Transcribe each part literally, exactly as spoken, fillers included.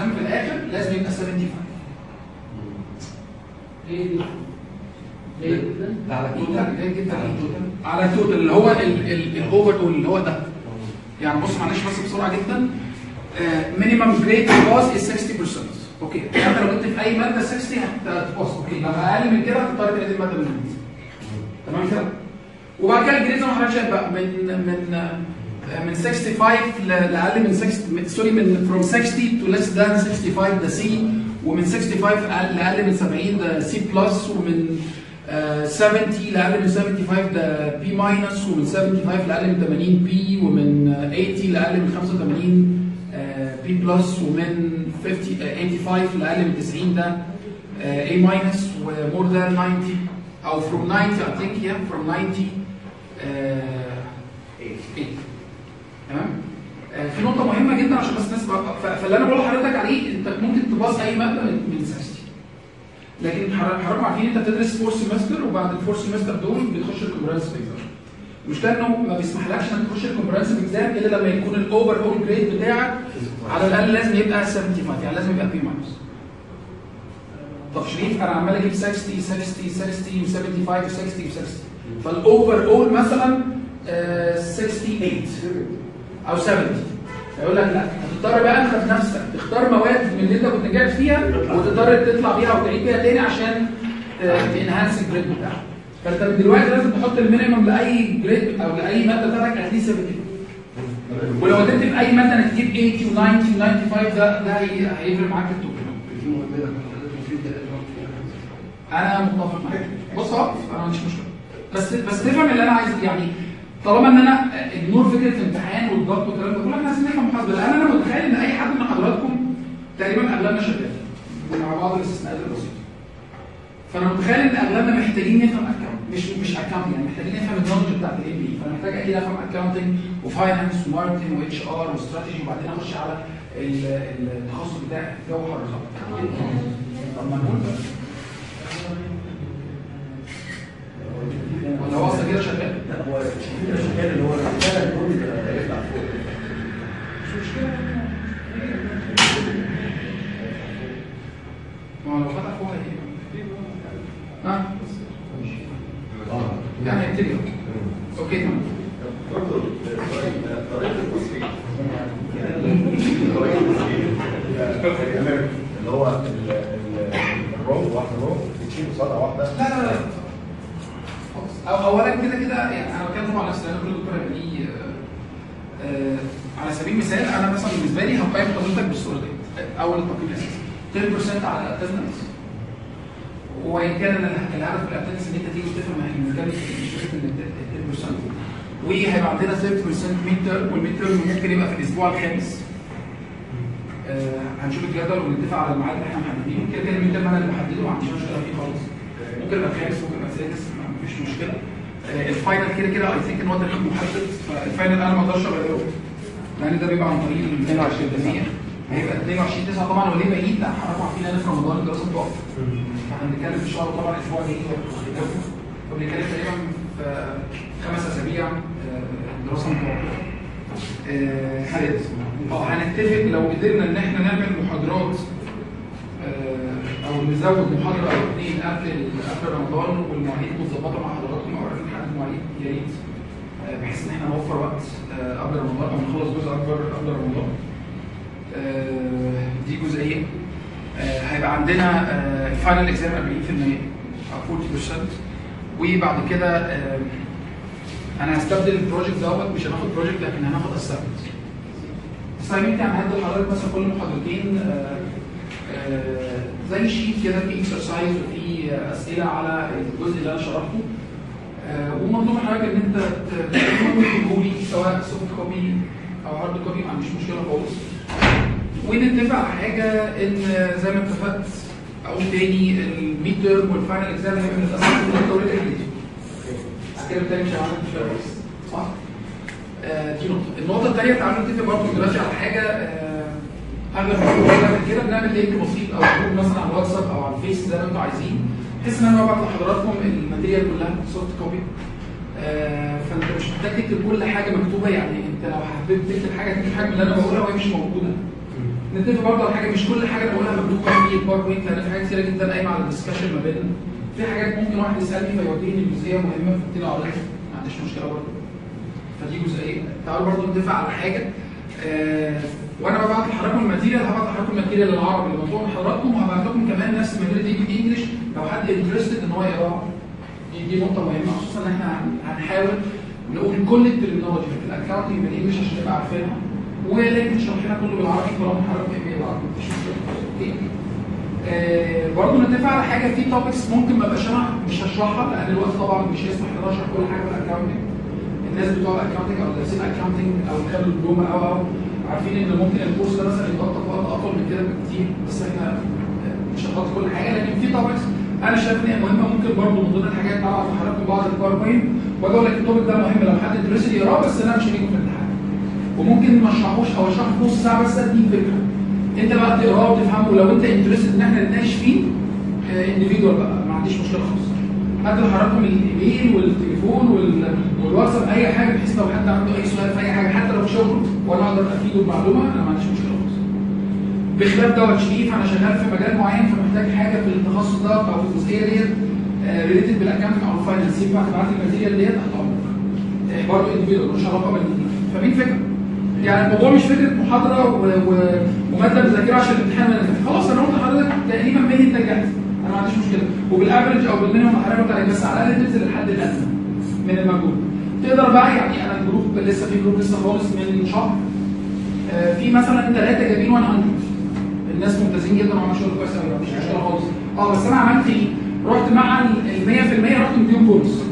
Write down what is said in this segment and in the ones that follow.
اكزام في الاخر لازم يبقى خمسة وسبعين. ليه دي؟ ليه جدا؟ على التوتال جدا جدا على التوتال على التوتال اللي هو الاوفر اول اللي هو ده. يعني بص معلش بس بسرعه جدا. مينيمم جريد باس از ستين بالمية. اوكي انت لو جبت في اي ماده ستين هتباص. اوكي لو اقل من كده هتضطر تعيد الماده من جديد. تمام كده؟ وبعد كده الجريد زي ما حضرتك شايف بقى من من من خمسة وستين لاقل من ستين سوري من فروم ستين تو ليس ذان خمسة وستين ده سي، ومن خمسة وستين لاقل من سبعين ده سي بلس، ومن سبعين لاقل من خمسة وسبعين ده بي ماينس، ومن خمسة وسبعين لاقل من ثمانين بي، ومن ثمانين لاقل من خمسة وثمانين بي بلس، ومن خمسين ثمانية وثمانين لاقل من تسعين ده A ماينس، ومور ذان تسعين او from ninety I think yeah from ninety eight. تمام؟ في نقطة مهمة جدا عشان بس الناس فاللي انا بقول لحضرتك عليه انت ممكن تباص اي مادة من ستين. لكن حضراتكم عارفين انت بتدرس فور سيمستر وبعد الفور سيمستر دول بتخش الكومبرنسيف اكزام. المشكلة انه ما بيسمحلكش انك تخش الكومبرنسيف اكزام الا لما يكون الاوفر اول جريد بتاعك على الاقل لازم يبقى خمسة وسبعين، يعني لازم يبقى بي ماينس. طب شريف انا عمال اجيب ستين ستين ستين و75 و60 و60 فالاوفر اول مثلا ستين وستين او سبعين، فيقول لك لا هتضطر بقى انت بنفسك تختار مواد من اللي انت كنت نجحت فيها وتضطر تطلع بيها وتعيد بيها تاني عشان تنهانس الجريد بتاعك. فانت من دلوقتي لازم تحط المينيمم لاي جريد او لاي ماده بتاعتك اتليست سبعين. ولو قدرت في اي ماده انك تجيب ثمانين و90 و95 ده ده هيفرق معاك في التوتال. انا متفق معاك. بص اهو انا ما عنديش مشكله بس بس تفهم اللي انا عايز يعني طالما ان انا اجنور فكره الامتحان والضغط والكلام ده كله احنا عايزين نفهم محاسبه. لان انا متخيل ان اي حد من حضراتكم تقريبا اغلبنا شغال مع بعض الاستثناءات البسيطه. فانا متخيل ان اغلبنا محتاجين نفهم اكونت مش مش اكونت يعني محتاجين نفهم النولج بتاعت الاي بي. فانا محتاج اكيد افهم اكونتنج وفاينانس وماركتنج واتش ار واستراتيجي وبعدين اخش على التخصص بتاعي جوهر الخط. طب ما نقول بقى ولا هو اصلا كده شغال؟ لا هو مش كده شغال اللي هو الرساله اللي هو بيطلع فوق. مش مشكله. ما هو لو فتح فوق هيجي. ها؟ اه يعني هيبتدي. اوكي تمام. دكتور طريقه التصحيح طريقه التصحيح اللي هو الرو واحده رو بتشيل قصادها واحده. لا لا لا أو اولا كده كده يعني انا بتكلم على نفسي. انا كل دكتور هيبقى ليه على سبيل المثال انا مثلا بالنسبه لي هقيم حضرتك بالصوره دي. اول التقييم الاساسي عشرة بالمية على الاتندنس، وان كان الهدف في الاتندنس ان انت تيجي تفهم احنا بنتكلم في مش فكره ان عشرة بالمية. وهيبقى عندنا ثلاثين بالمية ميد تيرم، والميد تيرم ممكن يبقى في الاسبوع الخامس. آه هنشوف الجدول ونتفق على الميعاد اللي احنا محددينه. كده كده الميد تيرم انا اللي محدده ما عنديش مشكله فيه خالص. ممكن يبقى خامس ممكن يبقى سادس مفيش مشكله. آه الفاينل كده كده اي ثينك ان هو تاريخ محدد. فالفاينل انا ما اقدرش اغيره لان ده بيبقى عن طريق ال اثنين وعشرين بالمية. هيبقى اثنين وعشرين تسعة طبعا وليه بعيد. لا حضراتكم عارفين ان في رمضان الدراسه بتقف. فاحنا بنتكلم في الشهر طبعا الاسبوع الجاي فبنتكلم تقريبا في خمس اسابيع دراسه متوقفه. اه هنتفق لو قدرنا ان احنا نعمل محاضرات او نزود محاضره او اثنين قبل قبل رمضان والمواعيد متظبطه مع حضراتكم او عارفين حد المواعيد يا ريت بحيث ان احنا نوفر وقت قبل رمضان او نخلص جزء اكبر قبل رمضان. دي جزئيه. هيبقى عندنا الفاينل اكزام أربعين بالمية او أربعين بالمية وبعد كده انا هستبدل البروجكت دوت. مش هناخد بروجكت لكن هناخد اسايمنت. اسايمنت يعني هدي لحضرتك مثلا كل محاضرتين زي شيت كده في اكسرسايز وفي اسئله على الجزء اللي انا شرحته. ومطلوب من حضرتك ان انت تكتبه لي سواء سوفت كوبي او هارد كوبي ما عنديش مشكله خالص. ونتفق على حاجه ان زي ما اتفقت اقول تاني الميد تيرم والفاينل اكزام هيبقى من الاساس اللي انت اوريدي حليته. الكلام الثاني مش هعمل فيه كويس صح؟ آه دي نقطه. النقطه الثانيه تعالوا نتفق برضه دلوقتي على حاجه. آه اغلب بنعمل كده بنعمل لينك بسيط او جروب مثلا على الواتساب او على الفيس زي ما انتم عايزين بحيث ان انا ببعت لحضراتكم الماتيريال كلها سوفت كوبي. آه فانت مش محتاج تكتب كل حاجه مكتوبه. يعني انت لو حبيت تكتب حاجه تكتب حاجه من اللي انا بقولها وهي مش موجوده. نتفق برضه على حاجه، مش كل حاجه نقولها مكتوبه في الباوربوينت، لان في حاجات كتيره جدا قايمه على الدسكشن ما بيننا. في حاجات ممكن واحد يسالني فيوديني الجزئيه مهمه فابتدي اقراها، ما عنديش مشكله برضه. فدي جزئيه. تعالوا برضه نتفق على حاجه. آه وانا ببعت لحضراتكم الماتيريال، هبعت لحضراتكم الماتيريال العربي اللي مطلوب من حضراتكم، وهبعت لكم كمان نفس الماتيريال دي بالانجلش لو حد انترستد ان هو يقراها. دي دي نقطه مهمه، خصوصا ان احنا هنحاول نقول كل الترمينولوجي في الاكونتنج بالانجلش عشان تبقى عارفينها، ولكن شرحنا كله بالعربي طالما حضرتك ايه بالعربي مفيش مشكله. اوكي. آه برضه نتفق على حاجه، في توبكس ممكن ما ابقاش انا مش هشرحها لان الوقت طبعا مش هيسمح ان انا اشرح كل حاجه في الاكونتنج. الناس بتوع الاكونتنج او دارسين اكونتنج او خدوا الدبلومه او او عارفين ان ممكن الكورس ده مثلا يغطي وقت اطول من كده بكتير، بس احنا مش هنغطي كل حاجه، لكن في توبكس انا شايف ان هي مهمه، ممكن برضه من ضمن الحاجات ابعت لحضراتكم بعض الباوربوينت واجي اقول لك التوبك ده مهم لو حد درس يقراه، بس انا مش هجيبه في الامتحان. وممكن ما اشرحوش او اشرحه في نص ساعه بس اديك فكره. انت بقى تقراه وتفهمه، ولو انت انترستد ان احنا نتناقش فيه انديفيدوال بقى ما عنديش مشكله خالص. هات لحضراتكم الايميل والتليفون والواتساب اي حاجه، بحيث لو حد عنده اي سؤال في اي حاجه حتى لو في شغل وانا اقدر افيده بمعلومه، انا ما عنديش مشكله خالص. بخلاف دوت شريف انا شغال في مجال معين فمحتاج حاجه في التخصص ده او في الجزئيه ديت ريليتد بالاكونتنج او الفاينانس، ينفع تبعت لي الماتيريال ديت تحت امرك. برضه انديفيدوال ملوش علاقه بالدين. فمين فكره؟ يعني الموضوع مش فكره محاضره وماده بذاكرها عشان الامتحان ما ينفعش. خلاص انا قلت لحضرتك تقريبا مية انت جاهز، انا ما عنديش مشكله. وبالافرج او بالمينيمم حضرتك عليك، بس على الاقل تنزل الحد الادنى من المجهود. تقدر بقى يعني انا الجروب لسه في جروب لسه خالص من شهر، آه في مثلا ثلاثه جايبين مية، الناس ممتازين جدا وعملوا شغل كويس قوي مفيش مشكله خالص. اه بس انا عملت ايه؟ رحت مع ال مية في المية رحت مديهم بونص.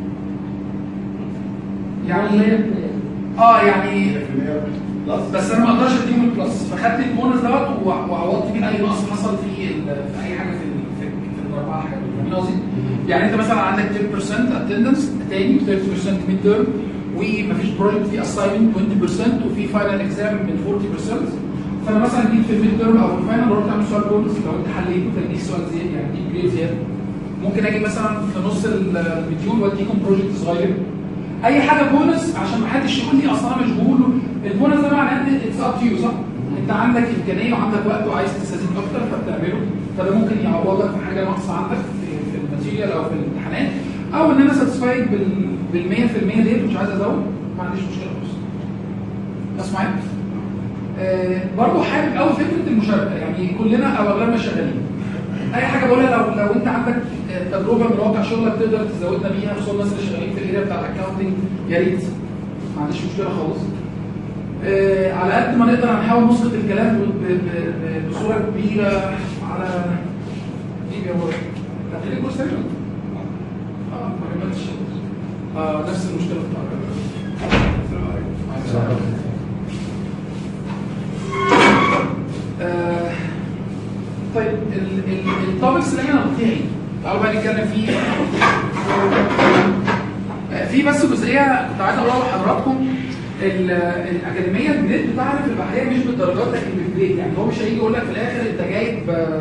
يعني اه يعني بس انا ما اقدرش اديهم البلس، فخدت البونص دوت وعوضت بيه اي نقص حصل في في اي حاجه في في, في الاربعه حاجات. فاهمين قصدي؟ يعني انت مثلا عندك عشرة بالمية اتندنس تاني، ثلاثين بالمية ميد تيرم، ومفيش بروجكت فيه اساينمنت عشرين بالمية، وفي فاينل اكزام من أربعين بالمية. فانا مثلا جيت في الميد تيرم او في الفاينل رحت اعمل سؤال بونص، لو انت حليته تديك سؤال زياده يعني تديك جريد زياده. ممكن اجي مثلا في نص المديول واديكم بروجكت صغير، اي حاجه بونص عشان ما حدش يقول لي اصل انا مشغول. البونص ده معناه ان اتس اب تو يو، صح؟ انت عندك امكانيه وعندك وقت وعايز تستزيد اكتر فبتعمله، فده ممكن يعوضك في حاجه ناقصه عندك في, في الماتيريال او في الامتحانات، او ان انا ساتسفايد بال مية في المية ديت ومش عايز ازود، ما عنديش مشكله خالص. بس معايا؟ آه برضه حابب قوي فكره المشاركه، يعني كلنا او اغلبنا شغالين. اي حاجه بقولها لو لو انت عندك تجربه من واقع شغلك تقدر تزودنا بيها، خصوصا الناس اللي شغالين في الاريا بتاع الاكونتنج يا ريت، ما عنديش مشكله خالص. آه على قد ما نقدر هنحاول نسقط الكلام بصوره كبيره على ايه يا ولد؟ هتلاقي كورس ثاني؟ اه ما كملتش. اه نفس المشكله بتاعتك. السلام عليكم. آه طيب التوبكس اللي احنا هنغطيها ايه؟ تعالوا بقى نتكلم فيه. في بس جزئيه كنت عايز اقولها لحضراتكم، الاكاديميه الجريد بتاعنا في البحريه مش بالدرجات لكن بالجريد، يعني هو مش هيجي يقول لك في الاخر انت جايب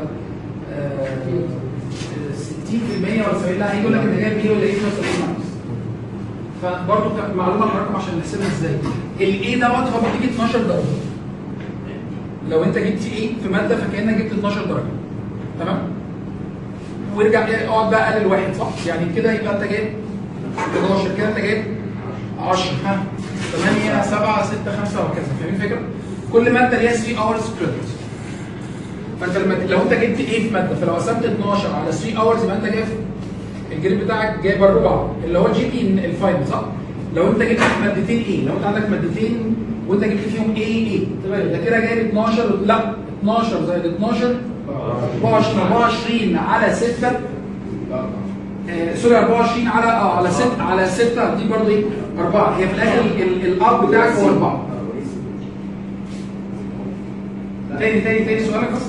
ستين بالمية ولا سبعين، لا هيجي يقول لك انت جايب ايه ولا ايه ولا ايه. فبرضه معلومه لحضراتكم عشان نحسبها ازاي. الايه دوت هو بيجي اتناشر درجه. لو انت جبت ايه في ماده فكانك جبت اتناشر درجه. تمام؟ وارجع اقعد بقى قلل واحد، صح؟ يعني كده يبقى انت جايب حداشر، كده انت جايب عشرة، ها ثمانية سبعة ستة خمسة وهكذا. فاهمين الفكره؟ كل ماده ليها ثلاثة اورز كريدت. فانت لما لو انت جبت ايه في ماده فلو قسمت اتناشر على ثلاثة اورز يبقى انت جايب الجريد بتاعك جايب الربع اللي هو الجي بي الفاينل، صح؟ لو انت جبت في مادتين ايه، لو انت عندك مادتين وانت جبت فيهم ايه ايه ده كده جايب اتناشر، لا اتناشر زائد اتناشر أربعة وعشرين على ستة، آه سوري أربعة وعشرين على اه على ستة على ستة دي برضه ايه؟ أربعة. هي في الاخر الاب بتاعك هو أربعة. تاني تاني تاني سؤالك بس؟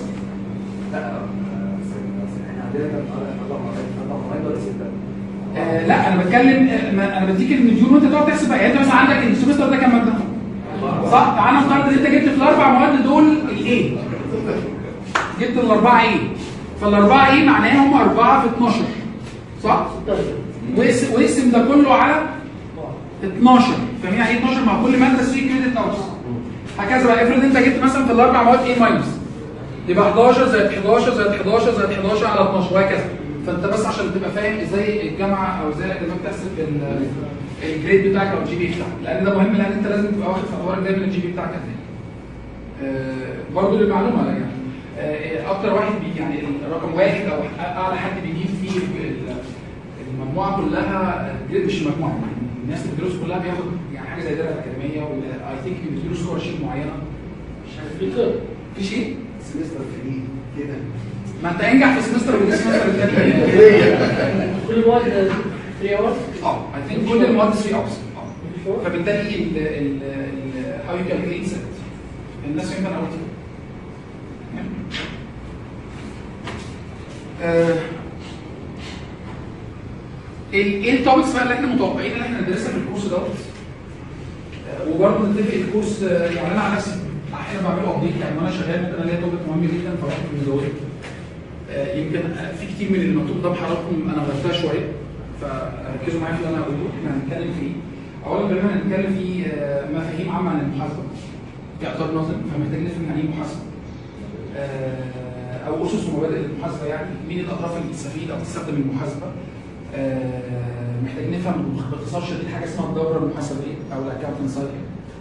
آه لا انا بتكلم، انا بديك المديول وانت تقعد تحسب. يعني انت مثلا عندك السمستر ده كام ماده؟ صح؟ تعالى نفترض ان انت جبت في الاربع مواد دول الايه؟ جبت الاربعه ايه؟ فالاربعه ايه معناهم أربعة في اتناشر، صح؟ واقسم ده كله على اتناشر. فاهمين يعني ايه اتناشر؟ مع كل ماده ثلاثة كريدت اورز. هكذا بقى. افرض انت جبت مثلا في الاربع مواد A ماينس، يبقى حداشر زائد حداشر زائد حداشر زائد حداشر على اتناشر وهكذا. فانت بس عشان تبقى فاهم ازاي الجامعه او ازاي الاكاديميه بتحسب الجريد بتاعك او الجي بي بتاعك، لان ده مهم، لان انت لازم تبقى واخد في اعتبارك دايما الجي بي بتاعك قد ايه. آه برضه للمعلومه يعني آه اكتر واحد بي يعني رقم واحد او اعلى حد بيجيب فيه المجموعه كلها، مش المجموعه يعني الناس اللي بتدرس كلها بياخد يعني حاجه زي ده الاكاديميه، واي ثينك بيديله سكور شيت معينه. مش عارف في كده في شيء سمستر فري كده. ما انت انجح في سمستر ودي السمستر الثاني كل المواد ثلاثة اورز. اه اي ثينك كل المواد ثلاثة اورز. اه فبالتالي ال ال هاو يو كالكوليت سيت الناس فهمت انا قلت ايه. ايه التوبكس بقى اللي احنا متوقعين ان احنا ندرسها في الكورس دوت؟ وبرضه نتفق الكورس يعني انا على نفسي احيانا بعمله ابديت، يعني وانا شغال ممكن الاقي توبك مهم جدا فبحط في المزود. يمكن في كتير من المكتوب ده بحضراتكم انا غلطتها شويه، فركزوا معايا في اللي انا هقوله. احنا هنتكلم فيه اولا غالبا هنتكلم في مفاهيم عامه عن المحاسبه كاعتبار نظري، فمحتاجين نفهم يعني ايه محاسبه او اسس ومبادئ المحاسبه، يعني مين الاطراف اللي بتستفيد او تستخدم المحاسبه. محتاجين نفهم باختصار شديد حاجه اسمها الدوره المحاسبيه او الاكاونتنج سايكل.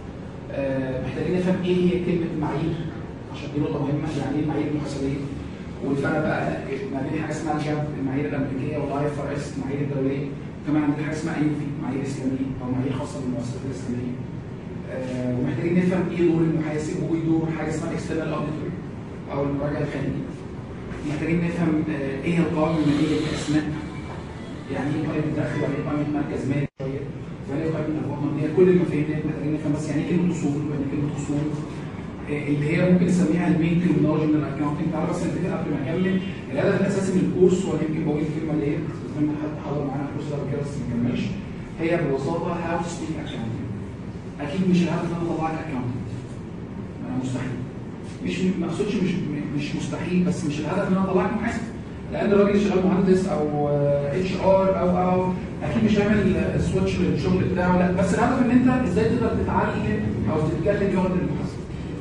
محتاجين نفهم ايه هي كلمه معايير عشان دي نقطه مهمه، يعني ايه المعايير المحاسبيه، والفرق بقى ما بين حاجه اسمها الجاب المعايير الامريكيه والاي اف ار اس المعايير الدوليه، كمان عندنا حاجه اسمها اي في معايير اسلاميه او معايير خاصه بالمؤسسات الاسلاميه. ومحتاجين نفهم ايه دور المحاسب وايه دور حاجه اسمها اكسترنال اوديتور او المراجع الخارجي. محتاجين نفهم ايه القوائم الماليه كاسماء، يعني ايه قائمه دخل ولا ايه قائمه مركز مالي شويه ولا ايه قائمه ارباح ماليه، كل المفاهيم دي محتاجين نفهم بس يعني ايه كلمه اصول ويعني كلمه اصول اللي هي ممكن نسميها المين ترمينولوجي من الاكونتنج. تعالى بس نتفق قبل ما نكمل الهدف الاساسي من الكورس، وانا يمكن بقول الكلمه ديت زي ما حد حضر معانا الكورس ده كده بس ما كملش، هي ببساطه هاو تو سبيك اكونتنج. اكيد مش الهدف ان انا اطلعك اكونتنج، مستحيل. مش ما اقصدش مش مش مستحيل، بس مش الهدف ان انا اطلعك محاسب، لان الراجل اللي شغال مهندس او اتش ار او او اكيد مش هيعمل سويتش للشغل بتاعه، لا، بس الهدف ان انت ازاي تقدر تتعلم او تتكلم لغه المحاسبه.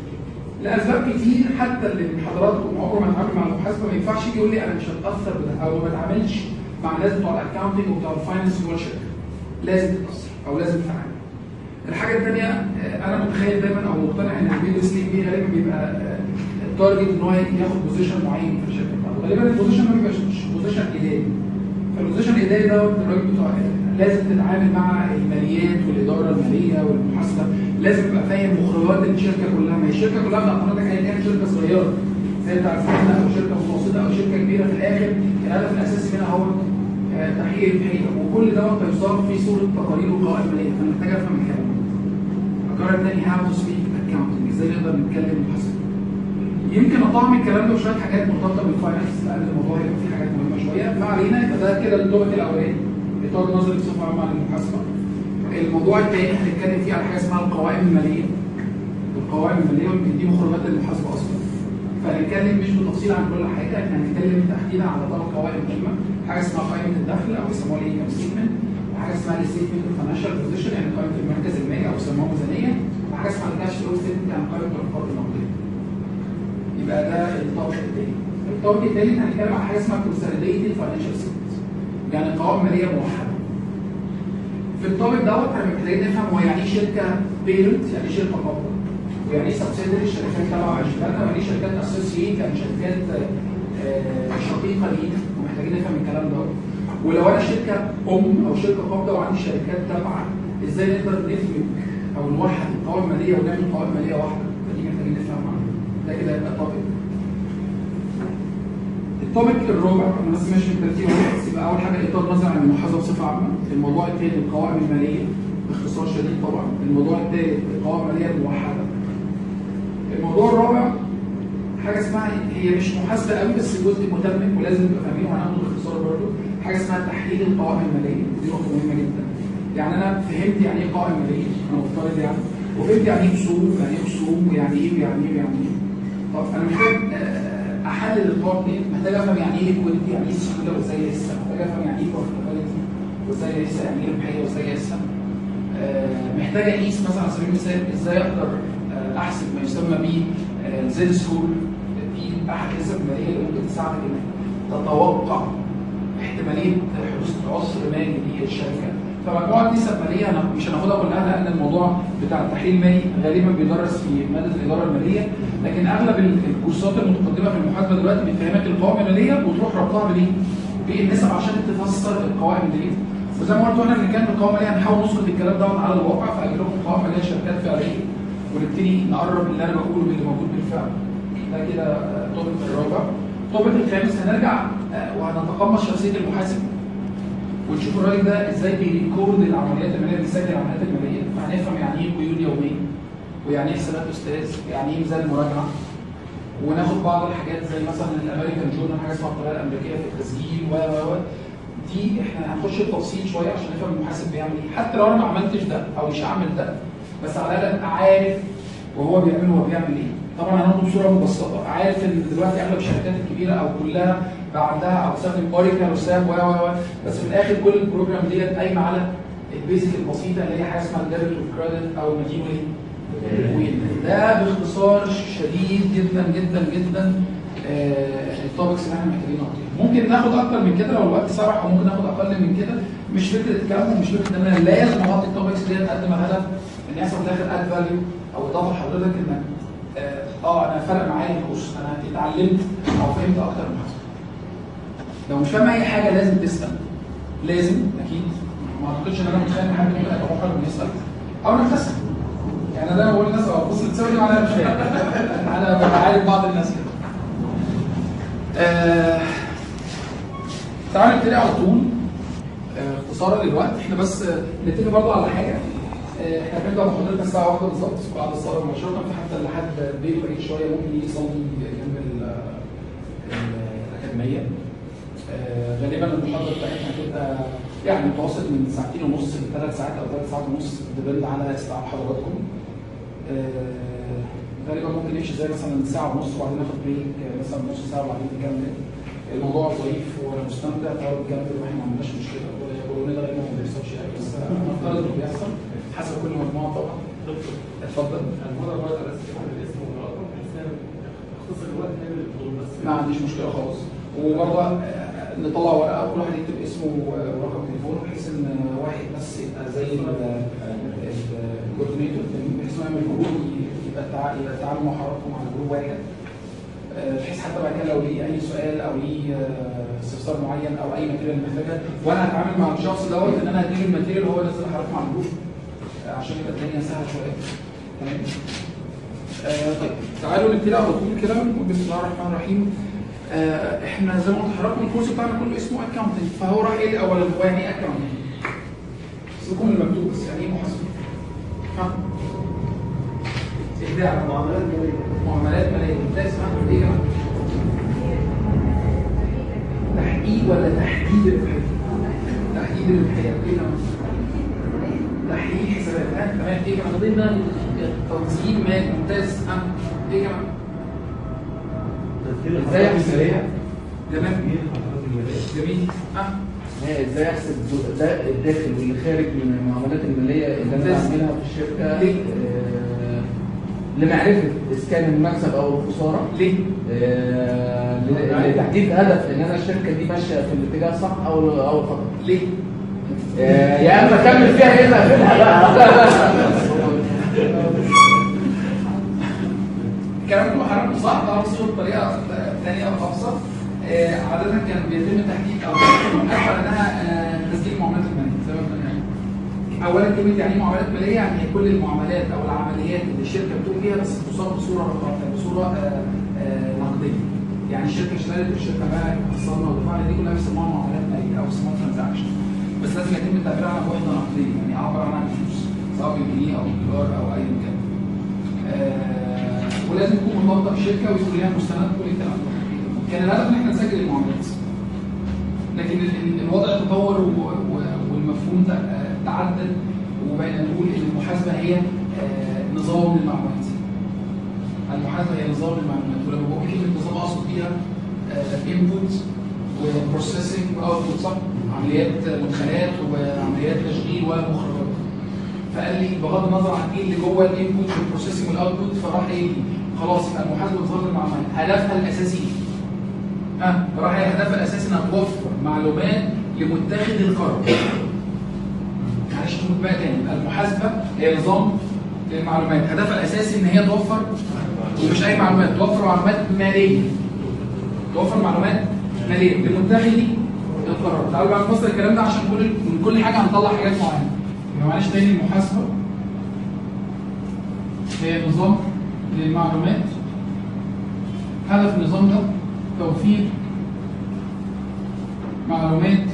لاسباب كتير، حتى اللي من حضراتكم عمره ما اتعامل مع المحاسبه ما ينفعش يجي يقول لي انا مش هتاثر بده او ما بتعاملش مع الناس بتوع الاكونتنج وبتوع الفاينانس جوه الشركه. لازم تتاثر او لازم تتعامل. الحاجه الثانيه انا متخيل دايما او مقتنع ان اللي بيدرس ليه بيه غالبا بيبقى التارجت ان هو ياخد بوزيشن معين في الشركه بتاعته، غالبا البوزيشن ما بيبقاش بوزيشن اداري. فالبوزيشن الاداري ده الراجل بتوع لازم تتعامل مع الماليات والاداره الماليه والمحاسبه، لازم تبقى فاهم مخرجات الشركه كلها. ما هي الشركه كلها بتاعت حضرتك ايا كانت شركه صغيره زي بتاعت سنه او شركه متوسطه او شركه كبيره، في الاخر الهدف الاساسي منها هو تحقيق الفايده، وكل دوت هيصاب في صوره تقارير وقوائم ماليه، فانا محتاج افهم الكلام. القرار الثاني هاو تو سبيك اكونتنج، ازاي نقدر نتكلم محاسبه. يمكن اطعم الكلام ده بشويه حاجات مرتبطه بالفاينانس لان الموضوع هيبقى فيه حاجات مهمه شويه، ما علينا. يبقى ده كده التوبك الاولاني اطار نظري بصفه عامه عن المحاسبه. الموضوع الثاني هنتكلم فيه على حاجه اسمها القوائم الماليه. القوائم الماليه يمكن دي مخرجات المحاسبه اصلا، فهنتكلم مش بالتفصيل عن كل حاجه، احنا هنتكلم تحديدا على ثلاث قوائم مهمه، حاجه اسمها قائمه الدخل او بيسموها الانكم ستيتمنت، وحاجه اسمها الستيتمنت اوف فاينانشال بوزيشن يعني قائمه المركز المالي او بيسموها ميزانيه، وحاجه اسمها الكاش فلو ستيتمنت يعني قائمه الارقام النقديه. يبقى ده الطابق الثاني. الطابق الثالث هنتكلم على حاجه اسمها كونسوليديتد فاينانشال ستيتمنت يعني قوائم ماليه موحده. في الطابق دوت احنا محتاجين نفهم هو يعني ايه شركه بيرنت، يعني ايه شركه قابضه، ويعني ايه سبسيدري الشركات تبع شركاتنا، ويعني ايه شركات اسوسييت يعني شركات شقيقه لينا، ومحتاجين نفهم الكلام ده. ولو انا شركه ام او شركه قابضه وعندي شركات تابعه، ازاي نقدر ندمج او نوحد القوائم الماليه ونعمل قوائم ماليه واحده، فدي محتاجين نفهم عنها. ده كده يبقى الطابق. الطابق الرابع انا بس ماشي بالترتيب بس يبقى اول حاجه اطار نظري عن المحاسبه بصفه عامه. الموضوع الثاني القوائم الماليه باختصار شديد طبعا. الموضوع الثالث القوائم الماليه الموحده. الموضوع الرابع حاجه اسمها هي مش محاسبه قوي بس جزء متمم ولازم نبقى فاهمينه وهناخده باختصار برضه، حاجه اسمها تحليل القوائم الماليه، ودي نقطه مهمه جدا. يعني انا فهمت يعني ايه قوائم ماليه، انا مفترض يعني، وفهمت يعني ايه اصول ويعني ايه رسوم ويعني ايه ويعني ايه ويعني ايه. طب انا محتاج احلل القوائم دي، محتاج افهم يعني ايه ليكويديتي، يعني ايه سيوله وازاي اقيسها، محتاج افهم يعني ايه بروفيتابيلتي وازاي اقيسها، يعني ايه ربحيه وازاي اقيسها. محتاج اقيس مثلا على سبيل المثال ازاي اقدر احسب ما يسمى ب زد سكور. دي احد النسب الماليه اللي ممكن تساعدك انك تتوقع احتماليه حدوث عسر مالي للشركه. فمجموعه نسب ماليه انا مش هناخدها كلها لان الموضوع بتاع التحليل المالي غالبا بيدرس في ماده الاداره الماليه، لكن اغلب الكورسات المتقدمه في المحاسبه دلوقتي بتفهمك القوائم الماليه وتروح ربطها بالايه؟ بالنسب عشان تفسر القوائم الماليه. وزي ما قلت واحنا بنتكلم في القوائم الماليه هنحاول نسقط الكلام دوت على الواقع، فاجيب لكم قوائم ماليه شركات فعليه ونبتدي نقرب اللي انا بقوله باللي موجود بالفعل. ده كده التوبيك الرابع. التوبيك الخامس هنرجع وهنتقمص شخصيه المحاسب ونشوف الراجل ده ازاي بيريكورد العمليات الماليه، بيسجل العمليات الماليه، فهنفهم يعني ايه قيود يوميه ويعني ايه حسابات استاذ ويعني ايه ميزان مراجعه، وناخد بعض الحاجات زي مثلا الامريكان جورنال حاجه اسمها الطريقه الامريكيه في التسجيل و و دي احنا هنخش التفصيل شويه عشان نفهم المحاسب بيعمل ايه، حتى لو انا ما عملتش ده او مش هعمل ده بس على الاقل ابقى عارف وهو بيعمل هو بيعمل ايه. طبعا هناخده بصوره مبسطه، عارف ان دلوقتي اغلب الشركات الكبيره او كلها بقى عندها او تستخدم اوريكل وساب و و بس في الاخر كل البروجرام ديت قايمه على البيزك البسيطه اللي هي حاجه اسمها الديبت والكريدت او المدين وايه؟ ده باختصار شديد جدا جدا جدا آه التوبكس اللي احنا محتاجين نغطيها. ممكن ناخد اكتر من كده لو الوقت سمح، او ممكن ناخد اقل من كده، مش فكره كم ومش فكره ان انا لازم اغطي التوبكس ديت قد ما هدف ان يحصل في الاخر اد فاليو او اضافه لحضرتك انك اه, آه انا فرق معايا الكورس، انا اتعلمت او فهمت اكتر من حاجه. لو مش فاهم اي حاجه لازم تسال، لازم اكيد. ما اعتقدش ان انا متخيل ان حد ممكن يبقى محرج انه يسال او نبتسم. يعني انا دايما بقول للناس اه بص بتساوي دي معناها مش فاهم. انا ببقى عارف بعض الناس كده. آه تعالوا نبتدي على طول آه اختصارا للوقت. احنا بس آه نتفق برضه على حاجه. آه احنا بنبدا محاضرتنا الساعه واحدة بالظبط بعد الصلاه مباشره، فحتى اللي حد بيته بعيد شويه ممكن يجي يصلي جنب الاكاديميه. آه غالبا المحاضره بتاعتنا هتبقى يعني متوسط من ساعتين ونص لثلاث ساعات او ثلاث ساعات ونص، ديبند على استيعاب حضراتكم. آه غالبا ممكن يمشي زي مثلا ساعه ونص وبعدين ناخد بريك مثلا نص ساعه وبعدين نكمل. الموضوع ظريف ومستمتع، تعالوا نكمل واحنا ما عندناش مشكله. كورونا ده غالبا ما بيحصلش يعني، بس نفترض انه بيحصل حسب كل مجموعه طبعا. اتفضل. الموضوع برضه على اساس يكون الاسم والرقم بحيث اختصر الوقت نعمل الدور بس. ما عنديش مشكله خالص. وبرضه نطلع ورقه كل واحد يكتب اسمه ورقم تليفونه بحيث ان واحد بس يبقى زي الكوردينيتور بحيث انه يعمل جروب يبقى يبقى التعامل مع حضراتكم على جروب واحد، بحيث حتى بعد كده لو ليه اي سؤال او ليه استفسار معين او اي ماتيريال محتاجها وانا هتعامل مع الشخص دوت ان انا هديله الماتيريال وهو ينزل حضراتكم على الجروب عشان يبقى الدنيا سهله شويه. تمام. آه طيب تعالوا نبتدي على طول كده. بسم الله الرحمن الرحيم. آه احنا زي ما قلت لحضراتكم الكورس بتاعنا كله اسمه اكاونتنج، فهو راح ايه الاول هو يعني ايه اكاونتنج؟ سيبكم من المكتوب بس يعني ايه محاسبه؟ ها؟ ابداع. معاملات ماليه. معاملات ماليه. ده اسمها ايه يا جماعه؟ تحقيق ولا تحديد الربحيه؟ تحديد الربحيه ايه كمان؟ تحقيق حسابات. ها تمام. ايه كمان؟ تنظيم مالي. تنظيم مالي. ممتاز. ها ايه كمان؟ ازاي احسب ايه؟ تمام. جميل. ها ازاي احسب ده الداخل واللي خارج من المعاملات الماليه اللي انا بعملها في الشركه ليه؟ آه لمعرفه اسكان المكسب او الخساره. ليه؟ آه لتحديد هدف ان انا الشركه دي ماشيه في الاتجاه الصح او او الخطا. ليه؟ آه يا اما اكمل فيها يا اما اقفلها بقى. الكلام كله حضرتك صح، ده بصوره بطريقه ثانيه او ابسط. آه عاده كان بيتم تحديد او اكثر انها آه تسجيل المعاملات الماليه زي ما قلنا. يعني اولا كلمه يعني ايه معاملات ماليه؟ يعني هي كل المعاملات او العمليات اللي الشركه بتقوم بيها بس تصاب بصوره رقميه بصوره آه آه نقديه. يعني الشركه اشترت الشركه باعت اتصلنا ودفعنا دي كلها بيسموها معاملات ماليه او بيسموها ترانزاكشن، بس لازم يتم التعبير عنها بوحده نقديه يعني اعبر عنها بفلوس سواء بالجنيه او بالدولار او ايا كان. آه ولازم تكون مرتبطه بالشركه ويكون لها مستند كل الكلام ده. كان الهدف ان احنا نسجل المعاملات، لكن الوضع تطور والمفهوم ده تعدد وبقينا نقول ان المحاسبه هي نظام للمعلومات. المحاسبه هي نظام للمعلومات، ولما بقول كلمه نظام اقصد بيها انبوت وبروسيسنج واوتبوت، صح؟ عمليات مدخلات وعمليات تشغيل ومخرجات. فقال لي بغض النظر عن ايه اللي جوه الانبوت والبروسيسنج والاوتبوت، فراح قايل لي خلاص يبقى المحاسبه نظام المعلومات هدفها الاساسي ها راح هدفها الاساسي انها توفر معلومات لمتخذ القرار. معلش نقول بقى تاني، المحاسبه هي نظام للمعلومات، هدفها الاساسي ان هي توفر ومش اي معلومات، توفر معلومات ماليه. توفر معلومات ماليه لمتخذي القرار. تعالوا بقى نفصل الكلام ده عشان كل من كل حاجه هنطلع حاجات معينه. يبقى معلش تاني، المحاسبه هي نظام للمعلومات، هدف النظام ده توفير معلومات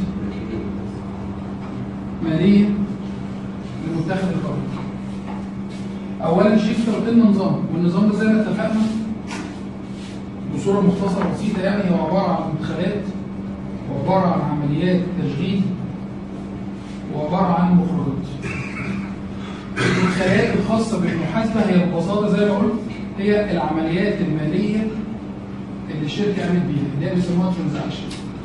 ماليه لمتخذ القرار. اولا شيء قلت لنا نظام، والنظام ده زي ما اتفقنا بصوره مختصره بسيطه يعني هو عباره عن مدخلات وعباره عن عمليات تشغيل وعباره عن مخرجات. المدخلات الخاصه بالمحاسبه هي ببساطه زي ما قلت هي العمليات الماليه اللي الشركه قامت بيها اللي هي بيسموها ترانزاكشن.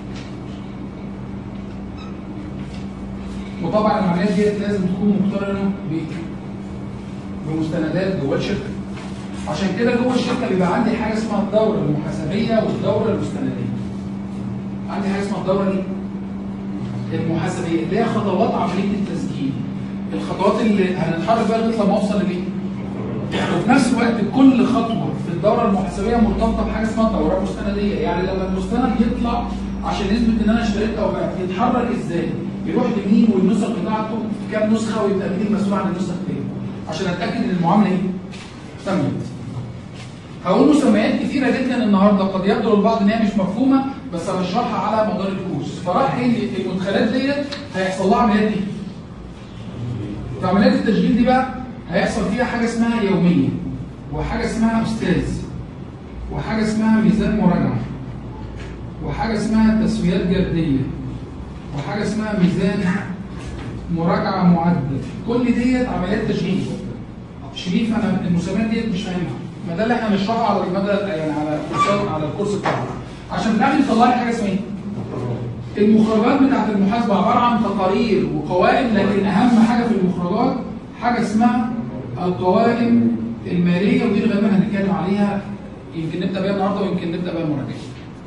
وطبعا العمليات ديت لازم تكون مقترنه بمستندات جوه الشركه. عشان كده جوه الشركه بيبقى عندي حاجه اسمها الدوره المحاسبيه والدوره المستنديه. عندي حاجه اسمها الدوره دي المحاسبيه اللي هي خطوات عمليه التسجيل، الخطوات اللي هنتحرك بقى لغايه لما اوصل ليه. وفي نفس الوقت كل خطوه في الدوره المحاسبيه مرتبطه بحاجه اسمها الدوره المستنديه، يعني لما المستند يطلع عشان يثبت ان انا اشتريت او بعت يتحرك ازاي؟ يروح لمين والنسخ بتاعته كام نسخه ويبقى مين المسؤول عن النسخ دي عشان اتاكد ان المعامله ايه؟ تمت. هقول مسميات كثيره جدا النهارده قد يبدو للبعض ان هي مش مفهومه بس هشرحها على مدار الكورس. فراح ايه المدخلات ديت هيحصل لها عمليات دي. في عمليات التشغيل دي بقى هيحصل فيها حاجه اسمها يوميه وحاجه اسمها استاذ وحاجه اسمها ميزان مراجعه وحاجه اسمها تسويات جرديه وحاجه اسمها ميزان مراجعه معدل. كل ديت عمليات تشغيل. شريف انا المسميات ديت مش فاهمها، ما ده اللي احنا هنشرحه على المدى يعني على الكورس على الكورس بتاعنا عشان في الاخر يطلع لي حاجه اسمها ايه؟ المخرجات بتاعت المحاسبه عباره عن تقارير وقوائم، لكن اهم حاجه في المخرجات حاجه اسمها القوائم الماليه، ودي اللي غالبا هنتكلم عليها يمكن نبدا بيها النهارده ويمكن نبدا بيها المره الجايه.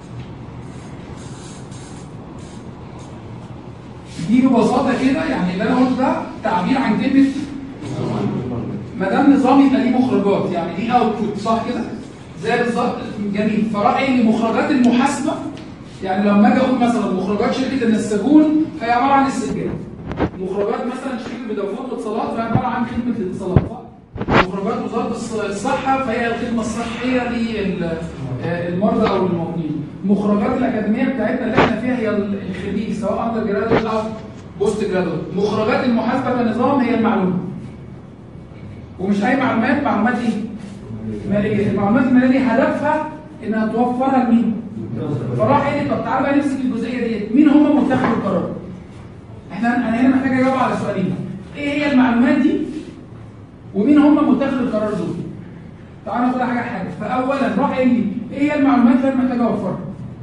دي ببساطه كده يعني اللي انا قلت ده تعبير عن كلمه ما دام نظام يبقى ليه مخرجات، يعني ليه اوتبوت صح كده؟ زي بالظبط جميل. فراح ايه مخرجات المحاسبه؟ يعني لما اجي اقول مثلا مخرجات شركه النساجون فهي عباره عن السجاد. مخرجات مثلا شركه فودافون اتصالات فهي عباره عن خدمه الاتصالات صح؟ مخرجات وزاره الصحه فهي الخدمه الصحيه للمرضى او المواطنين. مخرجات الاكاديميه بتاعتنا اللي احنا فيها هي الخريج سواء اندر جرادويت او بوست جرادويت. مخرجات المحاسبه كنظام هي المعلومه. ومش اي معلومات، معلومات ايه؟ ماليه. المعلومات الماليه هدفها انها توفرها لمين؟ فراح ايه؟ طب تعالى بقى نمسك الجزئيه ديت، مين هم متخذ القرار؟ احنا انا هنا محتاج اجاوب على سؤالين. ايه هي المعلومات دي؟ ومين هم متخذ القرار دول؟ تعالى ناخد حاجه حاجه. فاولا راح قال لي ايه هي المعلومات اللي انا محتاج اوفرها؟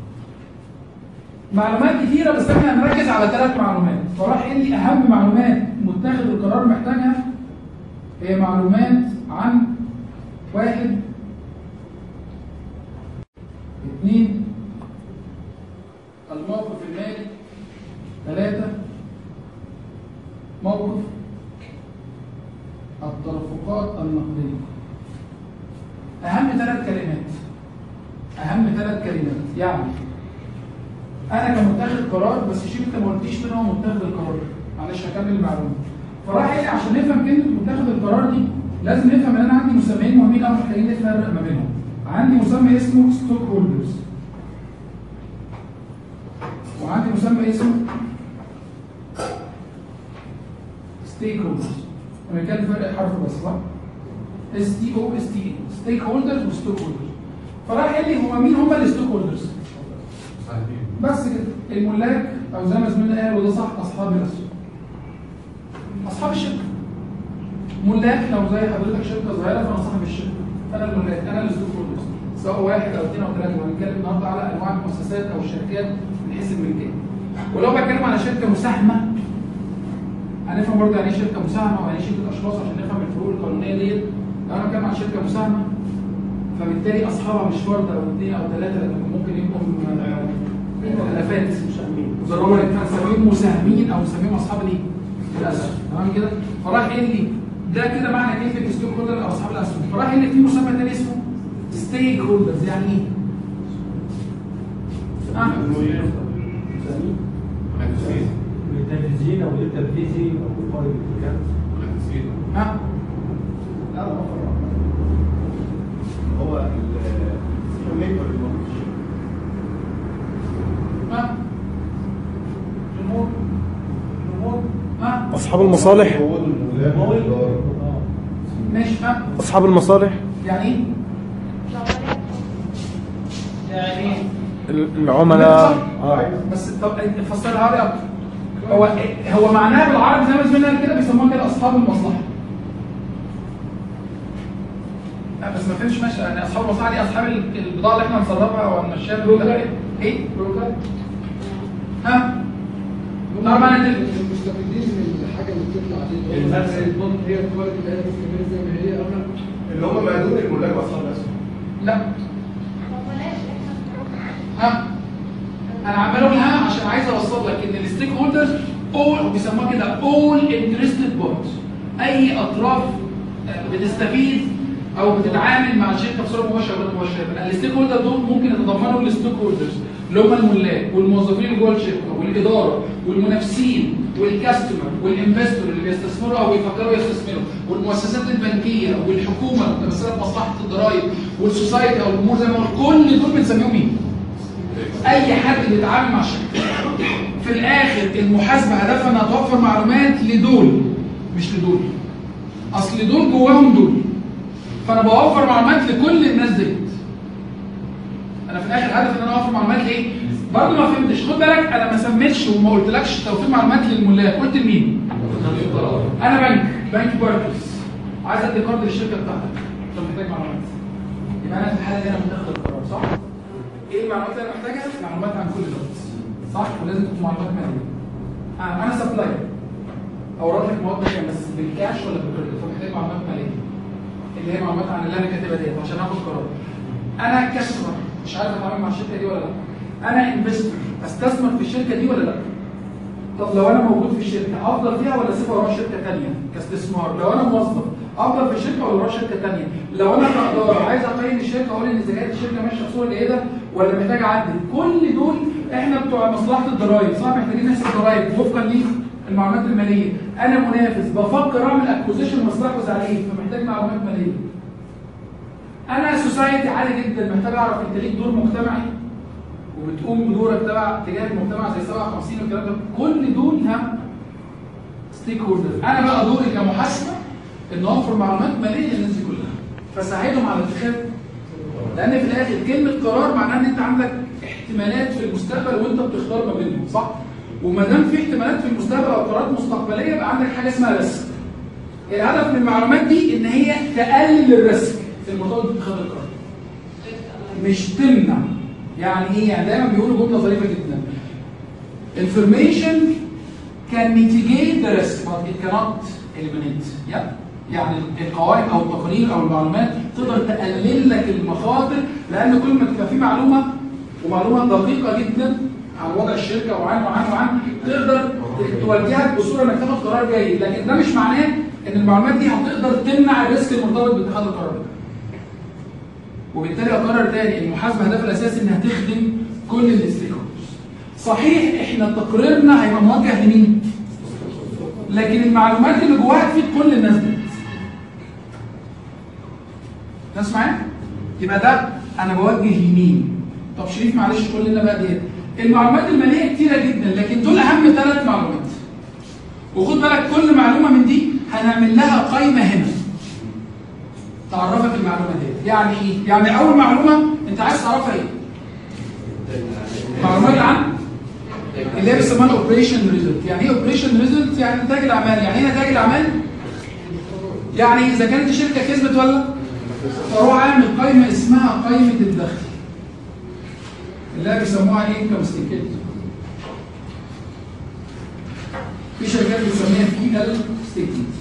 معلومات كثيره بس احنا هنركز على ثلاث معلومات. فراح قال لي اهم معلومات متخذ القرار محتاجها هي معلومات عن واحد اثنين الموقف المالي، ثلاثة موقف التدفقات النقدية. أهم ثلاث كلمات أهم ثلاث كلمات يعني أنا كمتخذ قرار بس الشركة ما قلتيش مين هو متخذ القرار. معلش هكمل المعلومة. فراح قال لي عشان نفهم كلمة متخذ القرار دي لازم نفهم ان انا عندي مسميين مهمين قوي محتاجين نفرق ما بينهم. عندي مسمى اسمه ستوك هولدرز وعندي مسمى اسمه ستيك هولدرز. انا بتكلم فرق حرف بس صح؟ اس تي او اس تي ستيك هولدرز وستوك هولدرز. فراح قال لي هو مين هم الستوك هولدرز؟ بس كده الملاك او زي ما زميلنا قال وده صح اصحاب الاسهم. اصحاب الشركه. ملاك لو زي حضرتك شركه صغيره فانا صاحب الشركه. انا الملاك انا الستوك هولدرز سواء واحد او اثنين او ثلاثه. وهنتكلم النهارده على انواع المؤسسات او الشركات من حيث الملكيه. ولو بتكلم على شركه مساهمه هنفهم برضه يعني ايه شركه مساهمه ويعني ايه شركه اشخاص عشان نفهم الفروق القانونيه ديت. لو انا بتكلم عن شركه مساهمه فبالتالي اصحابها مش فرد او اثنين او ثلاثه، لكن ممكن يبقوا الافات مساهمين، ضروري هنسميهم مساهمين او نسميهم اصحاب الايه؟ الاسهم. تمام كده؟ فراح قال لي ده كده معنى كلمه ستيك هولدر او اصحاب الاسهم. فراح قال لي في مسمى ثاني اسمه ستيك هولدرز. يعني ايه؟ اه التنفيذيين او التنفيذي او القائد بالكامل. ها؟ لا لا هو الميكر الموجود. ها؟ جمهور جمهور ها؟ أصحاب المصالح. ماشي. ها؟ أصحاب المصالح يعني ايه؟ يعني ايه؟ العملاء. اه بس طب فسرها لي اكتر. هو هو معناها بالعربي زي ما زميلنا قال كده بيسموها كده اصحاب المصلحه. لا بس ما فهمش ماشي يعني اصحاب المصلحه دي اصحاب البضاعه اللي احنا هنصرفها وهنمشيها بروكر. ايه؟ بروكر. ها؟ طبعا المستفيدين من الحاجه اللي بتطلع دي البنك هي الكواليتي اللي هي مستمره زي ما هي قبل اللي هم ما دون الملاك واصحاب الاسهم. لا. ها؟ انا عمال اقولها عشان عايز اوصل لك ان الستيك هولدرز اول بيسموها كده اول انترستد بارتس، اي اطراف بتستفيد او بتتعامل مع الشركه بصوره مباشره او غير مباشره. الستيك هولدر دول ممكن يتضمنوا الستيك هولدرز اللي هم الملاك والموظفين اللي جوه الشركه والاداره والمنافسين والكاستمر والانفستور اللي بيستثمروا او بيفكروا يستثمروا والمؤسسات البنكيه والحكومه المتمثله في مصلحه الضرائب والسوسايتي او الامور زي ما قلت، كل دول بنسميهم مين؟ اي حد بيتعامل مع الشركه. في الاخر المحاسبه هدفها انها توفر معلومات لدول مش لدول. اصل دول جواهم دول، فانا بوفر معلومات لكل الناس ديت. انا في الاخر هدف ان انا اوفر معلومات ليه؟ برضه ما فهمتش، خد بالك انا ما سميتش وما قلتلكش توفير معلومات للملاك، قلت لمين؟ انا بنك بنك باركلز عايز ادي قرض للشركه بتاعتك، انت محتاج معلومات. يبقى انا في الحاله دي انا متاخد القرار صح؟ ايه المعلومات اللي انا محتاجها؟ معلومات عن كل دوت صح؟ ولازم تكون معلومات ماليه. آه انا سبلاير اورد لك مواد ماليه بس بالكاش ولا بالكريدت، فمحتاج معلومات ماليه اللي هي معلومات عن اللي انا كاتبها ديت عشان اخد قرار. انا كاستمر مش عارف اتعامل مع الشركه دي ولا لا. انا انفستور استثمر في الشركه دي ولا لا. طب لو انا موجود في الشركه افضل فيها ولا اسيبها واروح شركه ثانيه كاستثمار؟ لو انا موظف افضل في الشركه ولا اروح شركه ثانيه؟ لو انا كاداره عايز اقيم الشركه اقول ان اذا كانت الشركه ماشيه بصوره جيده ولا محتاج اعدل. كل دول احنا بتوع مصلحه الضرائب صح، محتاجين نحسب الضرائب وفقا للمعلومات الماليه. انا منافس بفكر اعمل اكوزيشن مستحوذ عليه فمحتاج معلومات ماليه. انا سوسايتي عالي جدا محتاج اعرف انت ليك دور مجتمعي وبتقوم بدورك تبع تجاه المجتمع زي سبعة وخمسين والكلام ده. كل دول هم ستيك هولدرز. انا بقى دوري كمحاسبه ان اوفر معلومات ماليه للناس دي كلها فساعدهم على اتخاذ، لان في الاخر كلمه قرار معناها ان انت عندك احتمالات في المستقبل وانت بتختار ما بينهم صح؟ وما دام في احتمالات في المستقبل او قرارات مستقبليه يبقى عندك حاجه اسمها ريسك. الهدف من المعلومات دي ان هي تقلل الريسك المرتبط باتخاذ القرار مش تمنع. يعني ايه؟ يعني دايما بيقولوا جمله ظريفه جدا information can mitigate the risk but it cannot eliminate. yeah. يعني القواعد او التقارير او المعلومات تقدر تقلل لك المخاطر، لان كل ما تبقى في معلومه ومعلومه دقيقه جدا عن وضع الشركه وعن وعن وعن تقدر توجهك بصوره انك تاخد قرار جيد، لكن ده مش معناه ان المعلومات دي هتقدر تمنع الريسك المرتبط باتخاذ القرار. وبالتالي اقرر تاني المحاسبه هدفها الاساسي انها تخدم كل الستيك هولدرز. صحيح احنا تقريرنا هيبقى موجه لمين؟ لكن المعلومات اللي جواها تفيد كل الناس دي. ناس معايا؟ يبقى ده انا بوجه لمين؟ طب شريف معلش قول لنا بقى ديت. المعلومات الماليه كتيره جدا لكن دول اهم ثلاث معلومات. وخد بالك كل معلومه من دي هنعمل لها قائمه هنا تعرفك المعلومه ديت. يعني ايه؟ يعني اول معلومه انت عايز تعرفها ايه؟ معلومات عن اللي هي بيسموها الاوبريشن ريزلت. يعني ايه اوبريشن ريزلت؟ يعني نتائج الاعمال. يعني ايه نتائج الاعمال؟ يعني اذا كانت الشركه كسبت ولا فهو عامل قائمه اسمها قائمه الدخل اللي هي بيسموها انكم ستيتمنت. في شركات بنسميها بي ال ستيتمنت.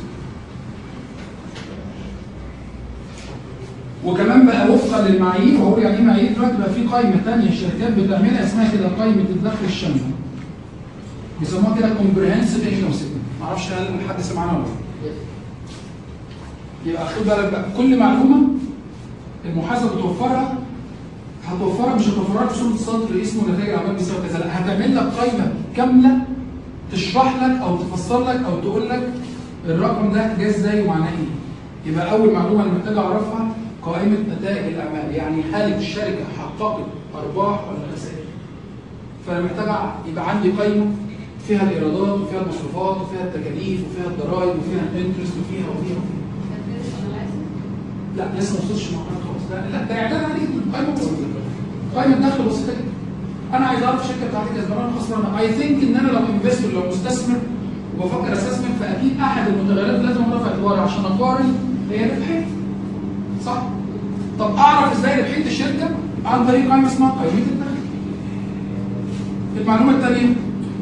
وكمان بقى وفقا للمعايير، وهو يعني ايه معايير دلوقتي، بقى في قائمه ثانيه الشركات بتعملها اسمها كده قائمه الدخل الشامله. بيسموها كده كومبريهنسيف انكم ستيتمنت. معرفش هل حد سمعنا ولا لا. يبقى خد بالك بقى، كل معلومه المحاسبه بتوفرها هتوفرها، مش هتوفرها في صوره سطر اسمه نتائج الاعمال بيساوي كذا، لا، هتعمل لك قائمه كامله تشرح لك او تفسر لك او تقول لك الرقم ده جه ازاي ومعناه ايه. يبقى اول معلومه انا محتاج اعرفها قائمه نتائج الاعمال، يعني هل الشركه حققت ارباح ولا خسائر. فانا محتاج يبقى عندي قائمه فيها الايرادات وفيها المصروفات وفيها التكاليف وفيها الضرائب وفيها الانترست وفيها وفيها وفيها. لا لسه ما وصلتش لمرحله خالص. لا لا، ده اعلان عليك قائمه بسيطه، قائمه دخل بسيطه جدا. انا عايز اعرف الشركه بتاعتي كسبانه ولا خسرانه. اي ثينك ان انا لو انفستور، لو مستثمر وبفكر استثمر، فاكيد احد المتغيرات لازم اضيفها اعتباري عشان اقارن هي ربحيه. صح؟ طب اعرف ازاي ربحيه الشركه؟ عن طريق قائمه اسمها قائمه الدخل. المعلومه الثانيه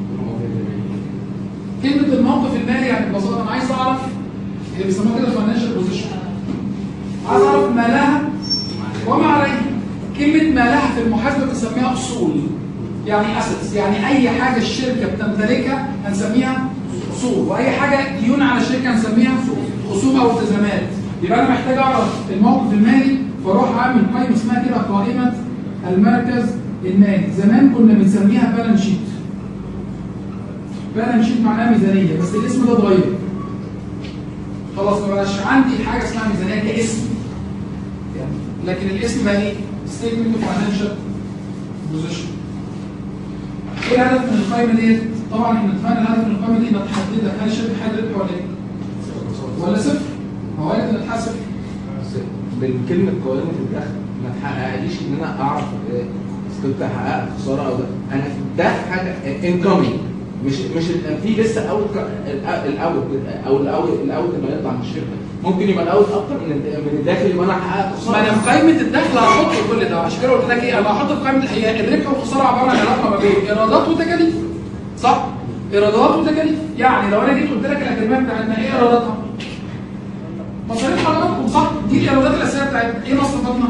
كلمه الموقف المالي، يعني ببساطه انا عايز اعرف اللي بيسموها كده فاينانشال بوزيشن. عايز اعرف ما لها وما عليها. كلمه ما لها في المحاسبه بنسميها اصول، يعني اسيتس، يعني اي حاجه الشركه بتمتلكها هنسميها اصول، واي حاجه ديون على الشركه هنسميها خصوم او التزامات. يبقى انا محتاج اعرف الموقف المالي، فاروح اعمل قائمه اسمها كده قائمه المركز المالي. زمان كنا بنسميها بالانس شيت. بالانس شيت معناها ميزانيه، بس الاسم ده اتغير. خلاص ما بقاش عندي حاجه اسمها ميزانيه كاسم. يعني لكن الاسم بقى ايه؟ ستيتمنت اوف فاينانشال بوزيشن. ايه الهدف من القائمه ديت؟ طبعا احنا اتفقنا الهدف من القائمه دي انها تحدد لك هل الشركه حققت ربح ولا ايه؟ ولا صفر؟ ما هو قالت انها تحاسب من كلمه قائمه الدخل ما تحققليش ان انا اعرف كنت حققت خساره او ده. انا ده حاجه انكمينج، مش مش في لسه اول الاول او الاول الاول لما يطلع من الشركه ممكن يبقى الاول اكتر من من الداخل يبقى انا حققت خساره. ما انا في قائمه الدخل هحط كل ده، عشان كده قلت لك ايه، انا هحط في قائمه هي الربح والخساره عباره عن علاقه ما بين ايرادات وتكاليف. صح؟ ايرادات وتكاليف، يعني لو انا جيت قلت لك الاكاديميه بتاعتنا ايه ايراداتها؟ مصاريف حضراتكم. صح؟ دي الايرادات الاساسيه بتاعتنا. ايه مصروفاتنا؟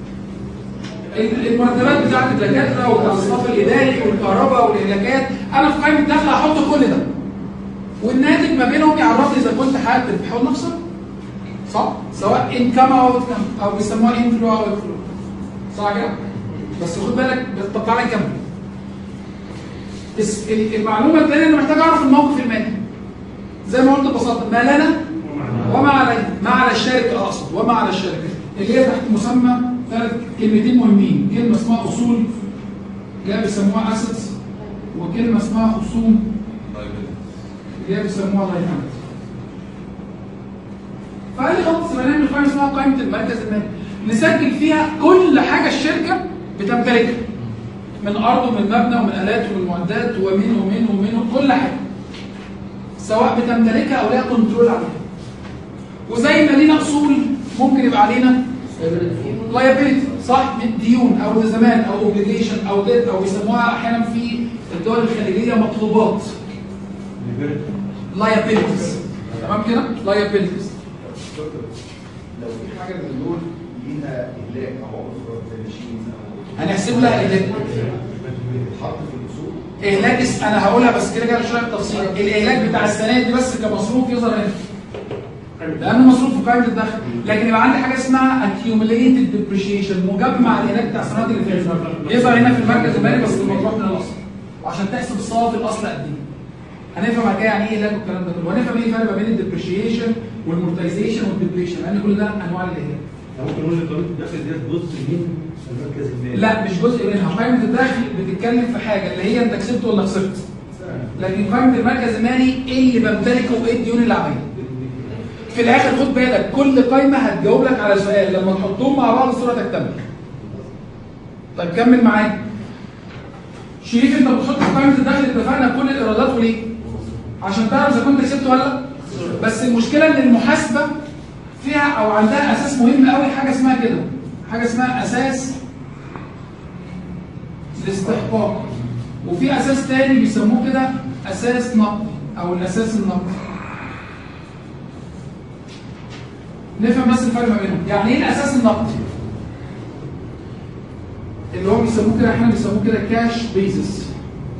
المرتبات بتاعت الدكاتره والتصنيف الاداري والكهرباء والعلاجات. انا في قائمه الدخل هحط كل ده، والناتج ما بينهم يعرفني اذا كنت حققت ربح ولا خساره. صح؟ سواء انكم او اوت كم، او بيسموها انفلو او اوتفلو. صح كده؟ بس خد بالك. طب تعالى نكمل. المعلومه الثانيه انا محتاج اعرف الموقف المالي. زي ما قلت ببساطه، ما لنا وما علينا. ما على الشركه اقصد، وما على الشركه اللي هي تحت مسمى ثلاث كلمتين مهمين، كلمه اسمها اصول اللي هي بيسموها اسيتس، وكلمه اسمها خصوم اللي هي بيسموها لايبيلتي. فقال لي خلاص يبقى نعمل قائمه اسمها قائمه المركز المالي، نسجل فيها كل حاجه الشركه بتمتلكها، من ارض ومن مبنى ومن الات ومن معدات ومن ومن ومن كل حاجه، سواء بتمتلكها او ليها كنترول عليها. وزي ما لينا اصول ممكن يبقى علينا لايبيلتي. صح؟ من ديون او التزامات او اوبليجيشن او ديت، او بيسموها احيانا في الدول الخليجيه مطلوبات. لايبيلتيز. تمام كده؟ لايبيلتيز. لو في حاجه من دول ليها اهلاك او عذر ثلاثين هنحسب لها اهلاك. بتتحط في الاصول. اهلاك اس... انا هقولها بس كده كده شويه تفصيل. الاهلاك بتاع السنه دي بس كمصروف يظهر هنا، لانه مصروف في قائمه الدخل. لكن يبقى عندي حاجه اسمها accumulated depreciation، مجمع الاهلاك بتاع السنوات اللي فاتت، يظهر هنا في المركز المالي بس المطروح من الاصل، عشان تحسب الصافي الاصل قد ايه. هنفهم بعد كده يعني ايه اهلاك والكلام ده كله، وهنفهم ايه الفرق ما بين الديبريشيشن والمورتايزيشن والديبريشن، لان كل ده انواع الاهلاك. ممكن نقول ان قائمه الدخل ديت جزء من المركز المالي. لا مش جزء منها. قائمه الدخل بتتكلم في حاجه اللي هي انت كسبت ولا خسرت، لكن قائمه المركز المالي ايه اللي بمتلكه وايه الديون اللي عليا. في الاخر خد بالك كل قائمه هتجاوب لك على سؤال، لما تحطهم مع بعض الصوره تكتمل. طيب كمل معايا. شريف انت بتحط في قائمه الدخل اتفقنا كل الايرادات وليه؟ عشان تعرف اذا كنت كسبت ولا لا. بس المشكله ان المحاسبه فيها او عندها اساس مهم قوي، حاجه اسمها كده، حاجه اسمها اساس الاستحقاق، وفي اساس تاني بيسموه كده اساس نقدي او الاساس النقدي. نفهم بس الفرق ما بينهم. يعني ايه الاساس النقدي؟ اللي هو بيسموه كده، احنا بنسموه كده كاش بيزس،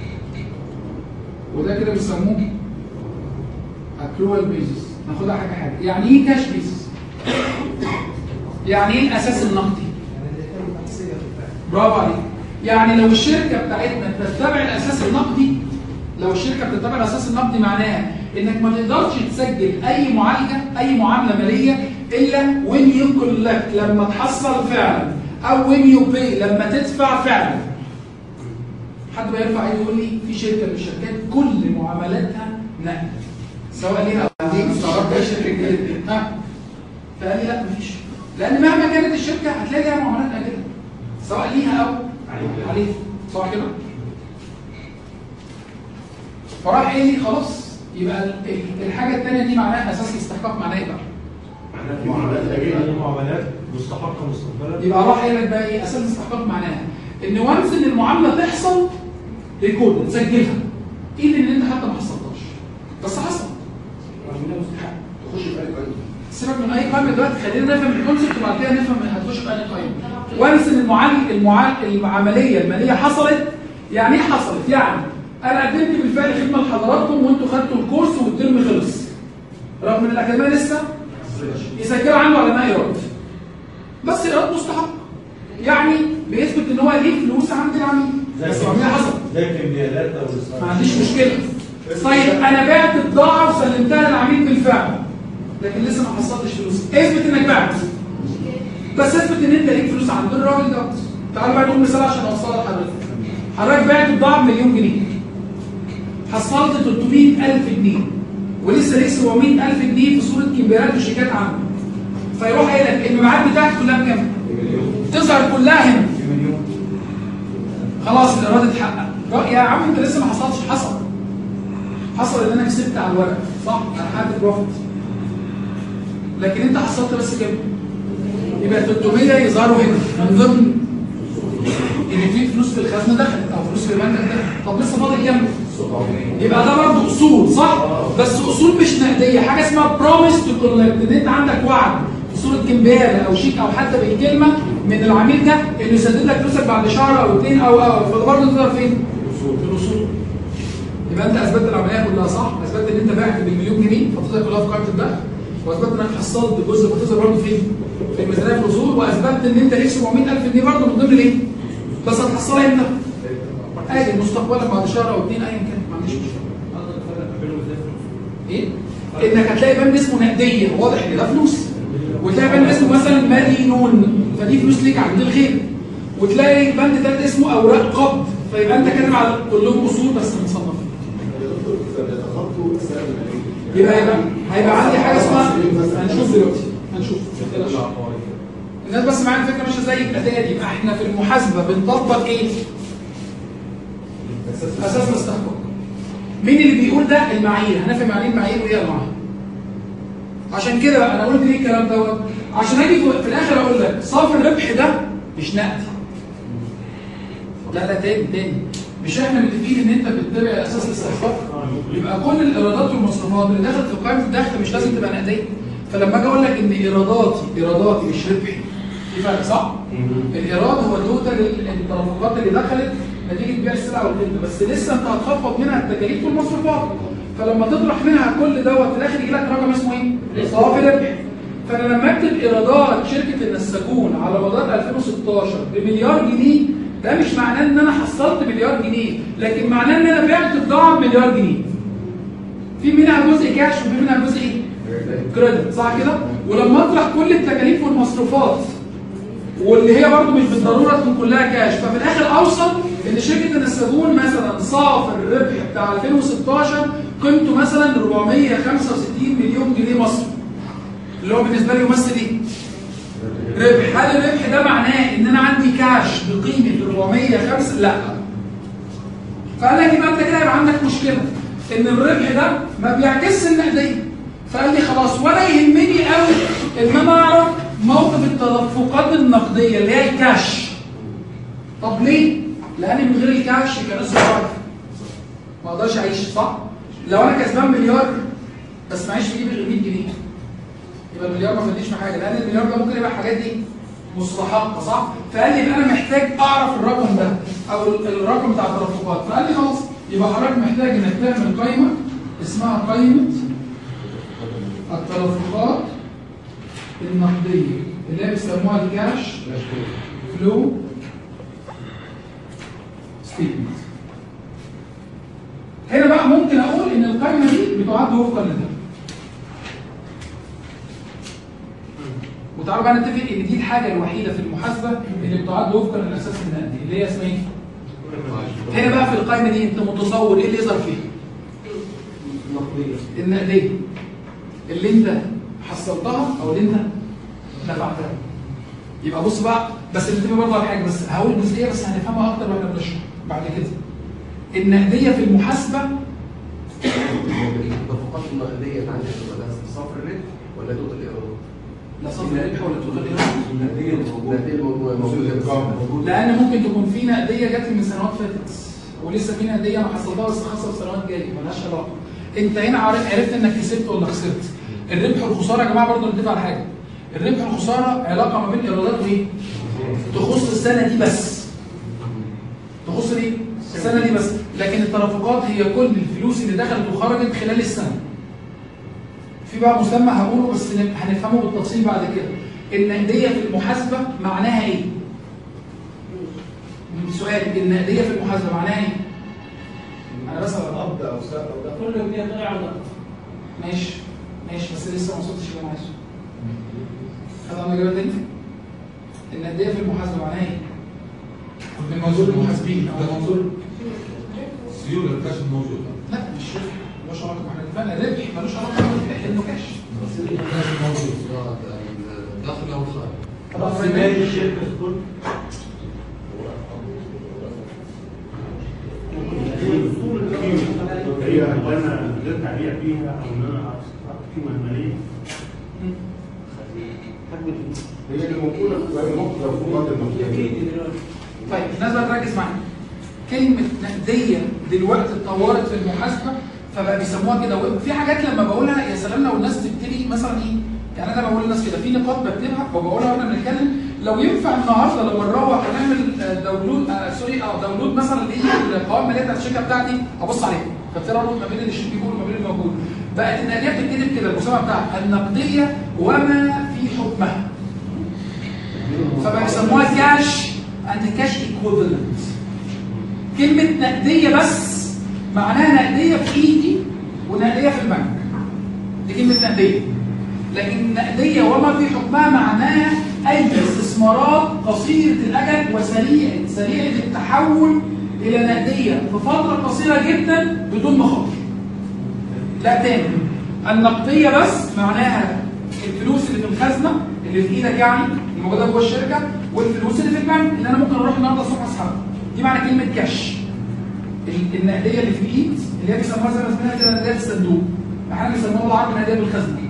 وده كده بيسموه اكروال بيزس. ناخدها حاجه حاجه. يعني ايه كاش بيزس؟ يعني ايه الاساس النقدي؟ برافو عليك. يعني لو الشركه بتاعتنا بتتبع الاساس النقدي، لو الشركه بتتبع الاساس النقدي معناها انك ما تقدرش تسجل اي معالجه اي معامله ماليه الا وين ينقل لك لما تحصل فعلا، او وين يو باي لما تدفع فعلا. حد بقى يرفع ايده يقول لي في شركه من الشركات كل معاملاتها نقد، سواء ليها او عندي استغربت ايه شركه جديده ها؟ فقال لي لا مفيش، لان مهما كانت الشركه هتلاقي ليها معاملات اجله سواء ليها او عليها، صح كده؟ فراح قال لي خلاص يبقى الحاجه الثانيه دي معناها اساس الاستحقاق. معناها ايه بقى؟ معاملات اجله، معاملات مستحقه مستقبلا. يبقى راح قال لك بقى ايه اساس الاستحقاق؟ معناها ان وانس ان المعامله تحصل ريكورد تسجلها، ايه ان انت حتى ما حصلتهاش بس حصل تخش في اي قائمه. سيبك من اي قائمه دلوقتي، خلينا نفهم الكونسيبت وبعد كده نفهم هتخش في اي قائمه. وانس ان المعامله المعامليه الماليه حصلت. يعني ايه حصلت؟ يعني انا قدمت بالفعل خدمه لحضراتكم وانتوا خدتوا الكورس والترم خلص، رغم ان الاكاديميه لسه يسجلوا عنه علماء ايراد، بس ايراد مستحق، يعني بيثبت ان هو ليه فلوس عند العميل بس العمليه حصلت زي الكمبيالات او ما عنديش مشكله. طيب انا بعت بضاعه وسلمتها للعميل بالفعل لكن لسه ما حصلتش فلوس، اثبت انك بعت، بس اثبت ان انت ليك فلوس عند الراجل ده. تعالوا بقى نقول مثال عشان اوصلها لحضرتك. حضرتك بعت بضاعه بمليون جنيه، حصلت ثلاثمية ألف جنيه ولسه ليك سبعمية ألف جنيه في صوره كمبيالات وشيكات عنده، فيروح قايل لك المبيعات بتاعتك كلها بكام؟ تظهر كلها هنا. خلاص الايراد اتحقق. يا عم انت لسه ما حصلش، حصل حصل ان انا كسبت على الورق صح؟ انا حققت بروفيت، لكن انت حصلت بس كام؟ يبقى ثلاثمية يظهروا هنا من ضمن ان في فلوس في الخزنه دخلت او فلوس في البنك دخلت. طب لسه فاضل كام؟ يبقى ده برضه اصول صح؟ بس اصول مش نقديه، حاجه اسمها بروميس تو كولكت، ان انت عندك وعد في صوره كمبياله او شيك او حتى بالكلمه من العميل ده انه يسدد لك فلوسك بعد شهر او اثنين او او فده برضه تظهر فين؟ في الاصول. يبقى انت اثبتت العمليه كلها صح؟ اثبتت ان انت بعت بالمليون جنيه فتظهر كلها في قائمه الدخل، واثبتت انك حصلت جزء فتظهر برضه فين؟ في الميزانيه في الاصول، واثبتت ان انت ليك سبعمية ألف جنيه برضه من ضمن الايه؟ بس هتحصلها امتى؟ اجل مستقبلا بعد شهر او اثنين ايا كان، ما عنديش مشكله. ايه؟ انك هتلاقي بند اسمه نقديه واضح ان ده فلوس، وتلاقي بند اسمه مثلا مدينون فدي فلوس ليك عند الغير، وتلاقي بند ثالث اسمه اوراق قبض فيبقى انت كاتب على كلهم اصول بس مصنفين. يبقى يبقى هيبقى عندي حاجه اسمها هنشوف دلوقتي هنشوف الناس بس معايا الفكره ماشيه ازاي. الاداه دي يبقى احنا في المحاسبه بنطبق ايه؟ اساس الاستحقاق. مين اللي بيقول ده؟ المعايير. هنفهم يعني ايه المعايير وايه المعايير. عشان كده بقى انا قلت ليه الكلام دوت؟ عشان اجي في الاخر اقول لك صافي الربح ده مش نقدي. لا لا تاني تاني مش احنا متفقين ان انت بتتبع اساس الاستحقاق؟ يبقى كل الايرادات والمصروفات اللي دخلت في قائمه الدخل مش لازم تبقى نقديه. فلما اجي اقول لك ان ايراداتي ايراداتي مش ربحي، في فرق صح؟ الايراد هو توتال التدفقات اللي دخلت نتيجه بيع السلعه والخدمه، بس لسه انت هتخفض منها التكاليف والمصروفات، فلما تطرح منها كل دوت في الاخر يجي لك رقم اسمه ايه؟ صافي ربح. فانا لما اكتب ايرادات شركه النساجون على مدار ألفين وستاشر بمليار جنيه، ده مش معناه ان انا حصلت مليار جنيه، لكن معناه ان انا بعت بضاعه بمليار جنيه. في منها جزء كاش وفي منها جزء ايه؟ كريدت صح كده؟ ولما اطرح كل التكاليف والمصروفات واللي هي برضو مش بالضروره تكون كلها كاش، ففي الاخر اوصل ان شركه النساجون مثلا صافي الربح بتاع ألفين وستاشر قيمته مثلا أربعمية وخمسة وستين مليون جنيه مصري، اللي هو بالنسبه لي يمثل ايه؟ ربح. هل الربح ده معناه ان انا عندي كاش بقيمه أربعمية وخمسة؟ لا. فقال لك يبقى انت كده يبقى عندك مشكله ان الربح ده ما بيعكسش النقديه. فقال لي خلاص ولا يهمني قوي ان انا اعرف موقف التدفقات النقديه اللي هي الكاش. طب ليه؟ لان من غير الكاش كان لسه عارف ما اقدرش اعيش صح؟ لو انا كسبان مليار بس معيش في جيبي غير مية جنيه يبقى المليار ما فادنيش في حاجه، لان المليار ده ممكن يبقى الحاجات دي مستحقه صح؟ فقال لي يبقى انا محتاج اعرف الرقم ده او الرقم بتاع التدفقات، فقال لي خلاص يبقى حضرتك محتاج انك تعمل قائمه اسمها قائمه التدفقات النقديه اللي هي بيسموها الكاش فلو ستيتمنت. هنا بقى ممكن اقول ان القائمه دي بتعد وفقا لده. وتعالوا بقى نتفق ان دي الحاجه الوحيده في المحاسبه اللي بتعد وفقا للاساس النقدي اللي هي اسمها ايه؟ هنا بقى في القائمه دي انت متصور ايه اللي يظهر فيها؟ النقديه. النقديه اللي انت حصلتها او اللي انت دفعتها. يبقى بص بقى بس نتفق برضه على حاجه، بس هقول جزئيه بس هنفهمها اكتر واحنا بنشرح بعد كده. النقديه في المحاسبه التدفقات النقديه عندك تبقى صفر ربح ولا توتال ايرادات؟ لا صفر ربح ولا توتال ايرادات؟ النقديه موجوده، لان ممكن تكون في نقديه جات لي من سنوات فاتت ولسه في نقديه انا حصلتها بس خاصه بسنوات جايه مالهاش علاقه. انت هنا عرفت انك كسبت ولا خسرت. الربح والخساره يا جماعه برضه نتفق على حاجه. الربح والخساره علاقه ما بين الايرادات وايه؟ تخص السنه دي بس. تخص ايه؟ السنه دي بس، لكن التدفقات هي كل الفلوس اللي دخلت وخرجت خلال السنه. في بقى مسمى هقوله بس هنفهمه بالتفصيل بعد كده. النقديه في المحاسبه معناها ايه؟ سؤال، النقديه في المحاسبه معناها ايه؟ انا بسال قبض او سقف او ده كل جنيه طلع على ماشي ماشي بس لسه ما وصلتش اللي انا عايزه. هذا انا جايبها تاني. النقديه في المحاسبه معناها ايه؟ من منظور المحاسبين او منظور سيوله الكاش الموجود. لا مش ربح ملوش علاقه باحنا اتفقنا الربح ملوش علاقه بالربح لانه كاش. الكاش الموجود الدخل او الخارج. طبعا مالي الشركه تكون هي انا قدرت ابيع فيها او ان انا احط قيمه ماليه هي اللي موجوده في ممكن لو في طيب الناس بقى تركز معايا. كلمه نقديه دلوقتي اتطورت في المحاسبه فبقى بيسموها كده. في حاجات لما بقولها يا سلام لو الناس تبتدي مثلا ايه، يعني انا بقول للناس كده في نقاط بكتبها وبقولها واحنا بنتكلم لو ينفع النهارده لما نروح هنعمل داونلود آه سوري اه داونلود مثلا ايه القوائم الماليه بتاعت الشركه بتاعتي ابص عليها فبتلاقي رابط ما بين اللي بيقول وما بين اللي موجود. بقت النقديه بتتكتب كده المسمى بتاعها النقديه وما في حكمها. فبقى يسموها كاش اند كاش ايكوفالنت. كلمه نقديه بس معناها نقديه في ايدي ونقديه في البنك. دي كلمه نقديه. لكن نقديه وما في حكمها معناها اي استثمارات قصيره الاجل وسريعه سريعه التحول الى نقديه في فتره قصيره جدا بدون مخاطر. لا تاني، النقديه بس معناها الفلوس اللي في الخزنه اللي في ايدك يعني الموجوده جوه الشركه والفلوس اللي في البنك اللي انا ممكن اروح النهارده الصبح اسحبها. دي معنى كلمه كاش. النقديه اللي في الايد اللي هي بيسموها زي ما سمعنا كده نقديه الصندوق. احنا بنسموها بالعربي نقديه بالخزنه.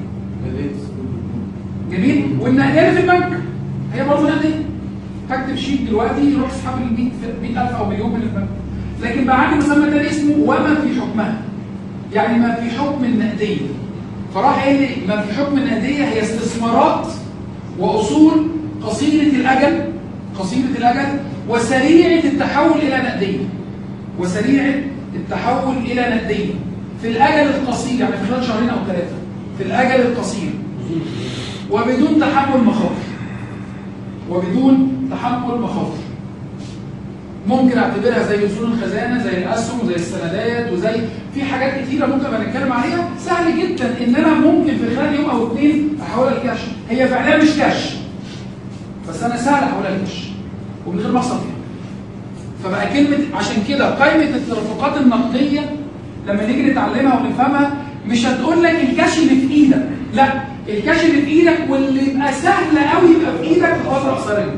جميل؟ والنقديه اللي في البنك هي برضه نقديه. هكتب شيك دلوقتي يروح يسحب لي مية ألف او مليون من البنك. لكن بقى عندي مسمى تاني اسمه وما في حكمها. يعني ما في حكم النقديه. فراح قال لي ما في حكم النقديه هي استثمارات واصول قصيره الاجل قصيره الاجل وسريعه التحول الى نقديه. وسريعه التحول الى نقديه في الاجل القصير يعني خلال شهرين او ثلاثه في الاجل القصير وبدون تحمل مخاطر. وبدون تحمل مخاطر. ممكن اعتبرها زي اصول الخزانه زي الاسهم وزي السندات وزي في حاجات كتيره ممكن نتكلم عليها. سهل جدا ان انا ممكن في خلال يوم او اثنين احولها لكاش. هي فعلا مش كاش بس انا سهل احولها لكاش ومن غير ما اخسر فيها. فبقى كلمه عشان كده قائمه التدفقات النقديه لما نيجي نتعلمها ونفهمها مش هتقول لك الكاش اللي في ايدك، لا الكاش اللي في ايدك واللي يبقى سهل قوي يبقى في ايدك في فتره قصيره.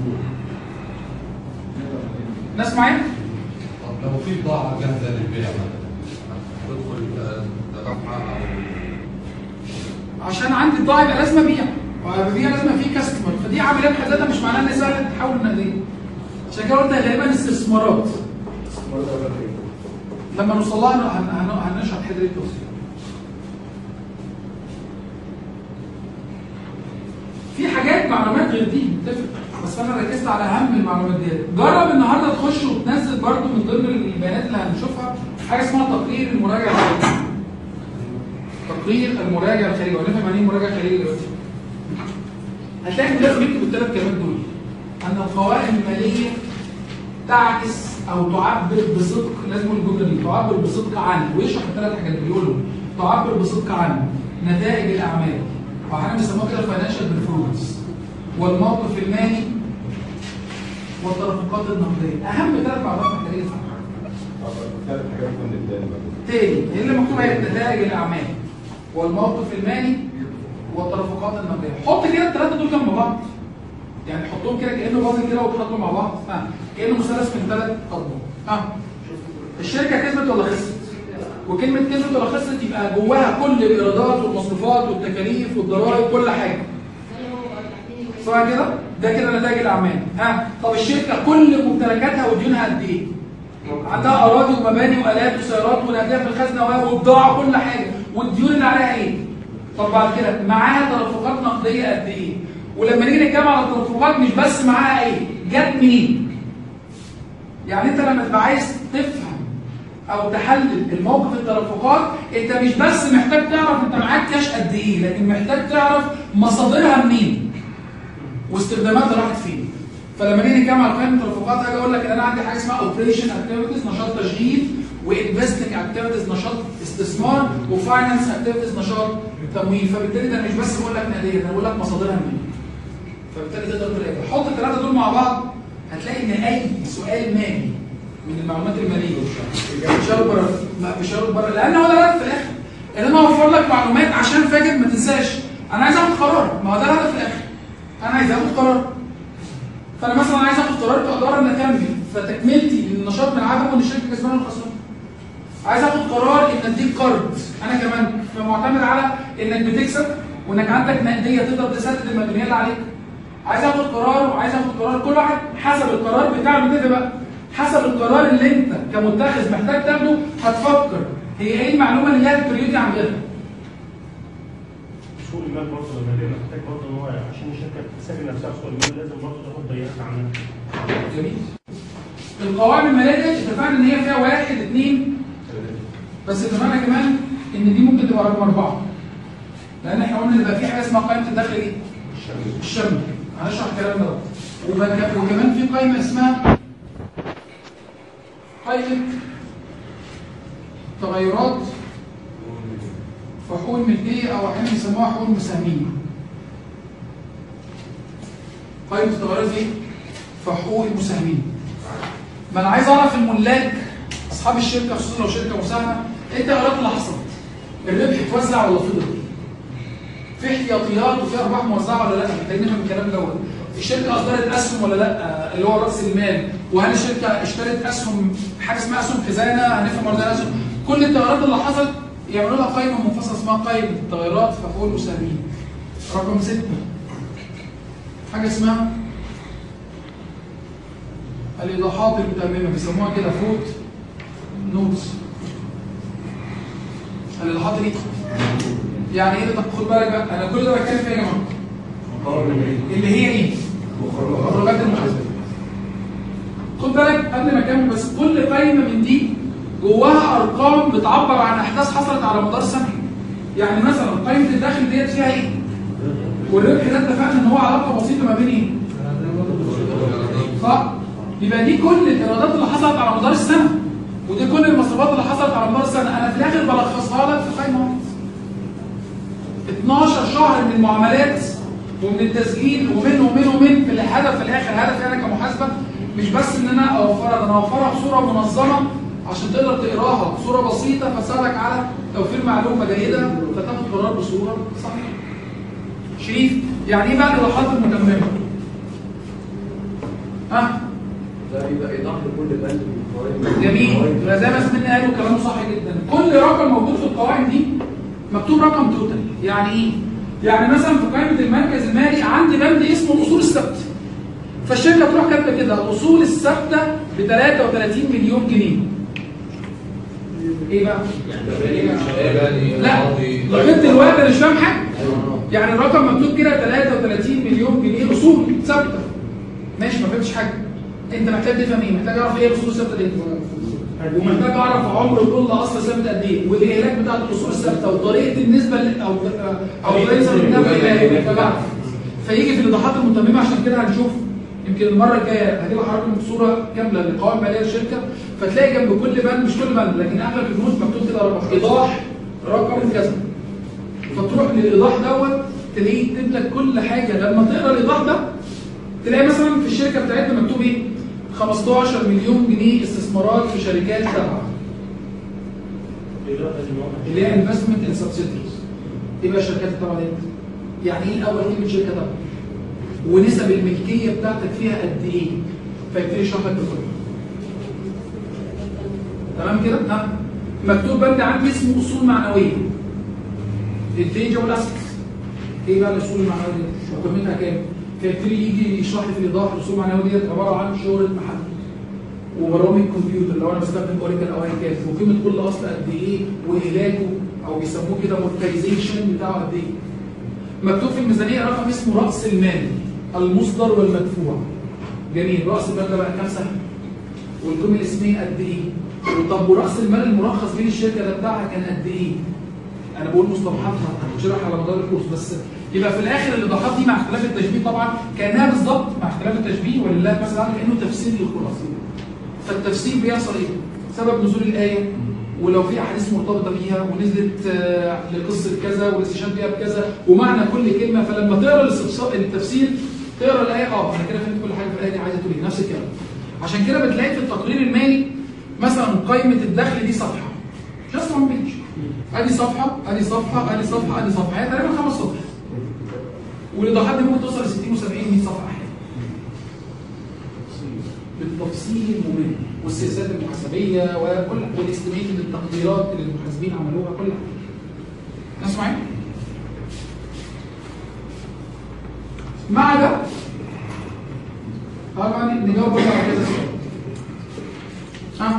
ناس معايا؟ طب لو في بضاعه جاهزه للبيع تدخل تبيعها عشان عندي بضاعه يبقى لازم ابيع، وابيع لازم في كاستمر، فدي عمليات حد ذاتها مش معناها ان سهل تحول النقديه. عشان كده قلت غالبا استثمارات. لما نوصل لها هن- هن- هنشرح حدر التوصيل. في حاجات معلومات غير دي متفق، بس انا ركزت على اهم المعلومات دي. جرب النهارده تخش وتنزل برضو من ضمن البيانات اللي هنشوفها حاجه اسمها تقرير المراجع الخارجي. تقرير المراجع الخارجي، ونفهم يعني ايه مراجع خارجي دلوقتي. هتلاقي إن لازم يكتب الثلاث كلمات دول، ان القوائم الماليه تعكس او تعبر بصدق، لازم الجمله دي تعبر بصدق عن، ويشرح الثلاث حاجات بيقولوا تعبر بصدق عن نتائج الاعمال، واحيانا بيسموها كده فاينانشال بيرفورمانس، والموقف المالي، والتدفقات النقديه. اهم ثلاث معلومات محتاجين نفهمها. ثلاث حاجات من التاني تاني هي اللي مكتوبه هي نتائج الاعمال والموقف المالي والتدفقات النقديه. حط كده الثلاثه دول جنب بعض، يعني حطهم كده كانه بازل كده وتحطهم مع بعض، ها كانه مثلث من ثلاث اضلاع. ها الشركه كسبت ولا خسرت؟ وكلمه كسبت ولا خسرت يبقى جواها كل الايرادات والمصروفات والتكاليف والضرائب كل حاجه. صح كده؟ ده كده نتائج الاعمال. ها طب الشركه كل ممتلكاتها وديونها قد ايه؟ عندها اراضي ومباني والات وسيارات ونقديه في الخزنه وبضاعه كل حاجه، والديون اللي عليها ايه؟ طب بعد كده معاها تدفقات نقديه قد ايه؟ ولما نيجي نتكلم على التدفقات مش بس معاها ايه؟ جت منين؟ يعني انت لما تبقى عايز تفهم او تحلل الموقف التدفقات، انت مش بس محتاج تعرف انت معاك كاش قد ايه، لكن محتاج تعرف مصادرها منين واستخداماتها راحت فين. فلما نيجي نتكلم على قائمه التدفقات هاجي اقول لك ان انا عندي حاجه اسمها اوبريشن اكتيفيتيز نشاط تشغيل، وانفستنج اكتيفيتيز نشاط استثمار، وفاينانس اكتيفيتيز نشاط تمويل. فبالتالي ده مش بس بقول لك نقديه، ده بقول لك مصادرها منين. فبالتالي تقدر تلاقي حط الثلاثه دول مع بعض هتلاقي ان اي سؤال مالي من المعلومات الماليه بيشارك بره بيشارك بره، لان هو ده الهدف في الاخر. ان انا اوفر لك معلومات عشان فاكر ما تنساش. انا عايز اخد قرار، ما هو ده الهدف في الاخر. انا عايز اخد قرار. فانا مثلا عايز اخد قرار كاداره ان اكمل، فتكملتي للنشاط من عدم وان الشركه كسبانه ولا خسرانه. عايز اخد قرار ان اديك قرض، انا كمان معتمد على انك بتكسب وانك عندك نقديه تقدر تسدد المديونيه اللي عليك. عايز اخد قرار وعايز اخد قرار، كل واحد حسب القرار بتاعه المتفق بقى، حسب القرار اللي انت كمتخذ محتاج تاخده هتفكر هي ايه المعلومه اللي هي البريوريتي عن غيرها. سوق المال برضه لما يبقى محتاج برضه ان هو عشان الشركه تسجل نفسها في سوق المال لازم برضه تاخد بيانات عنها. جميل. القوائم الماليه دي اتفقنا ان هي فيها واحد اثنين، بس اتفقنا كمان ان دي ممكن تبقى رقم اربعه. لان احنا قلنا ان بقى في حاجه اسمها قائمه الدخل ايه؟ الشامل. هنشرح الكلام ده. وكمان في قائمه اسمها قائمه تغيرات فحول ملكيه او احيانا بيسموها حقوق مساهمين. قائمه التغيرات دي فحقوق المساهمين. ما انا عايز اعرف الملاك اصحاب الشركه خصوصا لو شركه مساهمه ايه التغيرات اللي حصلت؟ الربح اتوزع ولا فضل؟ في احتياطيات وفي ارباح موزعه ولا لا؟ محتاجين نفهم الكلام دوت. الشركه اصدرت اسهم ولا لا؟ اللي هو راس المال. وهل الشركه اشترت اسهم حاجه اسمها اسهم خزانه؟ هنفهم برضه الاسهم. كل التغيرات اللي حصلت يعملوا لها قائمه منفصله اسمها قائمه التغيرات في حقوق المساهمين. رقم سته حاجه اسمها الايضاحات المتممه، بيسموها كده فوت نوتس. الايضاحات دي يعني ايه؟ طب خد بالك بقى، انا كل ده بتكلم فيها يا جماعه اللي هي ايه؟ مخرجات المحاسبه. خد بالك قبل ما اكمل بس، كل قائمه من دي جواها ارقام بتعبر عن احداث حصلت على مدار سنه. يعني مثلا قائمه الدخل ديت فيها ايه؟ والربح ده اتفقنا ان هو علاقه بسيطه ما بين ايه؟ صح؟ يبقى دي كل الايرادات اللي حصلت على مدار السنه، ودي كل المصروفات اللي حصلت على مدار السنه. انا في الاخر بلخصها لك في قائمه واحده. اتناشر شهر من المعاملات ومن التسجيل ومن ومن ومن في الهدف في الاخر هدفي انا كمحاسبه مش بس ان انا اوفرها، ده انا اوفرها بصوره منظمه عشان تقدر تقراها بصوره بسيطه فتساعدك على توفير معلومه جيده فتاخد قرار بصوره صحيحه. شريف يعني ايه بقى الايضاحات المتممه؟ ها؟ ده بيبقى ايضاح لكل بند من القوائم. جميل. زي ما سيدنا قالوا كلامه صح جدا. كل رقم موجود في القوائم دي مكتوب رقم توتال. يعني ايه؟ يعني مثلا في قائمه المركز المالي عندي بند اسمه الاصول الثابته. فالشركه تروح كاتبه كده الاصول الثابته ب ثلاثة وثلاثين مليون جنيه. ايه بقى؟ يعني لا لغايه دلوقتي انا مش فاهم حاجه. يعني الرقم مكتوب كده ثلاثة وثلاثين مليون جنيه اصول ثابته. ماشي ما فهمتش حاجه. انت محتاج تفهم ايه؟ محتاج اعرف ايه الاصول الثابته دي؟ ومحتاج اعرف عمر كل اصل ثابت قد ايه؟ والاهلاك بتاعت الاصول الثابته وطريقه النسبه اللي او او طريقه النسبه اللي محتاج اعرف. فيجي في الايضاحات المتممه عشان كده هنشوف يمكن المره الجايه هتبقى حضرتك صوره كامله لقوائم ماليه الشركه فتلاقي جنب كل بند مش كل بند لكن اغلب البنود مكتوب كده رقم ايضاح رقم كذا. فتروح للايضاح دوت تلاقيه يكتب لك كل حاجه. لما تقرا الايضاح ده تلاقي مثلا في الشركه بتاعتنا مكتوب ايه؟ خمستاشر مليون جنيه استثمارات في شركات تابعه. اللي هي انفستمنت ان سبسيدريز. ايه بقى الشركات التابعه دي؟ يعني ايه اول كلمه شركه تابعه؟ ونسب الملكيه بتاعتك فيها قد ايه؟ فيبتدي يشرح لك بكل. تمام كده؟ ها مكتوب بند عندي اسمه اصول معنويه. التنجبل اسيتس. ايه بقى الاصول المعنويه دي؟ وقيمتها كام؟ فيبتدي يجي يشرح لي في الايضاح الاصول المعنويه ديت عباره عن شهره محل وبرامج كمبيوتر لو انا بستخدم اوريكل او ايا كان وقيمه كل اصل قد ايه واهلاكه او بيسموه كده مورتايزيشن بتاعه قد ايه. مكتوب في الميزانيه رقم اسمه راس المال المصدر والمدفوع. جميل. راس المال ده بقى كام سنه؟ والقيمه الاسميه قد ايه؟ طب وراس المال المرخص بين الشركه ده بتاعها كان قد ايه؟ انا بقول مصطلحاتها هتشرح على مدار الكورس بس يبقى في الاخر الايضاحات دي مع اختلاف التشبيه طبعا كانها بالظبط مع اختلاف التشبيه ولله مثلا كانه تفسير للخلاصه. فالتفسير بيحصل ايه؟ سبب نزول الايه ولو في احاديث مرتبطه بيها ونزلت لقصه كذا والاستشهاد بيها بكذا ومعنى كل كلمه. فلما تقرا التفسير تقرا الايه اه انا كده فهمت كل حاجه في الايه دي عايزه تقول ايه نفس الكلام. عشان كده بتلاقي في التقرير المالي مثلا قائمه الدخل دي صفحه جاست وان بيج. ادي صفحه ادي صفحه ادي صفحه ادي صفحه هي تقريبا خمس صفحات. والايضاحات دي ممكن توصل ل ستين وسبعين ومية صفحه احيانا. بالتفصيل الممل والسياسات المحاسبيه وكل والاستيميتد التقديرات اللي المحاسبين عملوها كل حاجه. ناس معايا؟ مع ده طبعا نجاوب برضه على كذا سؤال. ها؟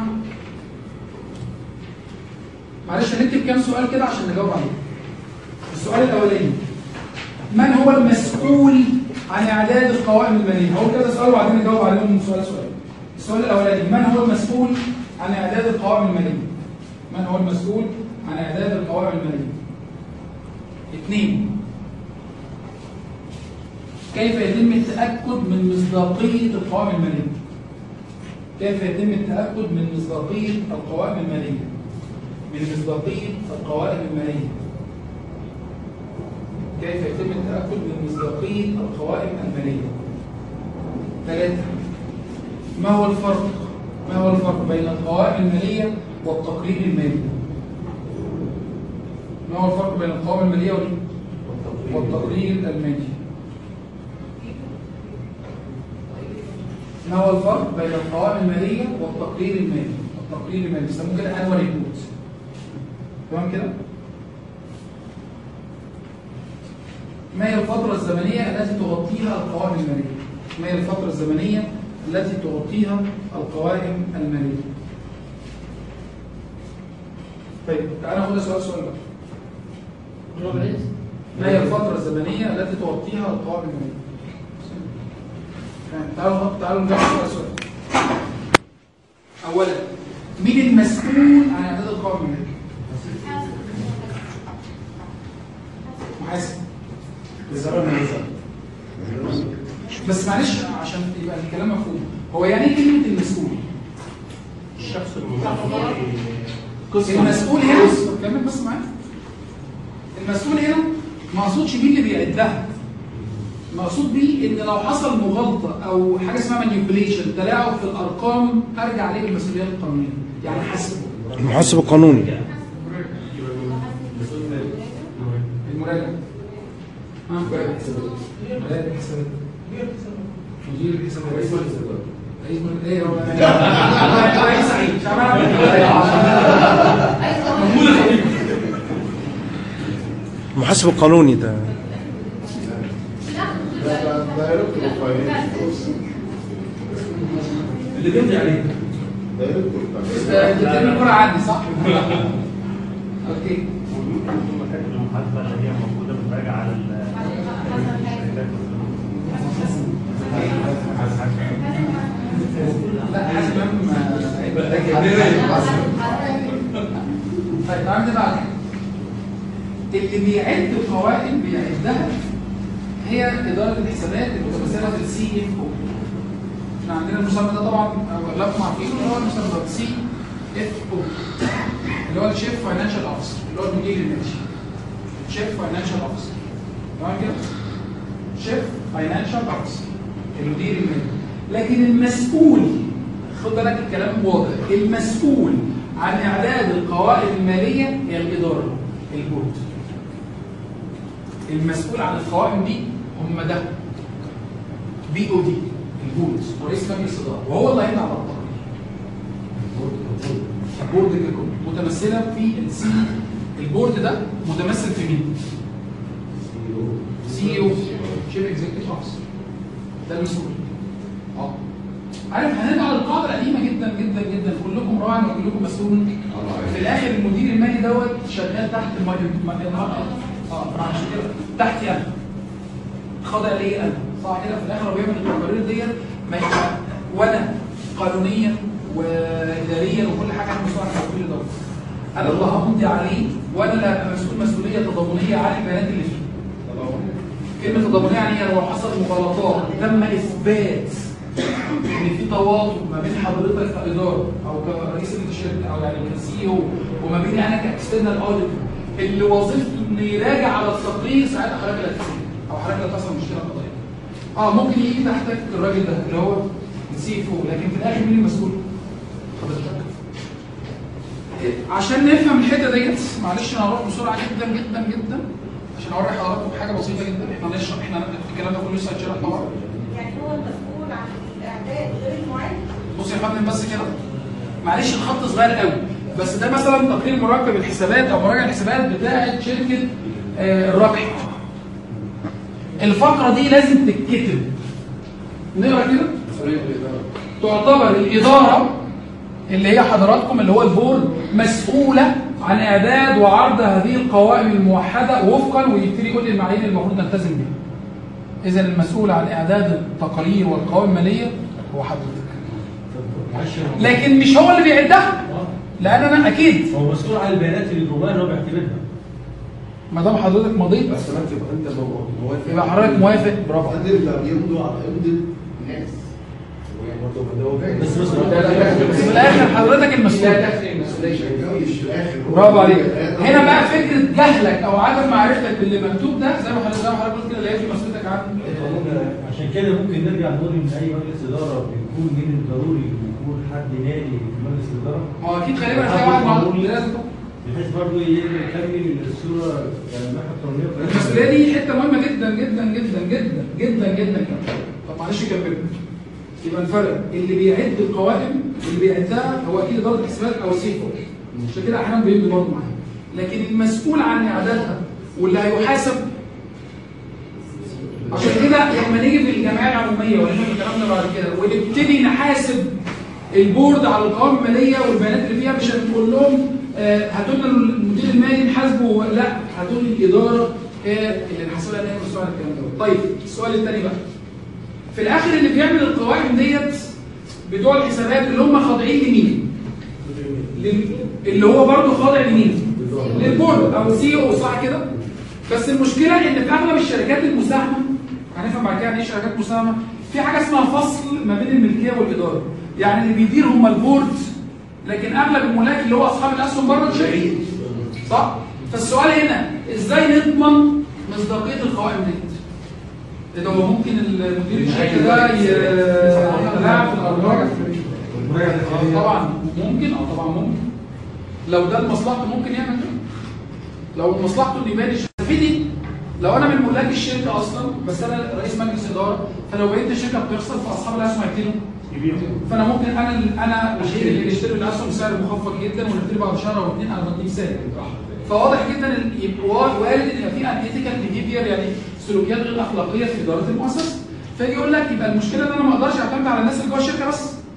معلش هنكتب كام سؤال كده عشان نجاوب عليه. السؤال الاولاني من هو المسؤول عن اعداد القوائم الماليه؟ هقول كذا سؤال وبعدين نجاوب عليهم من سؤال سؤال. السؤال الاولاني من هو المسؤول عن اعداد القوائم الماليه؟ من هو المسؤول عن اعداد القوائم الماليه؟ اثنين كيف يتم التاكد من مصداقيه القوائم الماليه؟ كيف يتم التاكد من مصداقيه القوائم الماليه؟ من مصداقيه القوائم الماليه. كيف يتم التاكد من مصداقيه القوائم الماليه؟ ثلاثه ما هو الفرق؟ ما هو الفرق بين القوائم الماليه والتقرير المالي؟ ما هو الفرق بين القوائم الماليه والتقرير المالي؟ ما هو الفرق بين القوائم الماليه والتقرير المالي؟ التقرير المالي بيسموه كده انوال ريبورت. تمام كده؟ ما هي الفترة الزمنية التي تغطيها القوائم المالية؟ ما هي الفترة الزمنية التي تغطيها القوائم المالية؟ طيب تعالى ناخد سؤال سؤال بقى. ما هي الفترة الزمنية التي تغطيها القوائم المالية؟ تعالوا تعالوا نجاوب سؤال سؤال. أولا مين المسؤول عن إعداد القوائم المالية؟ محاسب. بس معلش عشان يبقى الكلام مفهوم هو يعني ايه كلمه المسؤول؟ الشخص المسؤول. المسؤول هنا كمل بس معايا. المسؤول هنا ما اقصدش مين اللي بيعدها. المقصود بيه ان لو حصل مغالطه او حاجه اسمها مانيبيوليشن تلاعب في الارقام ارجع عليه بالمسؤوليات القانونيه يعني حاسبه. المحاسب القانوني. المراجع. ها مراجع الحسابات. مدير الحسابات. رئيس الحسابات. رئيس ايه هو رئيس سعيد شعبان محمود الخليل. المحاسب القانوني ده دايركتور فاينانس اللي بيمضي عليه. انت بترمي الكوره عندي صح؟ اوكي. وممكن تكون مكاتب المحاسبه اللي هي موجوده بتراجع على ال لا حاسب طيب تعالى بقى اللي بيعد القوائم بيعدها هي اداره الحسابات المتمثله في السي اف او. احنا عندنا المسمى ده طبعا اغلبكم عارفينه اللي هو المسمى ده سي اف او اللي هو الشيف فاينانشال اوفيسر اللي هو المدير المالي. شيف فاينانشال اوفيسر تمام كده؟ شيف فاينانشال اوفيسر المدير المالي. لكن المسؤول خد بالك الكلام واضح، المسؤول عن اعداد القوائم الماليه هي الاداره البورد. المسؤول عن القوائم دي هم ده بي او دي البورد ورئيس مجلس الاداره وهو اللي هيطلع على القرار. البورد ككل متمثله في السي. البورد ده متمثل في مين؟ سي او شيف اكزيكتيف اوفيسر ده المسؤول. اه عارف هنرجع للقاعده القديمه جدا جدا جدا كلكم راع وكلكم مسؤول. في الاخر المدير المالي دوت شغال تحت المدير اه عشان كده تحت انا خاضع ليا انا صح كده. في الاخر هو بيعمل التقارير ديت ما يبقى وانا قانونيا واداريا وكل حاجه انا مسؤول عن كل دوت. انا اللي همضي عليه وانا اللي هبقى مسؤول مسؤوليه تضامنيه عن البيانات اللي فيه. كلمه تضامنيه يعني لو حصل مغالطات تم اثبات ان في تواطؤ ما بين حضرتك كاداره او كرئيس الشركه او يعني كسي او وما بيني انا كاكسترنال اوديتور اللي وظيفته انه يراجع على التقرير ساعتها حضرتك اللي هتسال او حضرتك اللي هتحصل مشكله قضائيه. اه ممكن يجي تحتك الراجل ده اللي هو السي اف او لكن في الاخر مين المسؤول؟ حضرتك. عشان نفهم الحته ديت معلش انا هروح بسرعه جدا جدا جدا عشان اوري حضراتكم حاجه بسيطه جدا. احنا نشرح احنا الكلام ده كله لسه هيتشرح طبعا. يعني هو المسؤول عن الاعداد غير المعد. بص يا فندم بس كده معلش الخط صغير قوي بس ده مثلا تقرير مراقب الحسابات او مراجع الحسابات بتاعه شركه آه الرقح. الفقره دي لازم تتكتب نقرا كده. تعتبر الاداره اللي هي حضراتكم اللي هو البورد مسؤوله عن اعداد وعرض هذه القوائم الموحده وفقا ويبتدي يقول لي المعايير اللي المفروض نلتزم بيها. اذا المسؤول عن اعداد التقارير والقوائم الماليه هو حضرتك. لكن مش هو اللي بيعدها لان انا اكيد هو مسؤول عن البيانات اللي جواها اللي هو بيعتمدها. ما دام حضرتك مضيت بس ما تبقى انت موافق يبقى حضرتك موافق. برافو. انت بيمضوا على امضه ناس بس بس بس في الاخر حضرتك المسؤول. برافو عليك. هنا بقى فكره جهلك او عدم معرفتك باللي مكتوب ده زي ما حضرتك زي ما حضرتك قلت كده اللي هي في مسؤوليتك عن عشان كده ممكن نرجع نقول ان اي مجلس اداره بيكون من الضروري يكون حد نادي في مجلس الاداره. ما هو اكيد غالبا هتلاقي واحد معروف لازم بحيث برضه يكمل الصوره يعني الناحيه القانونيه. المسؤوليه دي حته مهمه جدا جدا جدا جدا جدا جدا كمان. طب معلش كمل. يبقى الفرق اللي بيعد القوائم اللي بيعدها هو اكيد اداره الحسابات او السي اف او. عشان كده احيانا بيمضي برضه معايا. لكن المسؤول عن اعدادها واللي هيحاسب عشان كده لما نيجي في الجمعيه العموميه ونعمل الكلام ده بعد كده ونبتدي نحاسب البورد على القوائم الماليه والبيانات اللي فيها مش هنقول لهم آه هاتوا لنا المدير المالي نحاسبه لا هاتوا لي الاداره هي اللي نحاسبها ان هي مسؤوله عن الكلام ده. طيب السؤال الثاني بقى في الاخر اللي بيعمل القوائم ديت بتوع الحسابات اللي هم خاضعين لمين؟ اللي هو برضه خاضع لمين؟ للبورد او السي او صح كده؟ بس المشكله ان في اغلب الشركات المساهمه هنفهم بعد كده يعني ايه شركات مساهمه في حاجه اسمها فصل ما بين الملكيه والاداره. يعني اللي بيدير هم البورد لكن اغلب الملاك اللي هو اصحاب الاسهم بره الشركه صح؟ فالسؤال هنا ازاي نضمن مصداقيه القوائم ديت؟ ده هو ممكن المدير الشركه ده يتلاعب في الارباح طبعا ممكن اه طبعا ممكن لو ده لمصلحته ممكن يعمل كده. لو مصلحته ان يبان الشركه لو انا من ملاك الشركه اصلا بس انا رئيس مجلس اداره فلو بقيت الشركه بتخسر فاصحاب الاسهم هيبتدوا فانا ممكن انا انا الوحيد اللي بيشتري الاسهم بسعر مخفض جدا ونبتدي بعد شهر او اثنين انا بدي مثال. فواضح جدا يبقى وارد ان يبقى في انيثيكال بيهيفير يعني سلوكيات غير اخلاقيه في اداره المؤسسه. فيجي يقول لك يبقى المشكله ان انا ما اقدرش اعتمد على الناس اللي جوه الشركه بس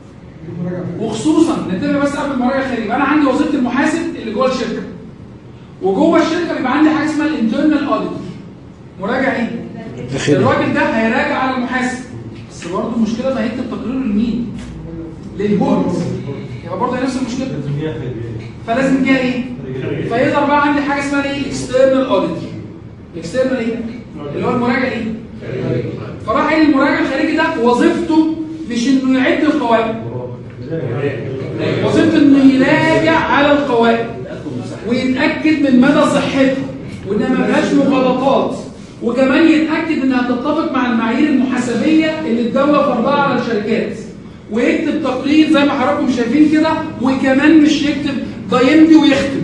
وخصوصا نتفق بس قبل المراجعه الخارجيه، يبقى انا عندي وظيفه المحاسب اللي جوه الشركه، وجوه الشركه بيبقى عندي حاجه اسمها الانترنال اوديتور، مراجع ايه؟ الراجل ده هيراجع على المحاسب، بس برضه المشكله ما هيكتب تقريره لمين؟ للبورد، يبقى برضه نفس المشكله، فلازم جاي ايه؟ فيظهر بقى عندي حاجه اسمها ايه؟ الاكسترنال اوديتور. الاكسترنال ايه؟ اللي هو المراجع ايه؟ فراح قال المراجع الخارجي ده وظيفته مش انه يعد القوائم، وظيفته انه يراجع على القوائم ويتاكد من مدى صحتها وانها ما فيهاش مغالطات، وكمان يتاكد انها تتفق مع المعايير المحاسبيه اللي الدوله فرضها على الشركات، ويكتب تقرير زي ما حضراتكم شايفين كده، وكمان مش يكتب ده يمضي ويختم.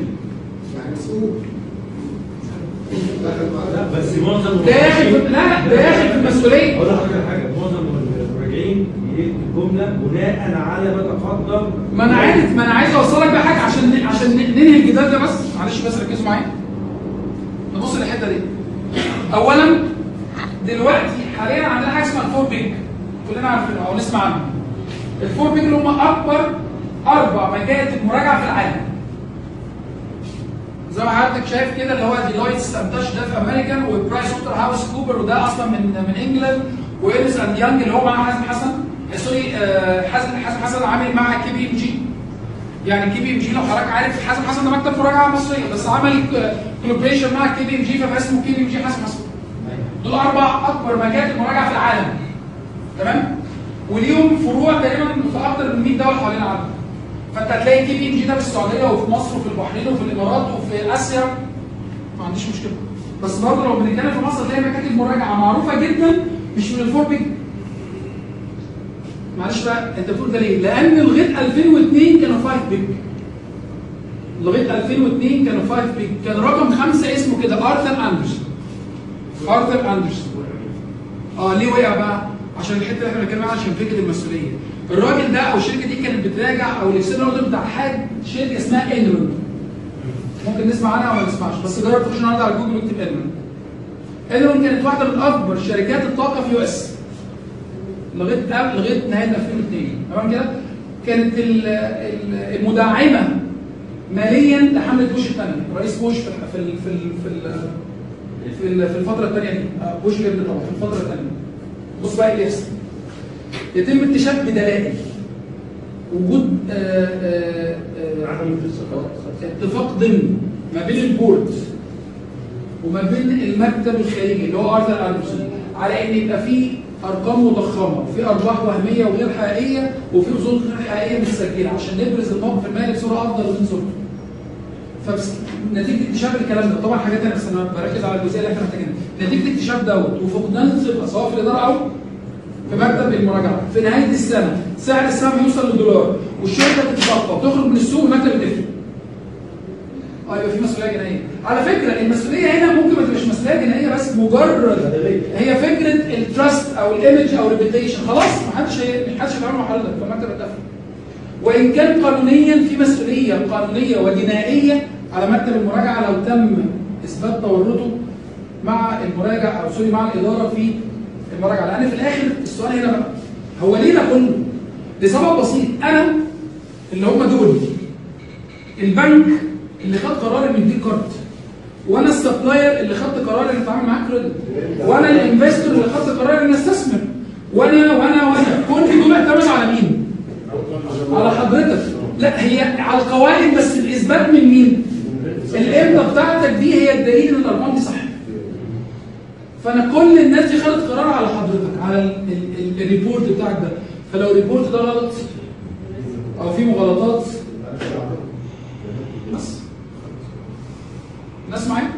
لا بس معظم ده ياخد لا لا ده ياخد في المسؤوليه. اقول لحضرتك حاجه، معظم المراجعين يكتب جمله بناء على ما تفضل. ما انا عارف، ما انا عايز اوصلك بقى حاجه عشان عشان ننهي الجدال ده، بس معلش بس ركزوا معايا. نبص للحته دي. اولا دلوقتي حاليا عندنا حاجه اسمها الفور بيج، كلنا عارفينها او نسمع عنها. الفور بيج اللي هم اكبر اربع مكاتب مراجعه في العالم. زي ما حضرتك شايف كده، اللي هو ديلويت ستانتاش ده في امريكان، وبرايس ووتر هاوس كوبر وده اصلا من من انجلاند، وإيرنست اند يانج اللي هو مع حازم حسن، سوري حازم حازم حسن عامل مع كي بي ام جي. يعني كي بي ام جي لو حضرتك عارف، حازم حسن ده مكتب مراجعه مصريه بس عمل كولابريشن مع كي بي ام جي، فبقى اسمه كي بي ام جي حازم حسن. دول اربع اكبر مكاتب مراجعه في العالم. تمام؟ وليهم فروع تقريبا في اكثر من مية دوله حوالين العالم. فانت هتلاقي كي بي ام جي ده في السعوديه وفي مصر وفي البحرين وفي الامارات وفي اسيا، ما عنديش مشكله. بس برضه لو بنتكلم في مصر هتلاقي مكاتب مراجعه معروفه جدا مش من الفور بيج. معلش بقى، انت بتقول ده ليه؟ لان لغايه ألفين واثنين كانوا فايف بيج. لغايه ألفين واثنين كانوا فايف بيج، كان رقم خمسه اسمه كده ارثر اندرسون. ارثر اندرسون. اه ليه وقع بقى؟ عشان الحته اللي احنا بنتكلم عنها، عشان فكره المسؤوليه. الراجل ده او الشركه دي كانت بتراجع، او الاكسترنال اوديت بتاع حاجه شركه اسمها انرون. ممكن نسمع عنها او ما نسمعش، بس جرب تخش النهارده على جوجل واكتب انرون. انرون كانت واحده من اكبر شركات الطاقه في يو اس لغايه قبل لغايه نهايه ألفين واثنين. تمام كده؟ كانت المدعمه ماليا لحمله بوش الثانيه، رئيس بوش في في في في في الفتره الثانيه دي، بوش الابن طبعا في الفتره الثانيه. بص بقى ايه اللي يحصل. يتم اكتشاف بدلائل وجود آآ آآ آآ اتفاق ضمني ما بين البورد وما بين المكتب الخارجي اللي هو ارثر اندرسون على ان يبقى في ارقام مضخمه وفي ارباح وهميه وغير حقيقيه وفي اصول غير حقيقيه متسجله عشان نبرز الموقف المالي بصوره افضل من صورته. فنتيجه اكتشاف الكلام ده طبعا حاجات انا بس انا بركز على الجزئيه اللي احنا محتاجينها. نتيجه اكتشاف دوت وفقدان الثقه سواء في الاداره او في مكتب المراجعه، في نهايه السنه سعر السهم يوصل للدولار والشركه تتبطل وتخرج من السوق والمكتب يتقفل. اه يبقى في مسؤوليه جنائيه. على فكره المسؤوليه هنا ممكن ما تبقاش مسؤوليه جنائيه بس، مجرد هي فكره التراست او الايمج او الريبيتيشن، خلاص ما حدش ما حدش هيتعامل مع حضرتك فالمكتب اتقفل. وان كان قانونيا في مسؤوليه قانونيه وجنائيه على مكتب المراجعه لو تم اثبات تورطه مع المراجع او سوري مع الاداره في المراجعه، لان في الاخر السؤال هنا بقى هو ليه ده كله؟ لسبب بسيط، انا اللي هم دول البنك اللي خد قرار ان يديك كارت، وانا السبلاير اللي خدت قرار ان اتعامل معاك كريدت، وانا الانفستور اللي خدت قرار ان استثمر، وانا وانا وانا كل دول اعتمدوا على مين؟ على حضرتك. لا هي على القوائم بس الاثبات من مين؟ الامضه بتاعتك دي هي الدليل ان الارقام دي صح. فانا كل الناس دي خدت قرار على حضرتك على الريبورت بتاعك ده، فلو الريبورت ده غلط او فيه مغالطات بس. الناس معايا؟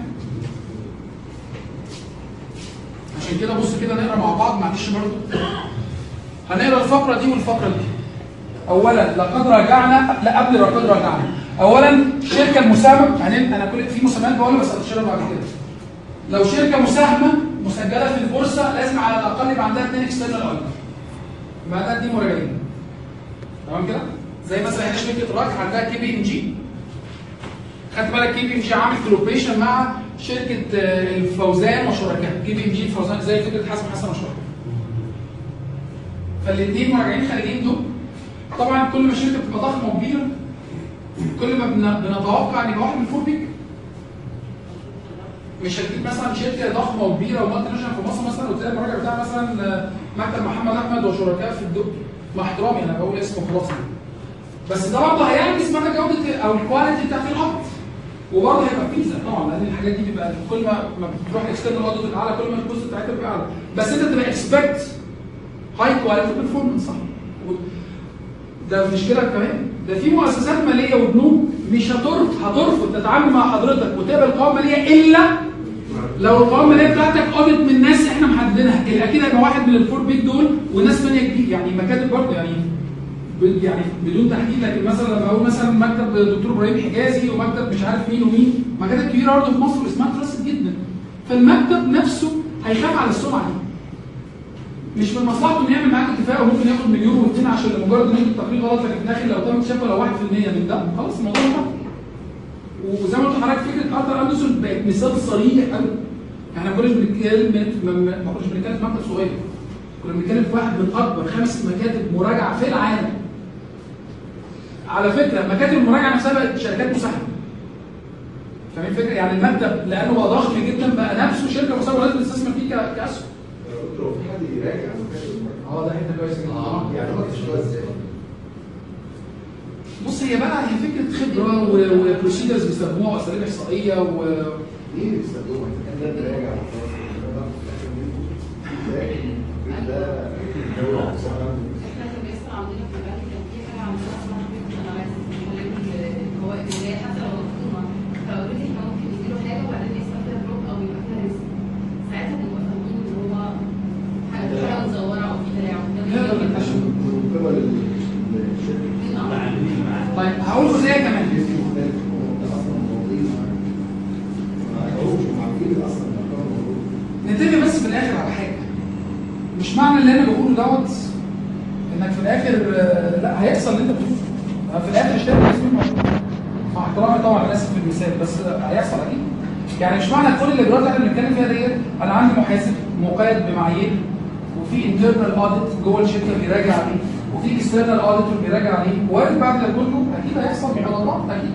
عشان كده بص كده نقرا مع بعض، معلش برضه هنقرا الفقره دي والفقره دي. اولا لقد راجعنا، لا قبل لقد راجعنا، اولا الشركه المساهمه، انا كل في مسميات بقولها بس هتشرح بعد كده. لو شركه مساهمه مسجله في البورصه لازم على الاقل يبقى عندها اثنين اكسترنال اوديتور. يبقى عندها اثنين مراجعين. تمام كده؟ زي مثلا هنا شركه راك عندها كي بي ام جي. خدت بالك كي بي ام جي عامل كولوبريشن مع شركه الفوزان وشركائها، كي بي ام جي الفوزان زي فكره حازم حسن وشركائها. فالاثنين مراجعين خارجيين دول طبعا كل ما الشركه بتبقى ضخمه وكبيره كل ما بن- بنتوقع ان يبقى واحد من الفور بيج. مش هتجيب مثلا شركه ضخمه وكبيره ومالتي ناشونال في مصر مثلا وتلاقي المراجع بتاعها مثلا مكتب محمد احمد وشركاء في الدول، مع احترامي انا بقول اسمه خلاص، بس ده برضه هيعكس مدى جوده او الكواليتي بتاعت العقد، وبرضه هيبقى فيزا طبعا لان الحاجات دي بتبقى كل ما ما بتروح اكسترنال اوديت اعلى كل ما الكوست بتاعتها بتبقى اعلى، بس انت تبقى اكسبكت هاي كواليتي بيرفورمانس صح. ده مش كده كمان، ده في مؤسسات ماليه وبنوك مش هترفض هترفض تتعامل مع حضرتك وتقبل قوائم ماليه الا لو القوائم الماليه بتاعتك اوديت من ناس احنا محددينها، اللي اكيد هيبقى واحد من الفور بيج دول وناس ثانيه كتير يعني مكاتب برضه يعني ب- يعني بدون تحديد، لكن مثلا لما اقول مثلا مكتب دكتور ابراهيم حجازي ومكتب مش عارف مين ومين، مكاتب كبيره برضه في مصر اسمها تراست جدا، فالمكتب نفسه هيخاف على السمعه دي. مش من مصلحته انه يعمل معاك اتفاق وممكن ياخد مليون واثنين عشان لمجرد ان انت التقرير غلط، لكن في الاخر لو تم اكتشافه لو واحد في المية من ده خلاص الموضوع انتهى. وزي ما قلت لحضرتك فكره ارثر اندرسون بقت مثال صريح قوي. احنا ما كناش بنتكلم ما ما كناش بنتكلم في مكتب صغير، كنا بنتكلم في واحد من اكبر خمس مكاتب مراجعه في العالم. على فكره مكاتب المراجعه نفسها بقت شركات مساهمه. فاهمين الفكره؟ يعني المكتب لانه بقى ضخم جدا بقى نفسه شركه مساهمه لازم نستثمر فيه ك- كاسهم. دكتور في حد يراجع مكاتب المراجعه؟ اه ده حته كويسه جدا. اه يعني ما تشتغل ازاي؟ بص هي بقى هي فكره خبره وبروسيدرز بيستخدموها واساليب احصائيه و مين اللي بيستخدمها؟ كان ده بيراجع ده دولة احنا كان بيحصل عندنا في البنك كان في حاجه عندنا اسمها فكره اناليسيس الفوائد اللي هي حتى لو مفهومه فاوريدي احنا ممكن نديله حاجه وبعدين يحصل فيها دروب او يبقى فيها ريسك، ساعتها بنبقى فاهمين ان هو حاجه حاجه مزوره او في تلاعب. نقدر نكتشف. من قبل الشركة طيب هقول جزئيه كمان. جزء مختلف ده اصلا موضوعي ما يعرفوش وعارفين اصلا الارقام موجوده. نتفق بس في الاخر على حاجه، مش معنى اللي انا بقوله دوت انك في الاخر آه، لا هيحصل اللي انت بتقوله. أنا في الاخر اشتري اسمي مع احترامي طبعا انا اسف في المثال بس هيحصل اكيد. يعني مش معنى كل الاجراءات اللي احنا بنتكلم فيها ديت انا عندي محاسب مقيد بمعايير وفي انترنال اوديت جوه الشركه بيراجع عليه وفي اكسترنال اوديتور بيراجع عليه، وارد بعد ده كله اكيد هيحصل غلطات اكيد.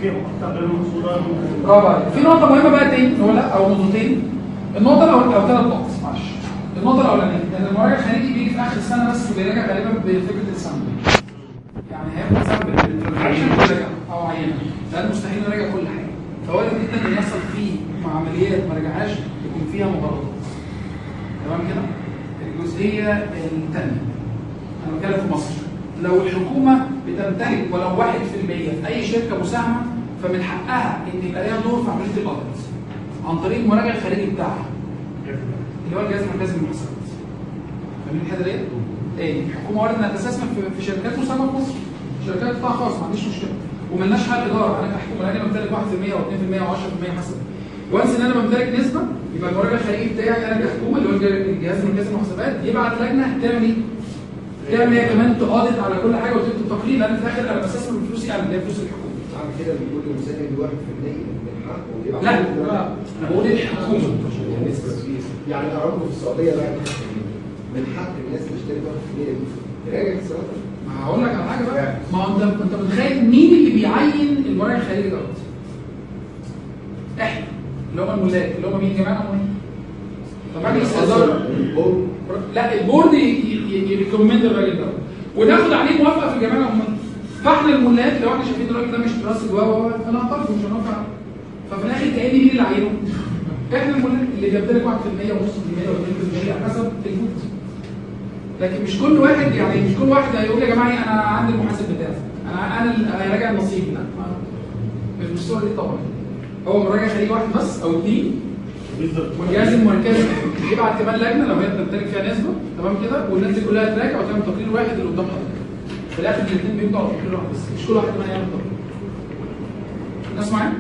برافو عليك. في نقطه مهمه بقى تاني نقولها او نقطتين. النقطه الاولانيه او ثلاث نقط معلش. النقطه الاولانيه ان المراجع الخارجي بيجي في اخر السنه بس وبيراجع غالبا بفكره السنه. يعني هياخد سنه بالانترفيشن ويراجع او عينه، لان مستحيل نراجع كل حاجه. فوارد جدا ان يحصل فيه مع عمليات ما راجعهاش يكون فيها مغالطات. تمام كده؟ الجزئيه الثانيه انا بتكلم في مصر، لو الحكومه بتمتلك ولو واحد في المية في اي شركه مساهمه فمن حقها ان يبقى ليها دور في عمليه الاوديت عن طريق المراجع الخارجي بتاعها اللي هو الجهاز المركزي للمحاسبات. فاهمين الحته ديت؟ تاني الحكومه وارد انها تستثمر في شركات مساهمه في مصر، شركات قطاع خاص ما عنديش مشكله ومالناش حق اداره. انا كحكومه انا بمتلك واحد في المية او اثنين في المية او عشرة في المية حسب. وانس ان انا بمتلك نسبه يبقى المراجع الخارجي بتاعي انا كحكومه اللي هو الجهاز المركزي للمحاسبات يبعت لجنه تعمل ايه؟ تعمل هي كمان تقاضت على كل حاجه وتكتب تقرير، لان في الاخر انا بستثمر بفلوسي انا اللي هي فلوس الحكومه. عامل كده بيقول لي مساهم واحد في المية من حقه ويبقى لا انا بقول الحكومه يعني نسبة كبيرة. يعني ارامكو في السعوديه بقى من حق الناس اللي تشتري واحد في المية دي تراجع السعوديه. ما هقول لك على حاجه بقى، ما هو انت انت متخيل مين اللي بيعين المراجع الخارجي دوت؟ احنا اللي هم الملاك اللي هم مين يا جماعه؟ طب مجلس الاداره لا البورد يريكومند الراجل دوت وناخد عليه موافقه في الجمعيه العموميه. فاحنا الملاك لو احنا شايفين الراجل ده مش تراست جواه انا هطرده مش هنوافق. ففي الاخر كأني مين اللي عينه؟ احنا الملاك اللي بيمتلك واحد في المية ونص في المية واثنين في المية حسب الجهد. لكن مش كل واحد يعني مش كل واحد هيقول يا جماعه انا عندي المحاسب بتاعي انا انا اللي هراجع النصيب. لا مش بالصوره دي طبعا. هو مراجع خارجي واحد بس او اثنين والجهاز المركزي يبعت كمان لجنه لو هي بتمتلك فيها نسبه تمام كده والناس دي كلها تراجع وتعمل تقرير واحد اللي قدام حضرتك. في الاخر الاثنين بيبقوا على تقرير واحد بس مش كل واحد كمان يعمل تقرير. الناس معايا؟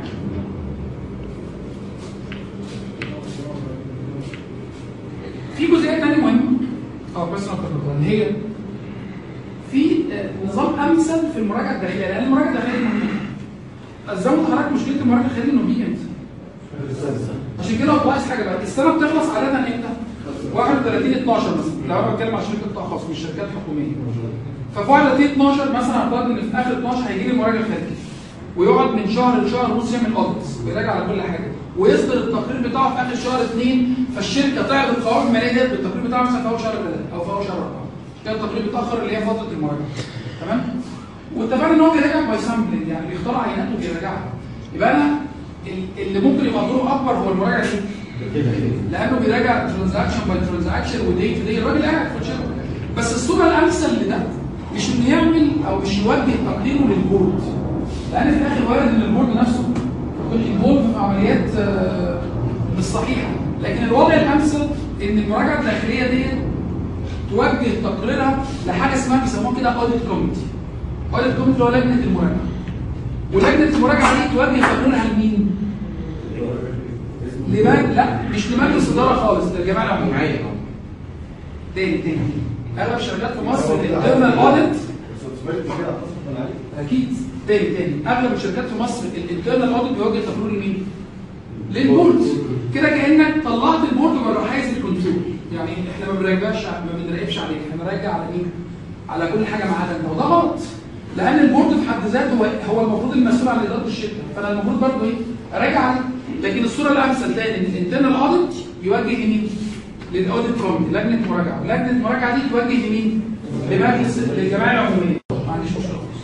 في جزئيه ثانيه مهمه اه بس ان هي في نظام امثل في المراجعه الداخليه لان المراجعه الداخليه مهمه. زي ما حضرتك مشكله المراجعه الخارجيه انه بيجي امتى؟ عشان كده هتلاحظ حاجه بقى السنه بتخلص عاده امتى؟ واحد وثلاثين اتناشر مثلا لو انا بتكلم عن شركه قطاع خاص مش شركات حكوميه. ففي واحده تي اتناشر مثلا اعتقد ان في اخر اتناشر هيجي لي مراجع خارجي ويقعد من شهر لشهر ونص يعمل اوديتس ويراجع على كل حاجه ويصدر التقرير بتاعه في اخر شهر اثنين، فالشركه تعرض القوائم الماليه ديت بالتقرير بتاعه مثلا في اول شهر ثلاثه او في اول شهر اربعه. كده التقرير بيتاخر اللي هي فتره المراجعه. تمام؟ واتفقنا ان هو بيراجع باي سامبلنج، يعني بيختار عينات وبيراجعها. يبقى انا اللي ممكن يبقى دوره اكبر هو المراجع دي. لانه بيراجع ترانزاكشن باي ترانزاكشن ودي تو دي، الراجل قاعد في الشركه. بس الصوره الامثل لده مش انه يعمل او مش يوجه تقريره للبورد. لان في الاخر وارد ان البورد نفسه يكون انفولف في عمليات مش صحيحه، لكن الوضع الامثل ان المراجعه الداخليه دي توجه تقريرها لحاجه اسمها بيسموها كده اوديت كوميتي. اوديت كوميتي اللي هو لجنه المراجعه. ولجنه المراجعه دي توجه تقريرها لمين؟ لمن؟ لا مش لمجلس اداره خالص، للجماعه العموميه. تاني تاني اغلب الشركات في مصر الانترنال اوديت اكيد تاني تاني اغلب الشركات في مصر الانترنال اوديت بيوجه تقرير لمين؟ للبورد. كده كانك طلعت البورد بره حيز الكنترول، يعني احنا ما بنراجعش ما بنراقبش عليك، احنا بنراجع على مين؟ على كل حاجه ما عدا انت، وده غلط. لان البورد في حد ذاته هو هو المفروض المسؤول عن اداره الشركه، فانا المفروض برضه ايه؟ اراجع عليه. لكن الصوره الامثل تاني ان الانترنال اوديت يوجه لمين؟ للاوديت كوميتي، لجنه مراجعه، ولجنه المراجعه دي توجه لمين؟ لمجلس للجمعيه العموميه. ما عنديش مشكله خالص.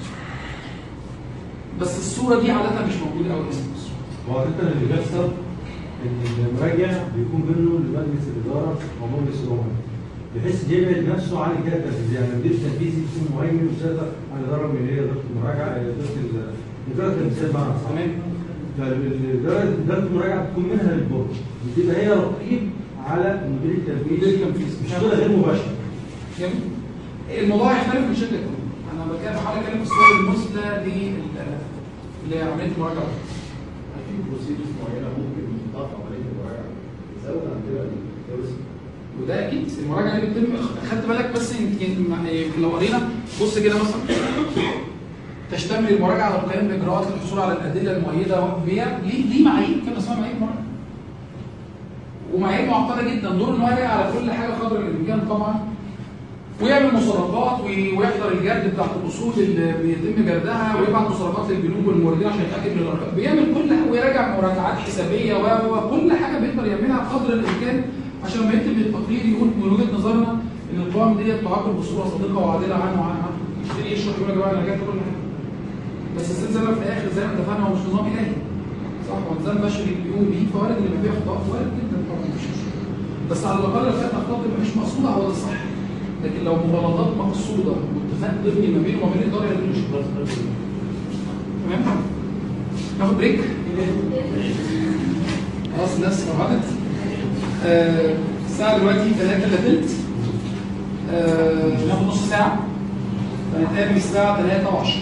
بس الصوره دي عاده مش موجوده قوي في مصر. هو عاده اللي بيحصل ان المراجع بيكون منه لمجلس الاداره ومجلس الامناء، بحيث يبعد نفسه عن الجهه التنفيذيه، يعني المدير التنفيذي يكون مهيمن وسيطر على الاداره الماليه، اداره المراجعه، اداره الاداره التنفيذيه بمعنى اصح. تمام. فاداره المراجعه بتكون منها للبورد، بتبقى هي رقيب على المدير التنفيذي مش شغل غير مباشر. جميل. الموضوع يختلف من شركه لشركه. انا بتكلم بحاول اتكلم في الصوره المثلى لعمليه المراجعه. في بروسيدرز معينه ممكن تضاف عمليه المراجعه تزود عن كده الريسك. وده اكيد المراجعه دي بتتم. خدت بالك بس يمكن لو قرينا بص كده مثلا تشتمل المراجعه على قيام الاجراءات للحصول على الادله المؤيده بيها ليه معايير كده اسمها معايير مراجعه. ومعايير معقده جدا، دور ان هو يراجع على كل حاجه قدر الامكان طبعا، ويعمل مصادقات ويحضر الجرد بتاعت الاصول اللي بيتم جردها، ويبعت مصادقات للبنوك والموردين عشان يتاكد من الارقام، بيعمل كل حاجه ويراجع مراجعات حسابيه وكل حاجه بيقدر يعملها قدر الامكان عشان لما يكتب التقرير يقول من وجهه نظرنا ان القوائم ديت تعبر بصوره صادقه وعادله عنه وعن عنه. يبتدي يشرح يقول يا جماعه انا رجعت كل حاجه. بس السلسله في الاخر زي ما اتفقنا هو مش نظام الهي. صح، هو نظام بشري بيقوم بيه، فوارد اللي فيه اخطاء وارد جدا طبعا مش مشكله. بس على الاقل لو كانت اخطاء مش مقصوده هو ده صح. لكن لو مغالطات مقصوده واتفاق ضمني ما بينه وما بين الاداره يبقى مش تمام؟ ناخد بريك؟ خلاص الناس قعدت. آه الساعه دلوقتي ثلاثة الا ثلث. آه ناخد نص ساعه. فنتقابل الساعه ثلاثة وعشرة.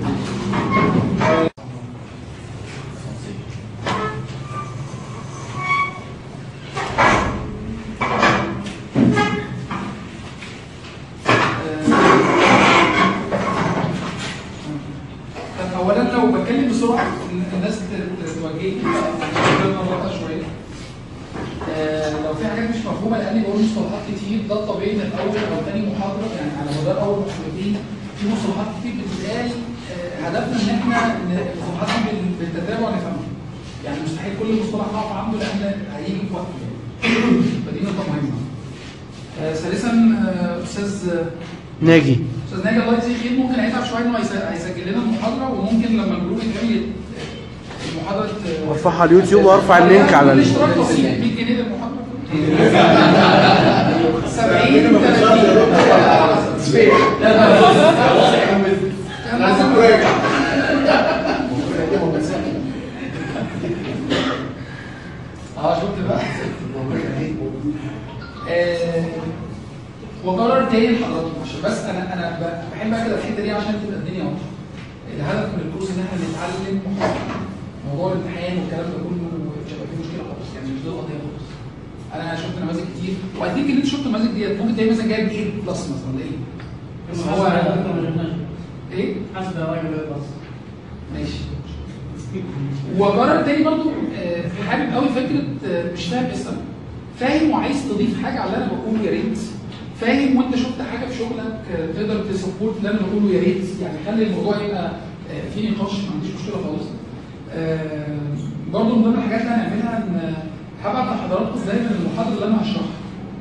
الناس توجهني شويه. آه لو في حاجات مش مفهومه لاني بقول مصطلحات كتير، ده الطبيعي من اول او ثاني محاضره، يعني على مدار اول محاضرتين في مصطلحات كتير بتتقال. آه هدفنا ان احنا المصطلحات دي بالتتابع نفهمها. يعني مستحيل كل مصطلح نقف عنده لان هيجي في وقت. فدي نقطه مهمه. آه ثالثا آه استاذ ناجي استاذ ناجي الله يجزيه خير ممكن هيتعب شويه انه هيسجل لنا المحاضره، وممكن لما الجروب يتعمل المحاضره وارفعها على اليوتيوب وارفع اللينك على الاشتراك بسيط مية جنيه للمحاضره. سبعين ثلاثين لازم نراجع. اه شفت بقى. وقرار تاني لحضراتكم عشان بس انا انا بحب اكد الحته دي عشان تبقى الدنيا واضحه. الهدف من الكورس ان احنا نتعلم موضوع الامتحان والكلام ده كله مش هيبقى فيه مشكله خالص، يعني مش دي القضيه خالص. انا شفت نماذج كتير واكيد ان انت شفت النماذج ديت ممكن تلاقي مثلا جايب ايه بلس مثلا ولا ايه؟ بس هو ايه؟ حسب راجل بلس. ماشي. وقرار تاني برضو حابب قوي فكره مش فاهم اسم فاهم وعايز تضيف حاجه على اللي انا بقوله يا ريت فاهم وانت شفت حاجه في شغلك تقدر تسبورت اللي انا بقوله، يا ريت يعني خلي الموضوع يبقى في نقاش، ما عنديش مشكله خالص. برضه من ضمن الحاجات اللي هنعملها ان هبعت لحضراتكم دايما المحاضره اللي انا هشرحها.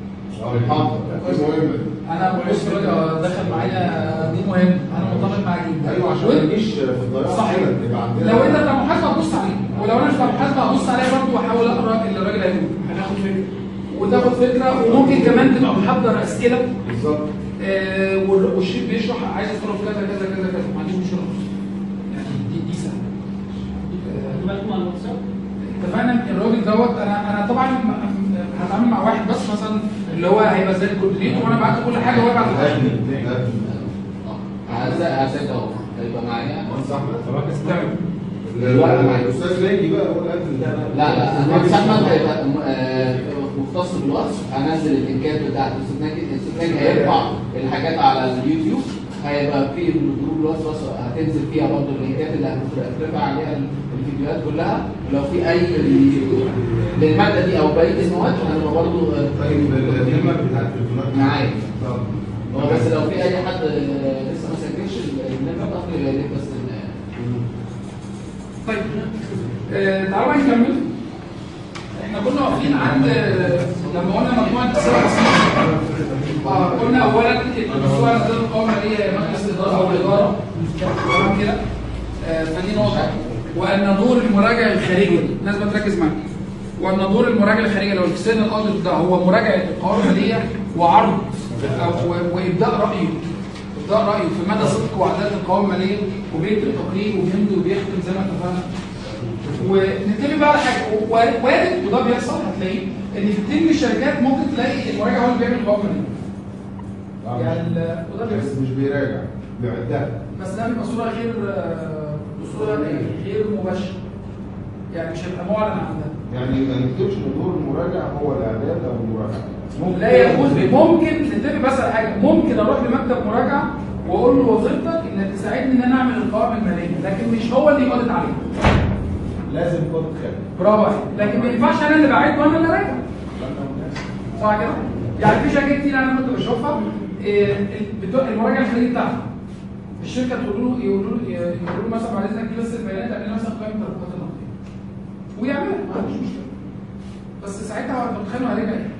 انا بص بقى دخل معايا دي مهم، انا متفق معاك جدا. ايوه عشان ما نجيش في الضياع. صحيح. لو انت بتاع محاسبه هتبص عليه، ولو انا مش بتاع محاسبه هبص عليه برضه واحاول اقرا اللي الراجل هيقوله، هناخد فكره وتاخد فكره، وممكن كمان تبقى محضر اسئله بالظبط. آه والشريك بيشرح عايز اتصرف كذا كذا كذا كذا، ما عنديش مشكله يعني دي دي سهله. معاكم على الواتساب؟ اتفقنا الراجل دوت انا انا طبعا هتعامل مع واحد بس مثلا اللي هو هيبقى زي الكوردينيتور وانا بعت كل حاجه وهو يبعت هسيب اهو هيبقى معايا مهندس احمد خلاص استعمل الورقه معايا. الاستاذ ناجي بقى هو اللي قال لا لا المهندس احمد هيبقى مختص بالوصف، هنزل اللينكات بتاعت الاستاذ ناجي. الاستاذ ناجي هيرفع الحاجات على اليوتيوب، هيبقى في جروب الوصف هتنزل فيها برضه اللينكات اللي هترفع عليها الفيديوهات كلها، ولو في اي للماده دي او بقيه المواد هنبقى برضه. طيب النمر بتاع التليفونات معايا هو، بس لو في اي حد لسه ما سجلش النمر ده يبقى ليه بس. طيب آه تعالوا نكمل. احنا كنا واقفين عند لما قلنا مجموعه اسئله بسيطه. اه قلنا اولا الموضوع على نظام القوائم الماليه مجلس الاداره او الاداره تمام كده. آه فدي نقطه. وان دور المراجع الخارجي لازم تركز معايا. وان دور المراجع الخارجي لو الاكسترنال اوديت ده هو مراجعه القوائم الماليه وعرض او وابداء رايه ابداء رايه في مدى صدق وعداله القوائم الماليه، وبيكتب تقرير وبيمضي وبيختم زي ما اتفقنا. ونتكلم بقى على حاجه وارد وده بيحصل، هتلاقيه ان في كتير من الشركات ممكن تلاقي المراجع هو اللي بيعمل القوائم الماليه. يعني وده بيحصل مش بيراجع بيعدها، بس ده بيبقى صوره غير صوره غير مباشره، يعني مش هيبقى معلن عن ده. يعني ما نكتبش ان دور المراجع هو الاعداد او المراجعه. لا يجوز. ممكن نتفق بس على حاجه، ممكن اروح لمكتب مراجعه واقول له وظيفتك انك تساعدني ان انا اعمل القوائم الماليه، لكن مش هو اللي يقعد عليها. لازم كود خارجي. برافو عليك. لكن ما ينفعش انا اللي بعد وانا اللي راجع. صح كده؟ يعني في شركات كتير انا كنت بشوفها المراجع الخارجي بتاعها الشركه تقول له يقولوا له يقولوا له مثلا بعد اذنك دي بس البيانات اعمل لنا مثلا قائمه الترقيات النقديه ويعملها، ما عندوش مشكله. بس ساعتها انت متخيل هيراجع ايه؟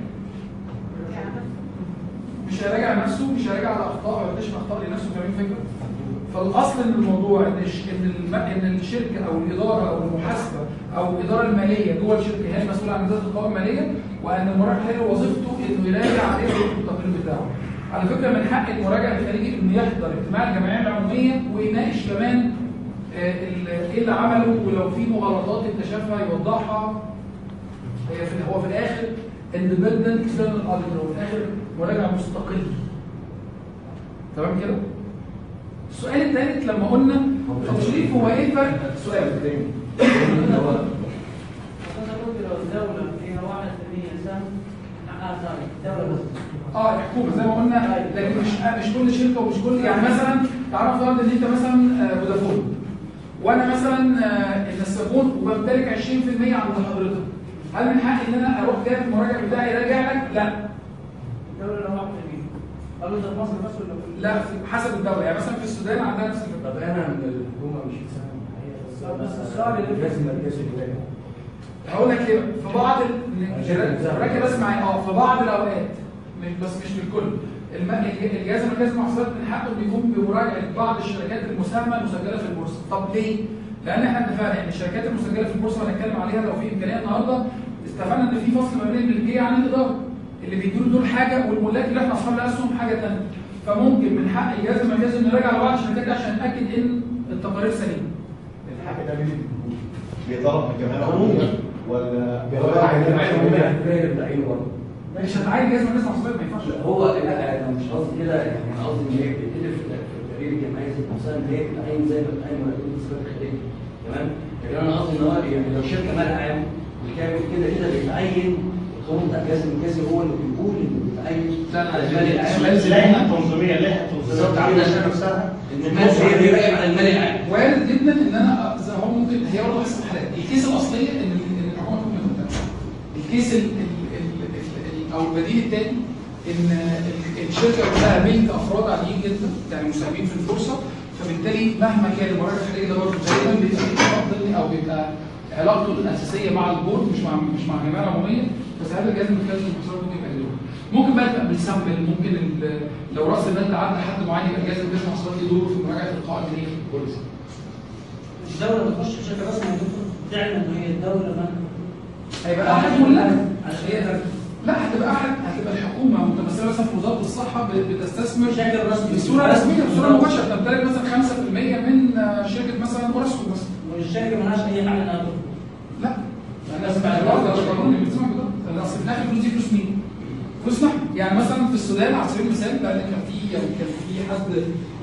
مش هيراجع نفسه، مش هيراجع على اخطاء او يكتشف اخطاء لنفسه. فاهمين الفكره؟ فالاصل ان الموضوع ان ان ان الشركه او الاداره او المحاسبه او الاداره الماليه جوه الشركه هي المسؤوله عن اداره القوائم الماليه، وان المراجع الخارجي وظيفته انه يراجع عليه التقرير بتاعه. على فكره من حق المراجع الخارجي انه يحضر اجتماع الجمعيه العموميه ويناقش كمان ايه اللي عمله، ولو في مغالطات اكتشفها يوضحها. هي في هو في الاخر اندبندنت اكسترنال اوديتور، وفي الاخر مراجع مستقل. تمام كده؟ السؤال الثالث لما قلنا تشريف هو ايه الفرق؟ السؤال الثاني الدولة فيها واحد بالمية سهم اه سوري الدولة بس اه الحكومة زي ما قلنا، لكن مش مش كل شركة ومش كل يعني مثلا تعرف فرض ان انت مثلا فودافون وانا مثلا النساجون وبمتلك عشرين في المية عند حضرتك، هل من حقي ان انا اروح جايب المراجع بتاعي يراجع لك؟ لا. الدولة لو واحد بالمية قالوا ده في مصر بس ولا كل؟ لا حسب الدولة، يعني مثلا في السودان عندها نفس الفكرة. طب انا من الحكومة مش بسهم بس السؤال اللي لازم مركزي كده. هقول لك ايه في بعض ركز بس معايا اه في بعض الاوقات مش بس مش في الكل. الجهاز المركزي للمحاسبات من حقه انه يقوم بمراجعه بعض الشركات المساهمه المسجله في البورصه. طب ليه؟ لان احنا اتفقنا ان الشركات المسجله في البورصه هنتكلم عليها لو في امكانيه النهارده، اتفقنا ان في فصل ما بين الملكيه عن الاداره اللي بيديروا دول حاجه والملاك اللي احنا اصحاب الاسهم حاجه ثانيه. فممكن من حق الجهاز المركزي انه يراجع على بعض الشركات عشان نتاكد ان التقارير سليمه. الحق ده مين بيطلب من الجمعيه العموميه ولا بتعينه برضه؟ مش هتعين جهاز مركزي محاسبات ما ينفعش. هو لا انا مش قصدي كده، يعني انا قصدي ان هي بتتكلم في التقرير الجمعيه ذات نفسها ان هي بتعين زي ما بتعين مراقبه الحسابات الخارجيه. تمام؟ لكن انا قصدي ان هو يعني لو شركه مالها عام بتعمل كده كده بيتعين القانون بتاع الجهاز المركزي هو اللي بيقول انه بيتعين المال العام. اللائحه التنظيميه اللائحه التنظيميه بتاع الشركه نفسها ان المال هي بيراقب على المال العام. وارد جدا ان انا زي هو ممكن هي برضه حسب الحالات. الكيس الاصليه ان الحكومه تكون متابعه. الكيس ال ال ال او البديل الثاني ان الشركه كلها ملك افراد عاديين جدا يعني مساهمين في البورصه، فبالتالي مهما كان المراجع الخارجي ده برضه غالبا بيبقى افضل او بيبقى علاقته الاساسيه مع البورد مش مع مش مع الجمعيه العموميه، فساعتها الجهاز المركزي للمحاسبات ممكن يبقى له. ممكن بقى تبقى بالسامبل، ممكن لو راس المال عدى حد معين يبقى الجهاز المركزي للمحاسبات له دور في مراجعه القواعد الماليه في البورصه. الدوله بتخش في شركه رسميه تعلن ان هي الدوله ما هيبقى احد ولا لا؟ لا هتبقى احد، هتبقى الحكومه متمثله مثلا في وزاره الصحه بتستثمر بشكل رسمي بصوره رسميه بصوره مباشره، تمتلك مثلا خمسة في المية من شركه مثلا اوراسكوم مثلا. والشركه مالهاش اي حق انها تدخل. لا الناس بقى الوضع القانوني اللي بتسمع كده، اصل في الاخر الفلوس دي فلوس مين؟ فلوسنا. يعني مثلا في السودان على سبيل المثال لان كان في يعني كان في حد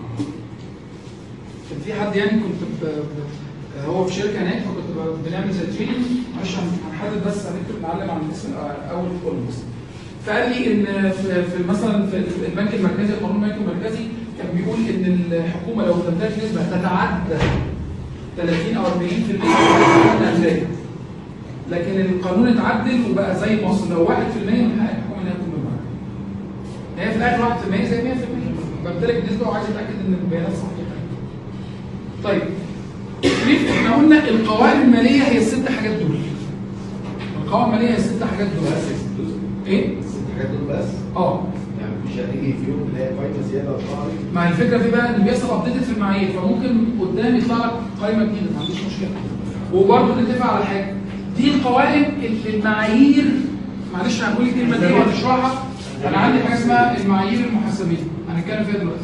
كان في حد يعني كنت ب... هو في شركه هناك فكنت بنعمل زي تريننج، معلش هنحدد بس هنكتب نعلم عن الاسم اول كولوم بس. فقال لي ان في, في مثلا في البنك المركزي القانون البنك المركزي كان بيقول ان الحكومه لو تمتلك نسبه تتعدى ثلاثين او أربعين بالمية من الاملاك، لكن القانون اتعدل وبقى زي مصر لو واحد في المية من حق الحكومه انها تكون بالمعنى. هي في الاخر واحد في المية زي مية في المية، بمتلك نسبه وعايز اتاكد ان البيانات صحيحه. طيب احنا قلنا القوائم الماليه هي الست حاجات دول. القوائم الماليه هي الست حاجات دول اساسا. ايه؟ الست حاجات دول بس؟ اه يعني مش هتيجي في يوم تلاقي فايده زياده وطلعت. ما الفكره في بقى ان بيحصل ابديت في المعايير، فممكن قدام يطلع لك قائمه جديده ما عنديش مشكله. وبرضه نتفق على حاجه، دي القوائم اللي المعايير، معلش هنقول الكلمه دي وهنشرحها. انا عندي حاجه اسمها المعايير المحاسبيه هنتكلم فيها دلوقتي.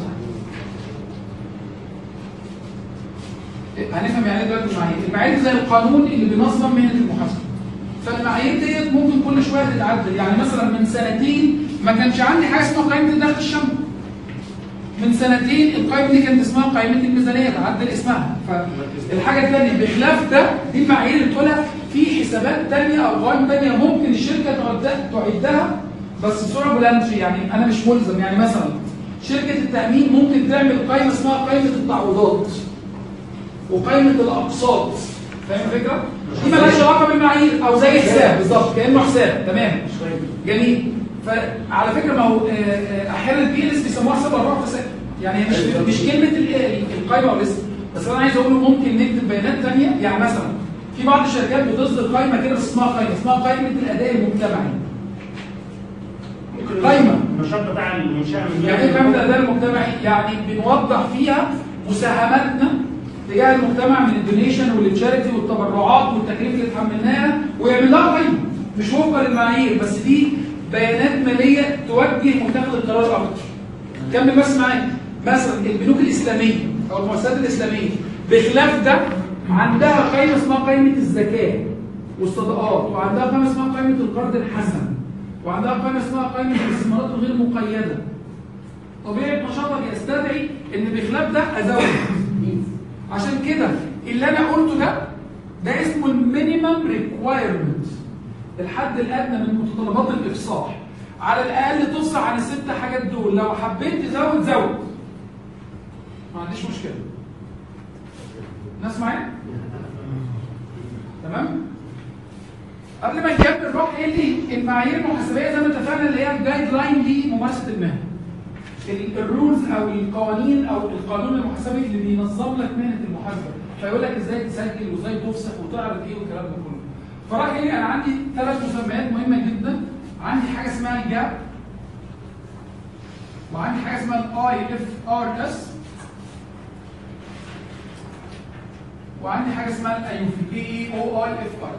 هنفهم يعني ايه دلوقتي المعايير. المعايير زي القانون اللي بينظم مهنه المحاسبه. فالمعايير ديت ممكن كل شويه تتعدل، يعني مثلا من سنتين ما كانش عندي حاجه اسمها قائمه الدخل الشامل. من سنتين القائمه دي كانت اسمها قائمه الميزانيه، تعدل اسمها. فالحاجه الثانيه بخلاف ده، دي المعايير اللي بتقولها في حسابات ثانيه او قوائم ثانيه ممكن الشركه تعدها بس بصوره فولنتري، يعني انا مش ملزم. يعني مثلا شركه التامين ممكن تعمل قائمه اسمها قائمه التعويضات وقائمه الاقساط. فاهم الفكره؟ دي مالهاش علاقه بالمعايير، او زي حساب بالظبط كانه حساب. تمام جميل. فعلى فكره ما هو احيانا البي ال اس بيسموها حساب ارباح فساد، يعني مش مش كلمه القائمه او الاسم، بس انا عايز اقول له ممكن نكتب بيانات ثانيه. يعني مثلا في بعض الشركات بتصدر قائمه كده بس اسمها قائمه اسمها قائمه الاداء المجتمعي. قائمه النشاط بتاع المنشاه. يعني ايه قائمه الاداء المجتمعي؟ يعني بنوضح فيها مساهماتنا تجاه المجتمع من الدونيشن والتشاريتي والتبرعات والتكاليف اللي اتحملناها، ويعمل لها قائمه مش وفقا للمعايير، بس دي بيانات ماليه توجه متخذ القرار اكتر. كمل بس معايا. مثلا البنوك الاسلاميه او المؤسسات الاسلاميه بخلاف ده عندها قائمه اسمها قائمه الزكاه والصدقات، وعندها قائمه اسمها قائمه القرض الحسن، وعندها قائمه اسمها قائمه الاستثمارات الغير مقيده. طبيعه نشاطك يستدعي ان بخلاف ده ازود. عشان كده اللي انا قلته ده ده اسمه المينيمم ريكوايرمنت، الحد الادنى من متطلبات الافصاح. على الاقل تفصح عن الست حاجات دول، لو حبيت تزود زود ما عنديش مشكله. الناس معايا؟ تمام؟ قبل ما نكمل روح ايه اللي المعايير المحاسبيه زي ما اتفقنا اللي هي الجايد لاين لممارسه المهنه. الرولز او القوانين او القانون المحاسبي اللي بينظم لك مهنه المحاسبه، فيقول لك ازاي تسجل وازاي تفصح وتعرض ايه والكلام ده كله. فراح ايه انا عندي ثلاث مسميات مهمه جدا. عندي حاجه اسمها الجاب، وعندي حاجه اسمها الاي اف ار اس، وعندي حاجه اسمها الاي بي او اي اف ار.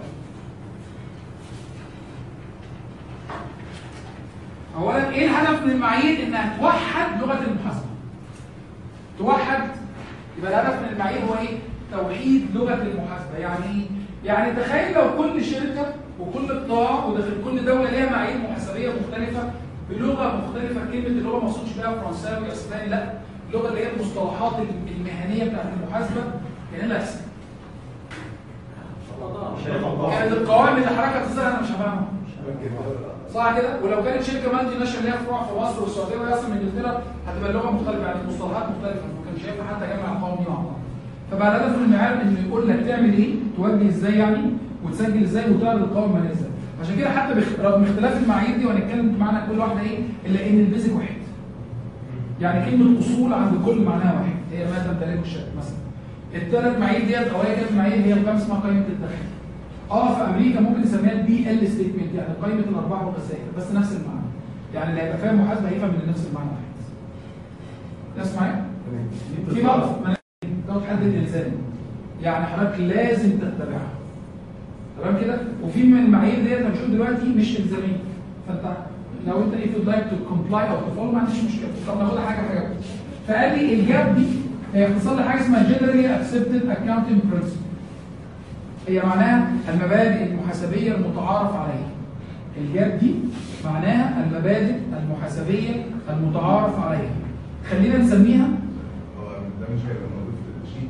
اولا ايه الهدف من المعايير؟ انها توحد لغه المحاسبه. توحد، يبقى الهدف من المعايير هو ايه؟ توحيد لغه المحاسبه. يعني ايه؟ يعني تخيل لو كل شركه وكل قطاع وداخل كل دوله ليها معايير محاسبيه مختلفه بلغه مختلفه. كلمه اللغه ما اقصدش بيها فرنساوي اسباني، لا، اللغه اللي هي المصطلحات المهنيه بتاعت المحاسبه كان لها اسم. كانت القوائم اللي حضرتك هتظهر انا مش هفهمها. صح كده؟ ولو كانت شركه مالتي ناشونال ليها فروع في مصر والسعوديه وهي اصلا من انجلترا هتبقى اللغه مختلفه، يعني المصطلحات مختلفه، ما كانش هينفع حتى جمع القوائم دي مع بعض. فبقى الهدف من المعيار انه يقول لك تعمل ايه؟ توجه ازاي يعني؟ وتسجل ازاي وتعرض القوائم الماليه ازاي. عشان كده حتى بخ- رغم اختلاف المعايير دي وهنتكلم معنى كل واحده ايه الا ان البيزك واحد. يعني كلمه اصول عند الكل معناها واحد، هي ما تمتلكه الشركه مثلا. الثلاث معايير ديت او هي كانت معايير هي الخمس اسمها قائمه الدخل. اه في امريكا ممكن نسميها البي ال ستيتمنت يعني قائمه الارباح والخسائر بس نفس المعنى. يعني اللي هيبقى فاهم محاسبه هيفهم ان نفس المعنى واحد. ناس معايا؟ في بعض ده تحدد الالزام. يعني حضرتك لازم تتبعها. تمام كده؟ وفي من المعايير ديت انا بشوف دلوقتي مش الزاميه. فانت لو انت ايه في لايك تو كومبلاي او تفولو ما عنديش مشكله. طب ناخدها حاجه حاجه. فقال لي الجاب دي هي اختصار لحاجه اسمها جنرالي اكسبتد اكاونتنج برنسبل. هي معناها المبادئ المحاسبيه المتعارف عليها. الجاب دي معناها المبادئ المحاسبيه المتعارف عليها. خلينا نسميها هو ده مش هيبقى موجود في الشيت.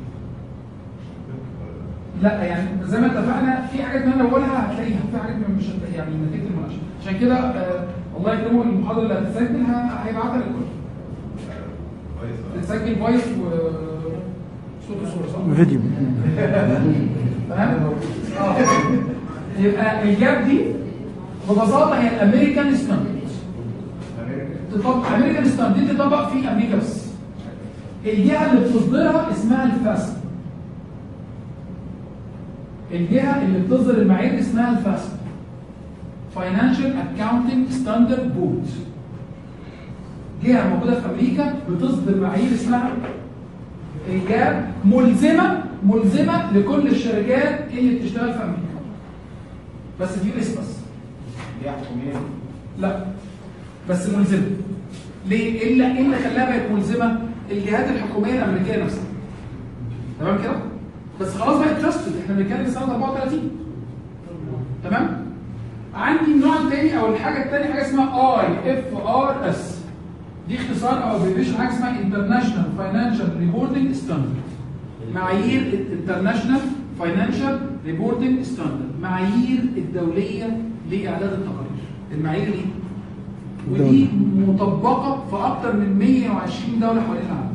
لا يعني زي ما اتفقنا في حاجات انا بقولها هتلاقيها في حاجات مش هتلاقيها يعني نتيجه المناقشه عشان كده آه الله يكرمه المحاضره اللي هتتسجل ه- هيبعتها للكل. تتسجل فويس وصوت وصوره صح؟ فيديو. تمام؟ اه يبقى الجاب دي ببساطه هي الامريكان ستاندرد. تطبق امريكان ستاندرد دي تطبق في امريكا بس. الجهه اللي بتصدرها اسمها الفاسد. الجهه اللي بتصدر المعايير اسمها الفاسد. Financial Accounting Standard Board. جهه موجوده في امريكا بتصدر معايير اسمها الجاب ملزمه ملزمه لكل الشركات اللي بتشتغل في امريكا. بس في يو اس بس. دي حكوميه؟ لا بس ملزمه. ليه؟ ايه اللي ايه اللي خلاها بقت ملزمه؟ الجهات الحكوميه الامريكيه نفسها. تمام كده؟ بس خلاص بقت تراستد، احنا بنتكلم سنه أربعة وثلاثين. تمام؟ عندي النوع الثاني او الحاجه الثانيه حاجه اسمها اي اف ار اس. دي اختصار او ابريفيشن حاجه اسمها انترناشونال فاينانشال ريبورتنج ستاندرد. معايير انترناشونال فاينانشال ريبورتنج ستاندرد، معايير الدوليه لاعداد التقارير. المعايير دي ودي مطبقه في اكثر من مئة وعشرين دوله حوالين العالم.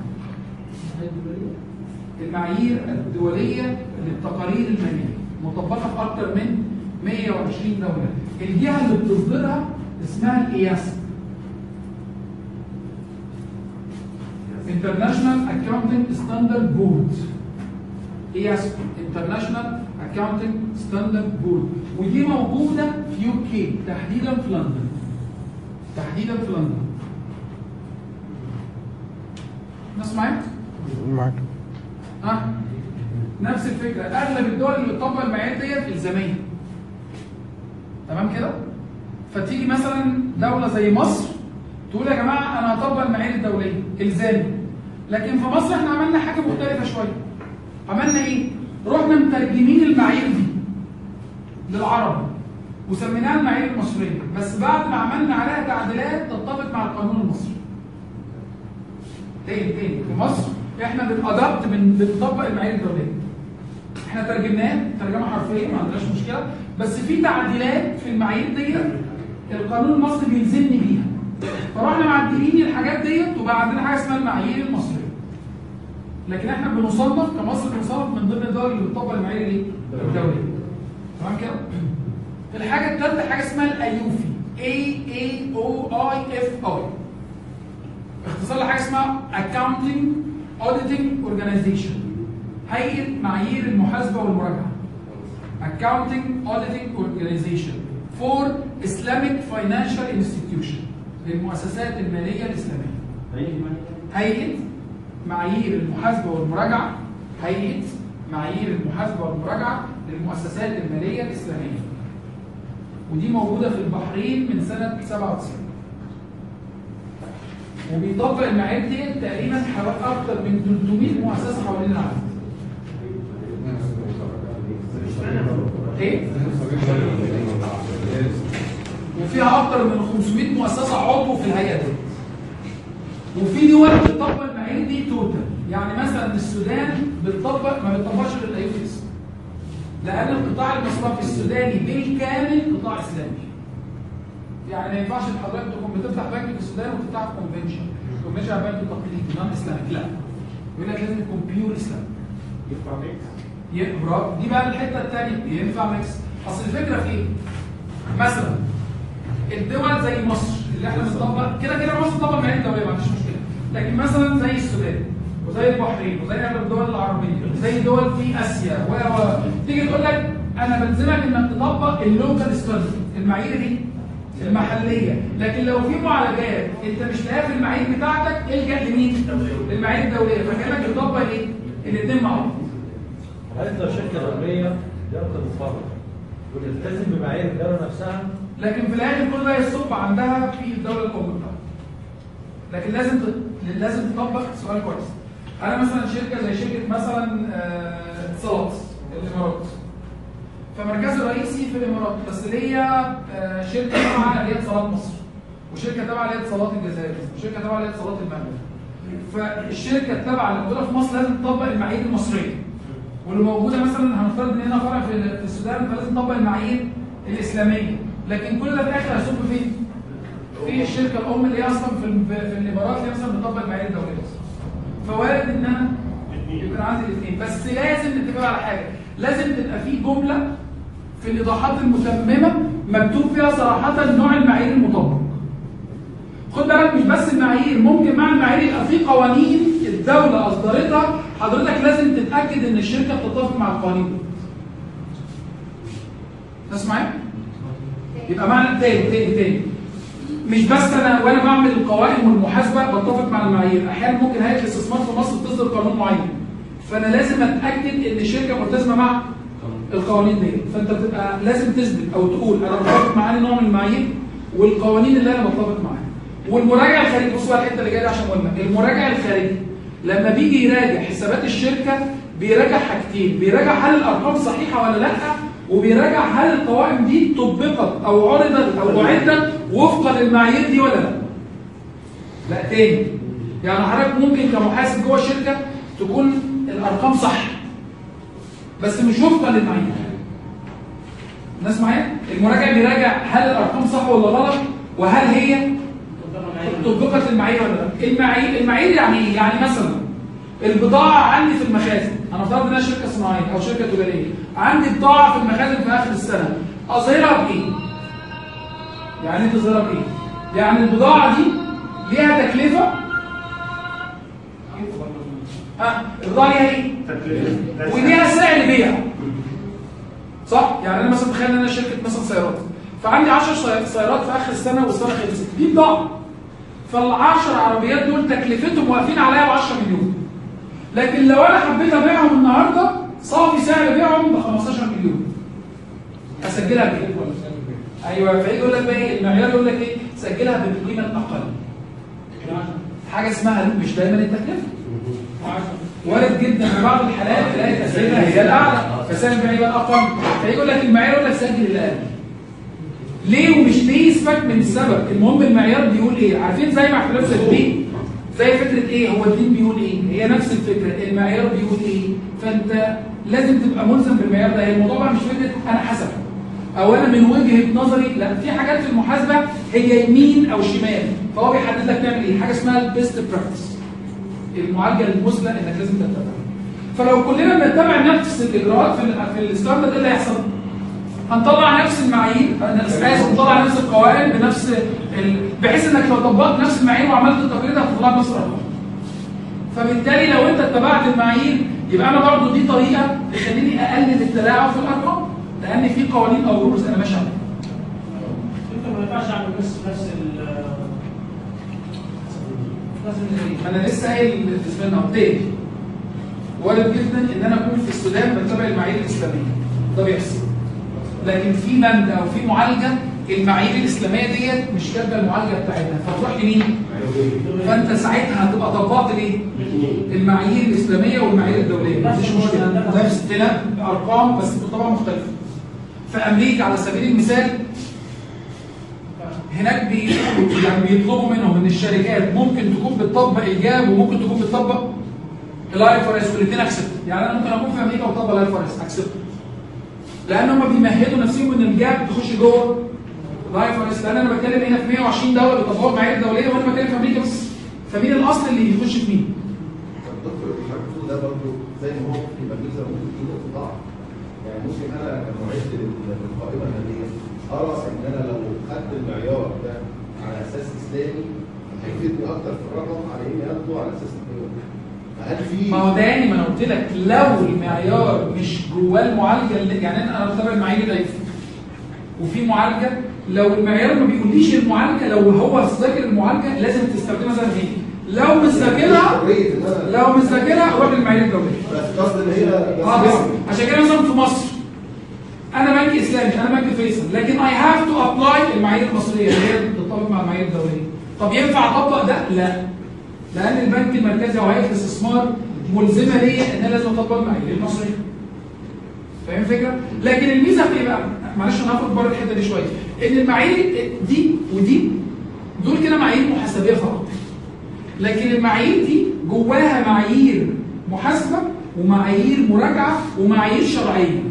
المعايير الدوليه للتقارير الماليه مطبقه في اكثر من مئة وعشرين دوله. الجهه اللي بتصدرها اسمها الاياسا. International Accounting Standard Board. اياسا International Accounting Standard Board ودي موجوده في يو كي تحديدا في لندن. تحديدا في لندن. ناس معايا؟ معاك. ها؟ نفس الفكره، اغلب الدول اللي بتطبق المعايير ديت الزاميه. تمام كده؟ فتيجي مثلا دوله زي مصر تقول يا جماعه انا هطبق المعايير الدوليه الزامي. لكن في مصر احنا عملنا حاجه مختلفه شويه. عملنا ايه؟ رحنا مترجمين المعايير دي للعربي وسميناها المعايير المصريه، بس بعد ما عملنا عليها تعديلات تتفق مع القانون المصري. تاني تاني في مصر احنا بنادبت بنطبق المعايير الدوليه. احنا ترجمناه ترجمه حرفيه ما عندناش مشكله، بس في تعديلات في المعايير ديت القانون المصري بيلزمني بيها. فرحنا معدلين الحاجات ديت وبقى عندنا حاجه اسمها المعايير المصريه. لكن احنا بنصنف كمصر بنصنف من ضمن الدول اللي بتطبق المعايير ايه؟ الدوليه. تمام كده؟ الحاجه الثالثه حاجه اسمها الايوفي A A O I F I. اختصار لحاجه اسمها Accounting Auditing Organization. هيئه معايير المحاسبه والمراجعه. Accounting Auditing Organization for Islamic Financial Institution. للمؤسسات الماليه الاسلاميه. هيئه معايير المحاسبه والمراجعه. هيئه معايير المحاسبه والمراجعه للمؤسسات الماليه الاسلاميه. ودي موجوده في البحرين من سنه سبعة وتسعين. وبيطبق المعايير دي تقريبا حوالي اكثر من ثلاثمئة مؤسسه حوالين العالم. ايه؟ وفيها اكثر من خمسمئة مؤسسه عضو في الهيئه دي. وفي دول بتطبق المعايير دي توتال، يعني مثلا السودان بتطبق ما بتطبقش غير الايوفيس. لان القطاع المصرفي السوداني بالكامل قطاع اسلامي. يعني ما ينفعش حضرتك تكون بتفتح بنك في السودان وتفتح في كونفنشن، كونفنشن بنك تقليدي نون اسلامي، لا. يقول لك لازم يكون بيور اسلامي. ينفع ميكس؟ برافو، دي بقى الحته الثانيه ينفع ميكس. اصل الفكره في ايه؟ مثلا الدول زي مصر اللي احنا بنطبق كده كده مصر بتطبق المعايير الدوليه ما عنديش مشكله، لكن مثلا زي السودان وزي البحرين وزي اغلب الدول العربيه وزي دول في اسيا و و تيجي تقول لك انا بلزمك انك تطبق اللوكال ستاندرد، المعايير دي المحليه، لكن لو في معالجات انت مش لاقيها في المعايير بتاعتك الجا لمين؟ للمعايير الدوليه، فكانك بتطبق ايه؟ الاثنين مع بعض. هل لو شركه دوليه يقدر تفرق وتلتزم بمعايير الدوله نفسها؟ لكن في الاخر كل ده يصب عندها في الدوله الام بتاعتها. لكن لازم لازم تطبق سؤال كويس. انا مثلا شركه زي شركه مثلا اتصالات الامارات. فمركزي الرئيسي في الامارات، بس ليا شركه تابعه اللي هي اتصالات مصر، وشركه تابعه اللي هي اتصالات الجزائر، وشركه تابعه اللي هي اتصالات المغرب. فالشركه التابعه اللي موجوده في مصر لازم تطبق المعايير المصريه. واللي موجوده مثلا هنفترض ان هنا فرع في السودان فلازم تطبق المعايير الاسلاميه، لكن كل ده في الاخر هيصب فين؟ في الشركه الام اللي هي اصلا في في الامارات اللي مثلا بتطبق المعايير الدوليه اصلا. فوارد ان انا يبقى عندي الاثنين، بس لازم نتفق على حاجه، لازم تبقى في جمله في الايضاحات المتممه مكتوب فيها صراحه نوع المعايير المطبق. خد بالك مش بس المعايير، ممكن مع المعايير يبقى في قوانين الدوله اصدرتها، حضرتك لازم تتاكد ان الشركه بتتفق مع القوانين دي. تسمع معايا؟ يبقى معنى تاني تاني تاني مش بس انا وانا بعمل القوائم والمحاسبه بتفق مع المعايير، احيانا ممكن هيئه الاستثمار في مصر تصدر قانون معين، فانا لازم اتاكد ان الشركه ملتزمه مع القوانين دي، فانت بتبقى لازم تثبت او تقول انا بتفق مع نوع من المعايير والقوانين اللي انا بتفق معاها. والمراجع الخارجي، بصوا على الحته اللي جايه عشان مهمه، المراجع الخارجي لما بيجي يراجع حسابات الشركه بيراجع حاجتين، بيراجع هل الارقام صحيحه ولا لا، وبيراجع هل القوائم دي طبقت او عرضت او اعدت وفقا للمعايير دي ولا لا. لا تاني، يعني حضرتك ممكن كمحاسب جوه الشركه تكون الارقام صح بس مش وفقا للمعايير. الناس معايا؟ المراجع بيراجع هل الارقام صح ولا غلط، وهل هي طبقت المعايير ولا لا. المعايير المعايير يعني ايه؟ يعني مثلا البضاعه عندي في المخازن، انا افترض انها شركه صناعيه او شركه تجاريه، عندي بضاعه في المخازن في اخر السنه، اظهرها بايه؟ يعني ايه تظهرها بايه؟ يعني البضاعه دي ليها تكلفه، ها البضاعه ليها ايه؟ تكلفه، وليها سعر بيع، صح؟ يعني انا مثلا تخيل ان انا شركه مثلا سيارات، فعندي عشر سيارات في اخر السنه والسنه خلصت، دي بضاعه، فالعشر عربيات دول تكلفتهم واقفين عليا ب عشرة مليون، لكن لو انا حبيت ابيعهم النهارده صافي سعر بيعهم ب خمستاشر مليون، اسجلها بايه؟ ايوه، فيجي يقول لك بقى ايه؟ المعيار يقول لك ايه؟ سجلها بالقيمه الاقل. حاجه اسمها مش دايما التكلفه. وارد جدا في بعض الحالات تلاقي تسجيلها هي الاعلى فسعر البيع يبقى الاقل، فيجي يقول لك المعيار يقول لك سجل الاقل. ليه ومش ليه؟ يسبك من السبب، المهم المعيار بيقول ايه؟ عارفين زي ما احنا في الدين، زي فكره ايه؟ هو الدين بيقول ايه؟ هي نفس الفكره، المعيار بيقول ايه؟ فانت لازم تبقى ملزم بالمعيار ده. هي الموضوع بقى مش فكره انا حسب او انا من وجهه نظري، لا، في حاجات في المحاسبه هي يمين او شمال، فهو بيحدد لك تعمل ايه؟ حاجه اسمها البيست براكتس، المعالجه المثلى انك لازم تتبعها. فلو كلنا بنتبع نفس الاجراءات في في الستاندرد ايه اللي هيحصل؟ هنطلع نفس المعايير، انا اسف نطلع نفس القوائم بنفس ال... بحيث انك لو طبقت نفس المعايير وعملت التقرير ده هتطلع نفس الارقام. فبالتالي لو انت اتبعت المعايير يبقى انا برضو دي طريقه تخليني اقلل التلاعب في الارقام، لان في قوانين او رولز انا ماشي عليها. انت ما ينفعش اعمل بس نفس ال انا لسه قايل بالنسبه لنا تاني، وارد جدا ان انا اكون في السودان بتبع المعايير الاسلاميه، ده بيحصل، لكن في بند او في معالجه المعايير الاسلاميه ديت مش كاتبه المعالجه بتاعتها، فتروح لمين؟ فانت ساعتها هتبقى طبقت ليه؟ المعايير الاسلاميه والمعايير الدوليه، مفيش مشكله، نفس الكلام ارقام بس طبعا مختلفه. في امريكا على سبيل المثال هناك بي يعني بيطلبوا منهم ان الشركات ممكن تكون بتطبق الجاب وممكن تكون بتطبق الاي اف ار اس، والاثنين اكسبت. يعني انا ممكن اكون في امريكا وبطبق الاي اف ار اس اكسبت، لان هم بيمهدوا نفسهم ان الجاب تخش جوه الاي اف ار اس، لان انا بتكلم هنا في مية وعشرين دوله بيطبقوا المعايير الدوليه وانا بتكلم في امريكا بس، فمين الاصل اللي يخش في مين؟ الدكتور اللي ده برضه زي ما هو يبقى جزء من نقطه ضعف، يعني ممكن انا كمعد للقائمه الماليه ارى ان انا لو خدت المعيار ده على اساس اسلامي هيفيدني اكتر في الرقم على اني اخده على اساس اقتصادي. فهل في ما هو تاني ما انا قلت لك لو المعيار مش جواه المعالجه اللي يعني انا انا بتابع المعايير الايفون وفي معالجه، لو المعيار ما بيقوليش المعالجه، لو هو ذاكر المعالجه لازم تستخدمها زي ما هي، لو مش ذاكرها لو مش ذاكرها روح للمعايير الدوليه. بس قصد ان هي اه بس عشان كده مثلا في مصر انا بنك اسلامي، انا بنك فيصل، لكن اي هاف تو ابلاي المعايير المصريه اللي هي بتطبق مع المعايير الدوليه. طب ينفع اطبق ده؟ لا، لان البنك المركزي او هيئه الاستثمار ملزمه ليا ان انا لازم اطبق المعايير المصريه. فاهم الفكره؟ لكن الميزه في ايه بقى؟ معلش انا هاخد بره الحته دي شويه، ان المعايير دي ودي دول كده معايير محاسبيه فقط. لكن المعايير دي جواها معايير محاسبه ومعايير مراجعه ومعايير شرعيه.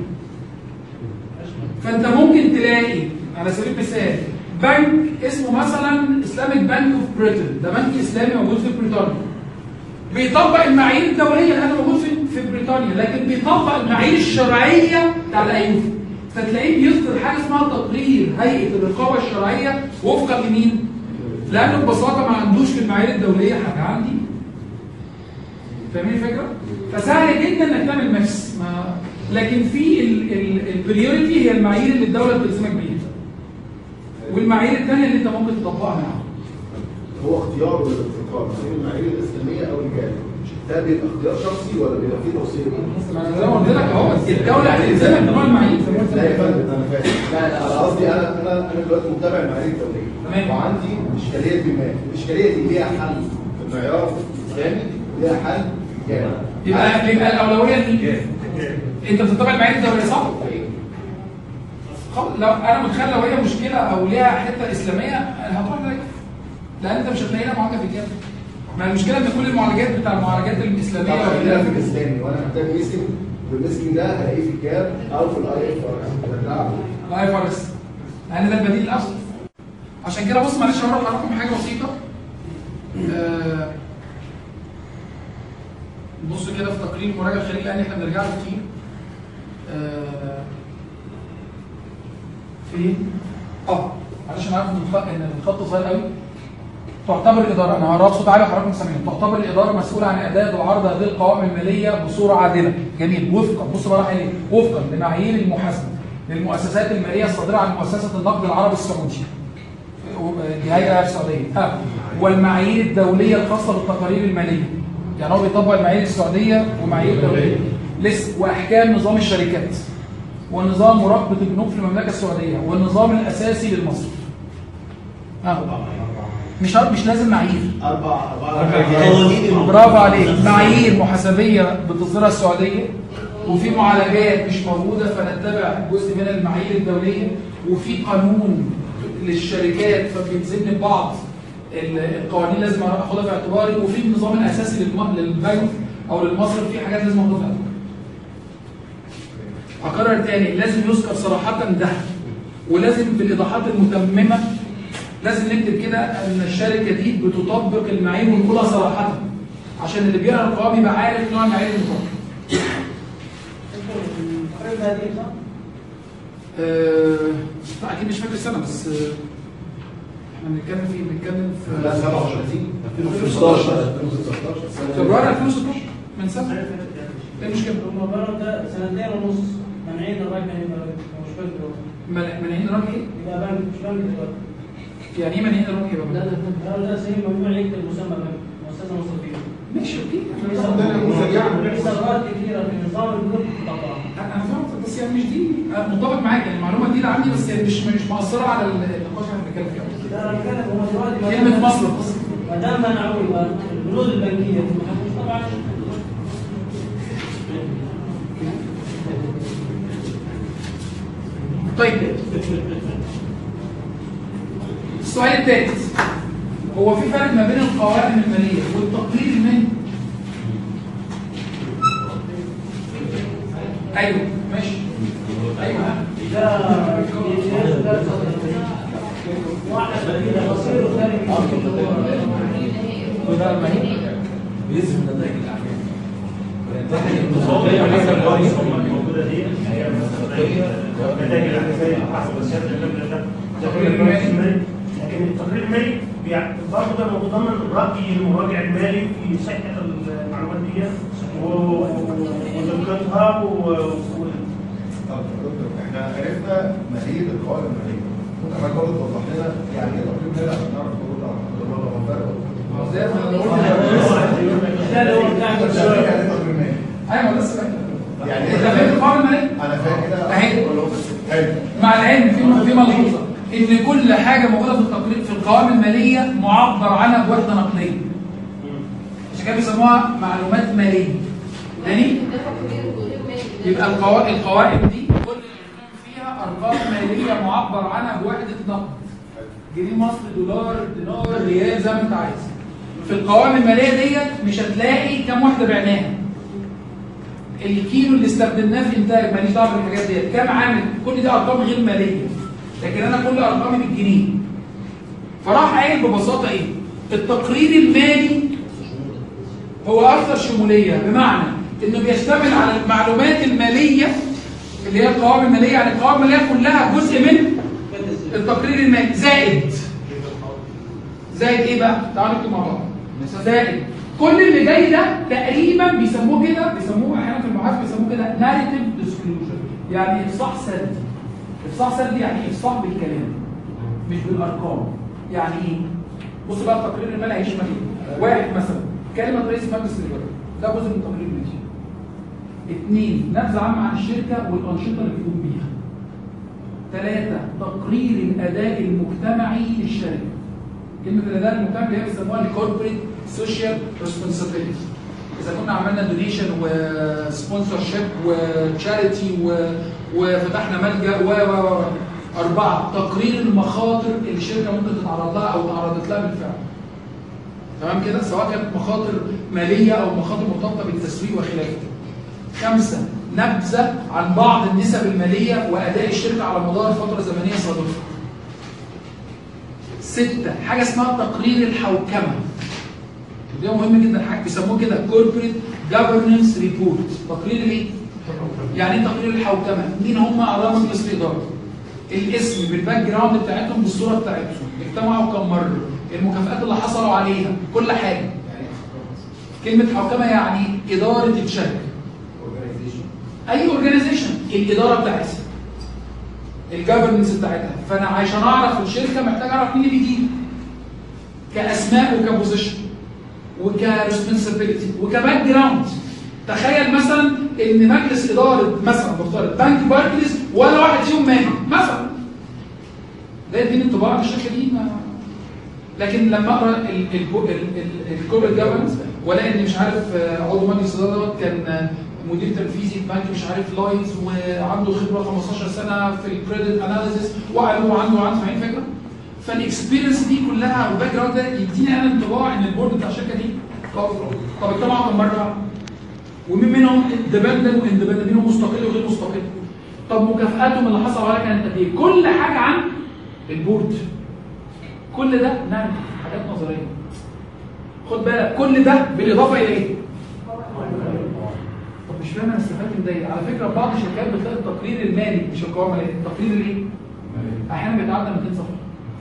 فانت ممكن تلاقي على سبيل المثال بنك اسمه مثلا اسلامك بنك اوف بريتن، ده بنك اسلامي موجود في بريطانيا. بيطبق المعايير الدوليه اللي موجود في في بريطانيا، لكن بيطبق المعايير الشرعيه بتاع الايوف. فتلاقيه بيصدر حاجه اسمها تقرير هيئه الرقابه الشرعيه وفقا لمين؟ لانه ببساطه ما عندوش في المعايير الدوليه حاجه عندي. فاهمين الفكره؟ فسهل جدا انك تعمل ميكس. ما لكن في البريوريتي هي المعايير اللي الدوله بتلزمك بيها. والمعايير الثانيه اللي انت ممكن تطبقها معاها. هو اختيار ولا ابتكار؟ بين المعايير الاسلاميه او الجاريه. ده بيبقى اختيار شخصي ولا بيبقى فيه توصيه؟ ما انا زي ما قلت لك اهو الدوله هتلزمك بنوع المعايير. لا يا فندم انا فاهم. لا لا انا قصدي انا انا انا دلوقتي متابع المعايير الدوليه. تمام. وعندي اشكاليه ما، الاشكاليه دي ليها حل في المعيار الاسلامي وليها حل في الجاري. يبقى يبقى الاولويه لمين؟ انت بتتابع المعايير الدوليه صح؟ لو انا متخيل لو هي مشكله او ليها حته اسلاميه هتروح لك، لان انت مش هتلاقي لها معالجه في الجامعه. ما المشكله ان كل المعالجات بتاع المعالجات الاسلاميه طبعا خلينا في الاسلامي وانا محتاج ميسنج، والميسنج ده هلاقيه في الجاب او في الاي اف ار اس. الاي اف ار اس لان ده البديل الاصلي. عشان كده بص معلش هروح لكم حاجه بسيطه. آه بص كده في تقرير المراجعه الخارجيه لان احنا بنرجع له كتير. آه فين؟ اه معلش انا عارف ان الخط صغير قوي. تعتبر الاداره، انا هقرا بصوت عالي وحضراتكم سامعين، تعتبر الاداره مسؤوله عن اعداد وعرض هذه القوائم الماليه بصوره عادله. جميل. وفقا بص بقى ايه؟ وفقا لمعايير المحاسبه للمؤسسات الماليه الصادره عن مؤسسه النقد العربي السعودي. دي هيئه السعوديه. اه والمعايير الدوليه الخاصه بالتقارير الماليه. يعني هو بيطبق المعايير السعوديه ومعايير دوليه. لسه واحكام نظام الشركات. ونظام مراقبه البنوك في المملكه السعوديه، والنظام الاساسي للمصرف. اه مش مش لازم معايير. اربع اربع برافو عليك. معايير محاسبيه بتصدرها السعوديه، وفي معالجات مش موجوده فنتبع جزء من المعايير الدوليه، وفي قانون للشركات فبيلزمني ببعض القوانين لازم اخدها في اعتباري، وفي النظام الاساسي للبنك او للمصرف في حاجات لازم اخدها في اعتباري. اكرر تاني، لازم يذكر صراحه ده، ولازم في الايضاحات المتممه لازم نكتب كده ان الشركه دي بتطبق المعايير ونقولها صراحه عشان اللي بيقرا القوائم يبقى عارف نوع المعايير اللي بتطبق. التقرير ده صح؟ لا اكيد مش فاكر السنه بس آه، احنا بنتكلم في بنتكلم في لا سبعة وثلاثين ألفين وستاشر ألفين وستاشر فبراير ألفين وستاشر من سنه. ايه المشكله؟ هم بقى ده سنتين ونص مانعين الراجل مش بنك مانعين الراجل ايه؟ يبقى بنك مش بنك دلوقتي. يعني ايه مانعين الراجل يبقى؟ لا لا لا ده سنين ممنوع يكتب مسمى بنك مؤسسه مصرفيه. ماشي اوكي. في ثغرات كثيره في نظام البنوك طبعا. انا فاهم بس يعني مش دي أنا متفق معاك، يعني المعلومه دي عندي بس يعني مش مش مؤثره على النقاش اللي احنا بنتكلم فيه. لا انا بتكلم هو دلوقتي كلمه مصرف بس ما دام منعوا يبقى البنود البنكيه مش طبعا. طيب السؤال الثالث، هو في فرق ما بين القوائم الماليه والتقرير المالي؟ ايوه ماشي. ايوه ده واحد بصير وثاني بيزم نتائج الاعمال. موجوده دي هي نتائج الاحتفاليه حسب السياسه اللي التقرير المالي. لكن التقرير المالي برضه ده متضمن راي المراجع المالي في صحه المعلومات دي ودقتها و طب دكتور احنا عرفنا ماهيه القوائم الماليه. حضرتك برضه توضح لنا يعني ايه تقرير مالي عشان نعرف نقول على الفرق. ما هو زي ما انا قلت ده اللي هو بتاع السؤال. ايوه لسه يعني انت فاهم القوائم الماليه؟ انا فاهم كده اهي حلو. مع العلم في في ملحوظه ان كل حاجه موجوده في التقرير في القوائم الماليه معبر عنها بوحده نقديه. عشان كده بيسموها معلومات ماليه. تاني يبقى القوائم القوائم دي كل اللي فيها ارقام ماليه معبر عنها بوحده نقد. جنيه مصري، دولار، دينار، ريال، زي ما انت عايز. في القوائم الماليه ديت مش هتلاقي كام واحده بعناها. الكيلو اللي استخدمناه في انتاج ماليش دعوه بالحاجات ديت، كام عامل، كل دي ارقام غير ماليه. لكن انا كل ارقامي بالجنيه. فراح قايل ببساطه ايه؟ التقرير المالي هو اكثر شموليه، بمعنى انه بيشتمل على المعلومات الماليه اللي هي القوائم الماليه، يعني القوائم الماليه كلها جزء من التقرير المالي، زائد زائد ايه بقى؟ تعالوا نكتب مع بعض. زائد كل اللي جاي ده تقريبا بيسموه كده، بيسموه احيانا في المعارف بيسموه كده ناريتيف ديسكلوجر، يعني افصاح سردي. افصاح سردي يعني افصاح بالكلام مش بالارقام. يعني ايه؟ بص بقى التقرير المالي هيشمل ايه؟ واحد مثلا كلمه رئيس مجلس الاداره، ده جزء من التقرير المالي. اثنين نبذه عامه عن الشركه والانشطه اللي بتقوم بيها. ثلاثه تقرير الاداء المجتمعي للشركه. كلمه الاداء المجتمعي اللي هي بيسموها الكوربريت سوشيال ريسبونسابيلتي. اذا كنا عملنا دونيشن وسبونسر شيب وتشاريتي وفتحنا ملجا و و اربعه تقرير المخاطر اللي الشركه ممكن تتعرض لها او تعرضت لها بالفعل. تمام كده؟ سواء كانت مخاطر ماليه او مخاطر مرتبطه بالتسويق وخلافه. خمسه نبذه عن بعض النسب الماليه واداء الشركه على مدار فتره زمنيه صادقه. سته حاجه اسمها تقرير الحوكمه. ده مهم جدا، حاجه بيسموه كده كوربريت جفرنس ريبورت. تقرير ايه؟ يعني ايه تقرير الحوكمه؟ مين هم اعضاء مجلس الاداره؟ الاسم بالباك جراوند بتاعتهم بالصوره بتاعتهم، اجتمعوا كم مره، المكافآت اللي حصلوا عليها، كل حاجه. كلمه حوكمه يعني اداره الشركه. اي اورجانيزيشن الاداره بتاعتها. الجفرنس بتاعتها، فانا عشان اعرف الشركه محتاج اعرف مين اللي بيجي. كاسماء وكبوزيشن. وكريسبونسابيلتي وكباك جراوند. تخيل مثلا ان مجلس اداره مثلا بفترض بنك باركليز ولا واحد فيهم مالي مثلا، ده يديني انطباع ان الشركه دي ما. لكن لما اقرا الكوربريت جفرنس والاقي ان مش عارف عضو مجلس الاداره كان مدير تنفيذي في بنك مش عارف لاينز وعنده خبره خمستاشر سنه في الكريدت اناليسيس وعنده وعنده وعنده فاهم الفكره؟ فالاكسبيرينس دي كلها والباك جراوند ده يديني انا انطباع ان البورد بتاع الشركه دي طب طب اجتمعوا كم مره؟ ومين منهم اندبندنت واندبندنت، منهم مستقل وغير مستقل. طب مكافاتهم اللي حصل عليها كانت قد ايه؟ كل حاجه عن البورد. كل ده نعم حاجات نظريه. خد بالك كل ده بالاضافه الى ايه؟ طب مش فاهم انا استفدت من ده. على فكره بعض الشركات بتلاقي التقرير المالي مش القوائم الماليه، التقرير الايه؟ احيانا بيتعدى مئتين صفحه.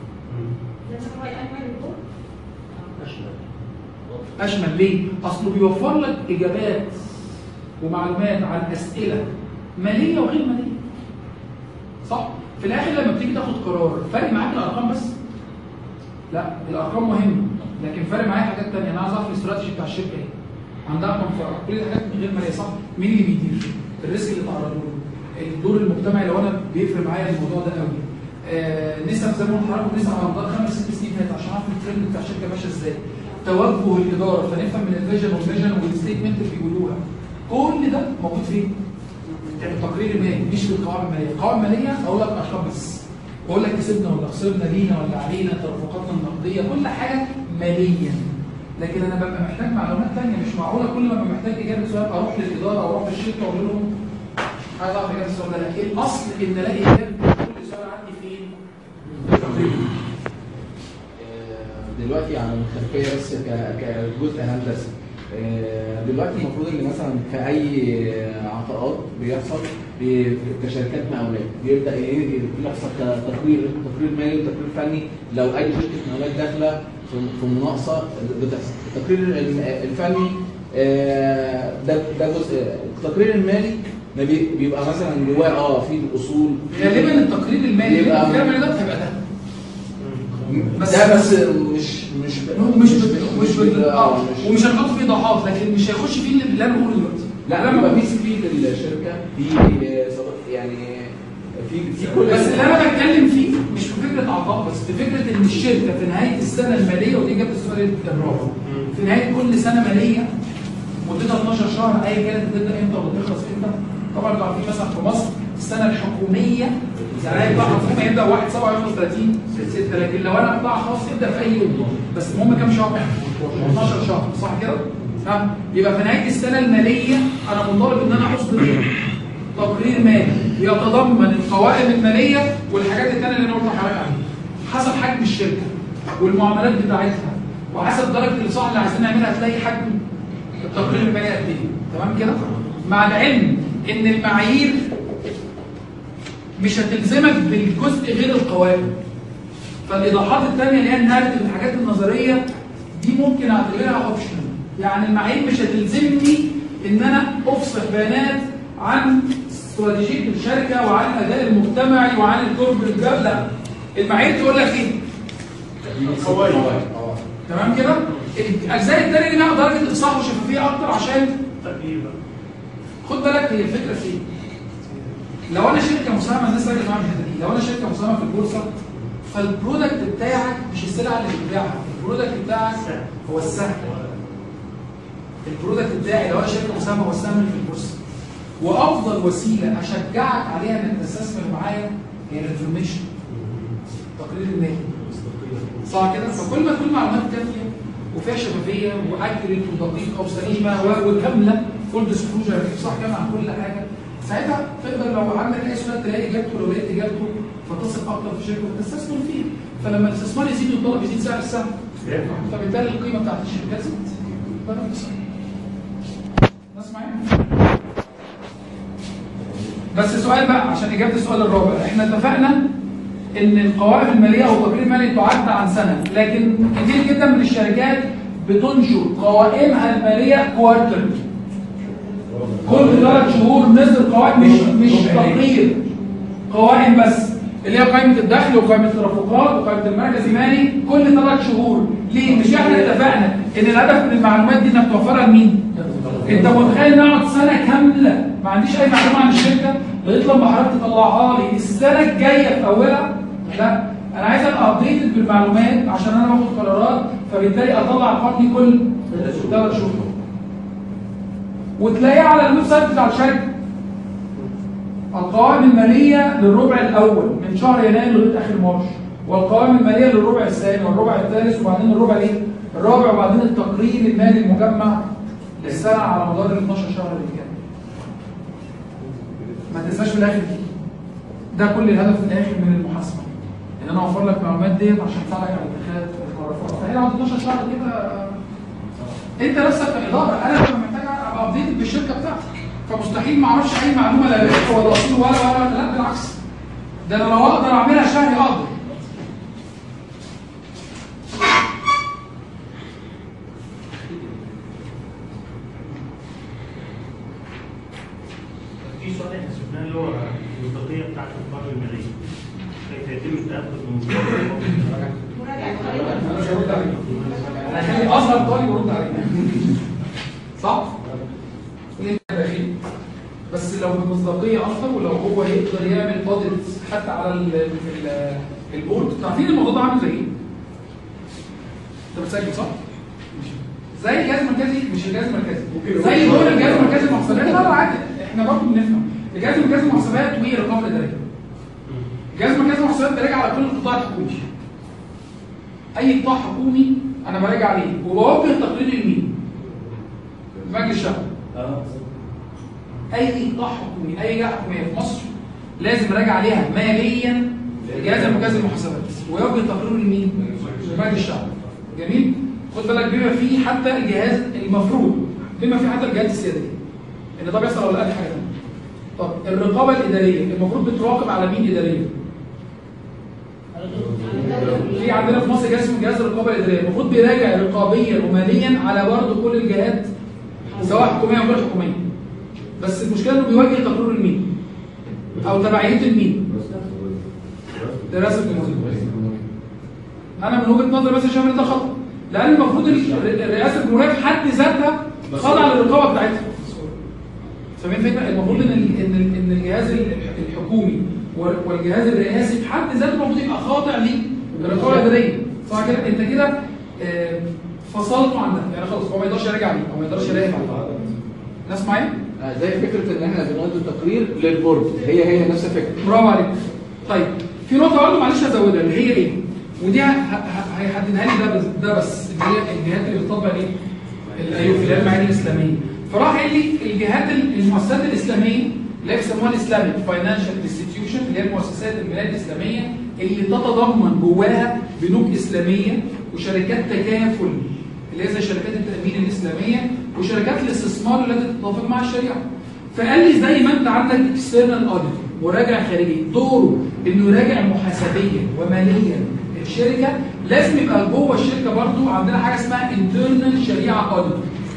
اشمل ليه؟ اصله بيوفر لك اجابات ومعلومات عن اسئله ماليه وغير ماليه. صح؟ في الاخر لما بتيجي تاخد قرار فارق معاك الارقام بس؟ لا، الارقام مهمه، لكن فارق معايا حاجات ثانيه. انا عايز اعرف الاستراتيجي بتاع الشركه ايه؟ عندها كم فرع؟ كل دي حاجات غير ماليه. صح؟ مين اللي بيدير؟ الريسك اللي تعرضوا له، الدور المجتمعي لو انا بيفرق معايا الموضوع ده قوي. آه نسب زي ما قلت لحضرتك، نسب على مدار خمس ست سنين فاتت عشان اعرف الترند بتاع الشركه ماشيه ازاي. توجه الاداره، فنفهم من الفيجن والفيجن والستيتمنت اللي بيقولوها. كل ده موجود فين؟ يعني التقرير المالي مش في القوائم الماليه. القوائم الماليه اقول لك ارقام بس، واقول لك كسبنا ولا خسرنا، لينا ولا علينا، تدفقاتنا النقديه، كل حاجه ماليه. لكن انا ببقى محتاج معلومات ثانيه. مش معقوله كل ما ببقى محتاج اجابه سؤال اروح للاداره او اروح للشركه واقول لهم عايز اعرف اجابه السؤال ده. لا، الاصل ان الاقي اجابه كل سؤال عندي فين؟ دلوقتي عن الخلفيه بس كجزء هندسي، آه، دلوقتي المفروض ان مثلا في اي عطاءات بيحصل بي- كشركات مقاولات بيبدا ي- يحصل ك- تقرير تقرير مالي وتقرير فني لو اي شركه مقاولات داخله في في مناقصه بتحصل. التقرير الم- الفني آه، ده ده جزء. التقرير المالي ده بي- بيبقى مثلا جواه اه في الاصول غالبا التقرير المالي اللي بيبقى- انت بتعمل ده هيبقى ده بس- ده بس مش مش مش مش مش اه مش ومش هنحط فيه ايضاحات، لكن مش هيخش فيه اللي انا بقوله دلوقتي. لا لما بيبقى في سي في للشركه في صدق- يعني في في كل بس اللي انا بتكلم فيه مش في فكره عطاء، بس في فكره ان الشركه في نهايه السنه الماليه، ودي جابت السؤال الرابع، في نهايه كل سنه ماليه مدتها اتناشر شهر ايا كانت بتبدا امتى وبتخلص امتى. طبعا انتوا عارفين مثلا في مصر السنه الحكوميه يعني هيبقى حكومه يبدا واحد سبعة يخلص ثلاثين ستة، لكن لو انا قطاع خاص يبدا في اي يوم، بس المهم كام شهر؟ اتناشر شهر، صح كده؟ ها يبقى في نهايه السنه الماليه انا مطالب ان انا اصدر تقرير مالي يتضمن القوائم الماليه والحاجات الثانيه اللي انا قلت لحضرتك عليها حسب حجم الشركه والمعاملات بتاعتها وحسب درجه الاصلاح اللي عايزين نعملها هتلاقي حجم التقرير المالي قد ايه. تمام كده؟ مع العلم ان المعايير مش هتلزمك بالجزء غير القوائم، فالايضاحات الثانيه اللي هي النارتيف الحاجات النظريه دي ممكن اعتبرها اوبشن. يعني المعايير مش هتلزمني ان انا افصح بيانات عن استراتيجيه الشركه وعن الاداء المجتمعي وعن الكوربريت جاب، لا المعايير تقول لك ايه؟ القوائم. تمام كده؟ الاجزاء الثانيه دي بقى درجه اصلاح وشفافيه اكتر عشان خد بالك هي الفكره في ايه؟ لو انا شركه مساهمه الناس راجعه معايا الحته دي، لو انا شركه مساهمه في البورصه فالبرودكت بتاعك مش السلعه اللي بتبيعها، البرودكت بتاعك هو السهم. البرودكت بتاعي لو انا شركه مساهمه هو السهم اللي في البورصه. وافضل وسيله اشجعك عليها انك تستثمر معايا هي الانفورميشن، التقرير المالي. صح كده؟ فكل ما تكون معلومات كافيه وفيها شفافيه واكيوريت ودقيقه وسليمه وكامله فول ديسكلوجر صح كامل عن كل حاجه، ساعتها تقدر لو عندك اي سؤال تلاقي اجابته، لو لقيت اجابته فتثق اكتر في الشركه وتستثمر فيه. فلما الاستثمار يزيد والطلب يزيد سعر السهم فبالتالي القيمه بتاعت الشركه زادت. ده نفس ناس معايا؟ بس سؤال بقى عشان اجابه السؤال الرابع، احنا اتفقنا ان القوائم الماليه او التقرير المالي تعد عن سنه، لكن كتير جدا من الشركات بتنشر قوائمها الماليه كوارتر، كل ثلاث شهور نزل قوائم، مش مش تقرير، قوائم بس اللي هي قائمه الدخل وقائمه الترافقات وقائمه المركز المالي كل ثلاث شهور. ليه؟ مش احنا اتفقنا ان الهدف من المعلومات دي انك توفرها لمين؟ انت متخيل ان اقعد سنه كامله ما عنديش اي معلومه عن الشركه لغايه لما حضرتك تطلعها لي السنه الجايه في اولها؟ لا، انا عايز ابقى ابديتد بالمعلومات عشان انا باخد قرارات، فبالتالي اطلع الارقام دي كل ثلاث شهور. وتلاقيها على الويب سايت بتاع الشركه. القوائم الماليه للربع الاول من شهر يناير لغايه اخر مارس، والقوائم الماليه للربع الثاني والربع الثالث وبعدين الربع ايه؟ الرابع وبعدين التقرير المالي المجمع للسنه على مدار ال اتناشر شهر اللي كان. ما تنساش في الاخر دي. ده كل الهدف في الاخر من المحاسبه. ان انا اوفر لك المعلومات ديت عشان تساعدك على اتخاذ القرارات. فهنا بعد اتناشر شهر كده انت نفسك كاداره انا ببقى محتاج ابقى ابديتد بالشركه بتاعتي، فمستحيل ما اعرفش اي معلومه لا ولا اصول ولا ولا لا بالعكس. ده انا لو اقدر اعملها شهري اقدر. في سؤال احنا شفناه اللي هو المصداقيه بتاعت القوائم الماليه. كيف يتم التاكد من مصداقيه؟ انا مش هرد عليك. انا هخلي اصغر طالب يرد عليك. صح؟ بس لو بالمصداقيه اكتر، ولو هو يقدر يعمل اوديت حتى على ال ال البورد. عارفين الموضوع ده عامل زي ايه؟ انت بتسجل صح؟ زي الجهاز المركزي، مش الجهاز المركزي، زي دور الجهاز المركزي للمحاسبات. لا لا عادي، احنا برضه بنفهم. الجهاز المركزي للمحاسبات والرقابه الاداريه. الجهاز المركزي للمحاسبات بيراجع على كل القطاع الحكومي. اي قطاع حكومي انا براجع عليه وبوجه تقرير لمين؟ مجلس الشعب. اي قطاع حكومي، اي جهه حكوميه في مصر لازم اراجع عليها ماليا الجهاز المركزي للمحاسبات ويوجه تقريره لمين؟ لمجلس الشعب. جميل؟ خد بالك بما فيه حتى الجهاز المفروض بما فيه حتى الجهات السياديه ان ده بيحصل ولا لا حاجه ثانيه. طب الرقابه الاداريه المفروض بتراقب على مين اداريا؟ في عندنا في مصر جهاز اسمه جهاز الرقابه الاداريه، المفروض بيراجع رقابيا وماليا على برضه كل الجهات سواء حكوميه او غير حكوميه. بس المشكله انه بيوجه تقرير لمين؟ او تبعيته لمين؟ دراسه الجمهوريه. انا من وجهه نظري بس شايف ان ده خطا، لان المفروض الرئاسه الجمهوريه في حد ذاتها خاضعه للرقابه بتاعتها. فاهمين الفكره؟ المفروض ان ان ان الجهاز الحكومي والجهاز الرئاسي في حد ذاته المفروض يبقى خاضع للرقابه الاداريه، صح كده؟ انت كده فصلته عن ده، يعني خلاص هو ما يقدرش يراجع عليه او ما يقدرش يراقب عليه. ناس معايا؟ زي فكره ان احنا بنودي تقرير للبورد، هي هي نفس الفكره. برافو عليك. طيب في نقطه برضه معلش هزودها اللي هي ايه؟ ودي هيحددها لي ده بس ده بس اللي هي الجهات اللي بتطبق ايه؟ الايوفي اللي هي المعايير الاسلاميه. فراح قال لي الجهات المؤسسات الاسلاميه اللي بيسموها الاسلاميك فاينانشال انستتيوشن اللي هي المؤسسات الماليه الاسلاميه اللي تتضمن جواها بنوك اسلاميه وشركات تكافل اللي هي زي شركات التامين الاسلاميه وشركات الاستثمار التي تتفق مع الشريعه. فقال لي زي ما انت عندك اكسترنال اوديت مراجع خارجي دوره انه يراجع محاسبيا وماليا الشركه، لازم يبقى جوه الشركه برضو عندنا حاجه اسمها انترنال شريعه اوديت.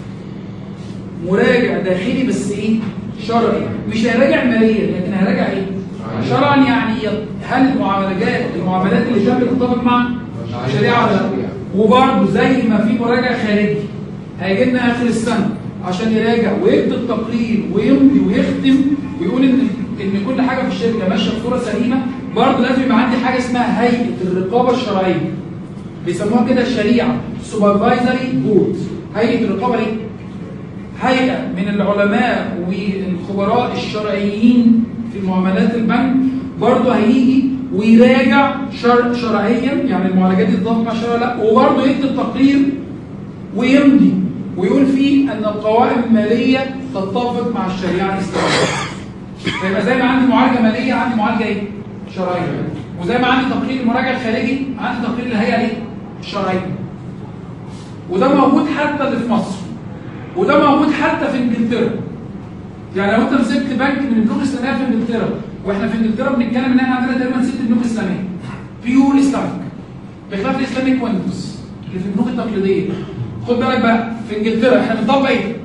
مراجع داخلي بس ايه؟ شرعي، مش هيراجع ماليا لكن هيراجع ايه؟ شرعا. يعني هل المعاملات المعاملات اللي جنب تتفق مع الشريعه ولا لا؟ وبرضه زي ما في مراجع خارجي هيجي لنا اخر السنه عشان يراجع ويكتب تقرير ويمضي ويختم ويقول ان ان كل حاجه في الشركه ماشيه بصوره سليمه، برضه لازم يبقى عندي حاجه اسمها هيئه الرقابه الشرعيه. بيسموها كده الشريعه سوبرفايزري بورد. هيئه الرقابه ايه؟ هيئه من العلماء والخبراء الشرعيين في معاملات البنك، برضه هيجي ويراجع شر شرعيا يعني المعالجات دي تتفق مع الشرع لا، وبرضه يكتب تقرير ويمضي ويقول فيه ان القوائم الماليه تتفق مع الشريعه الاسلاميه. فيبقى زي ما عندي معالجه ماليه عندي معالجه ايه؟ شرعيه. وزي ما عندي تقرير المراجع الخارجي عندي تقرير الهيئه ايه؟ الشرعيه. وده موجود حتى اللي في مصر. وده موجود حتى في انجلترا. يعني لو انت مسكت بنك من البنوك الاسلاميه في انجلترا، واحنا في انجلترا بنتكلم ان احنا عندنا تقريبا ست بنوك اسلاميه. بيور اسلاميك. بخلاف الاسلاميك ويندوز اللي في البنوك التقليديه. خد بالك بقى في انجلترا احنا بنطبق ايه؟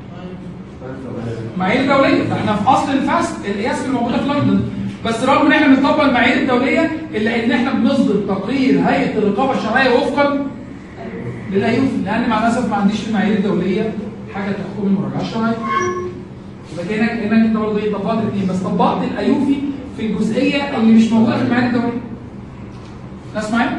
معايير دوليه، احنا في اصل الفاست القياس اللي موجوده في لندن، بس رغم ان احنا بنطبق المعايير الدوليه الا ان احنا بنصدر تقرير هيئه الرقابه الشرعيه وفقا للايوفي، لان مع الاسف ما عنديش في المعايير الدوليه حاجه تحكم المراجعه الشرعيه. يبقى كانك كانك انت برضه ايه طبقت الاثنين، بس طبقت الايوفي في الجزئيه اللي مش موجوده في المعايير الدوليه. ناس معايا؟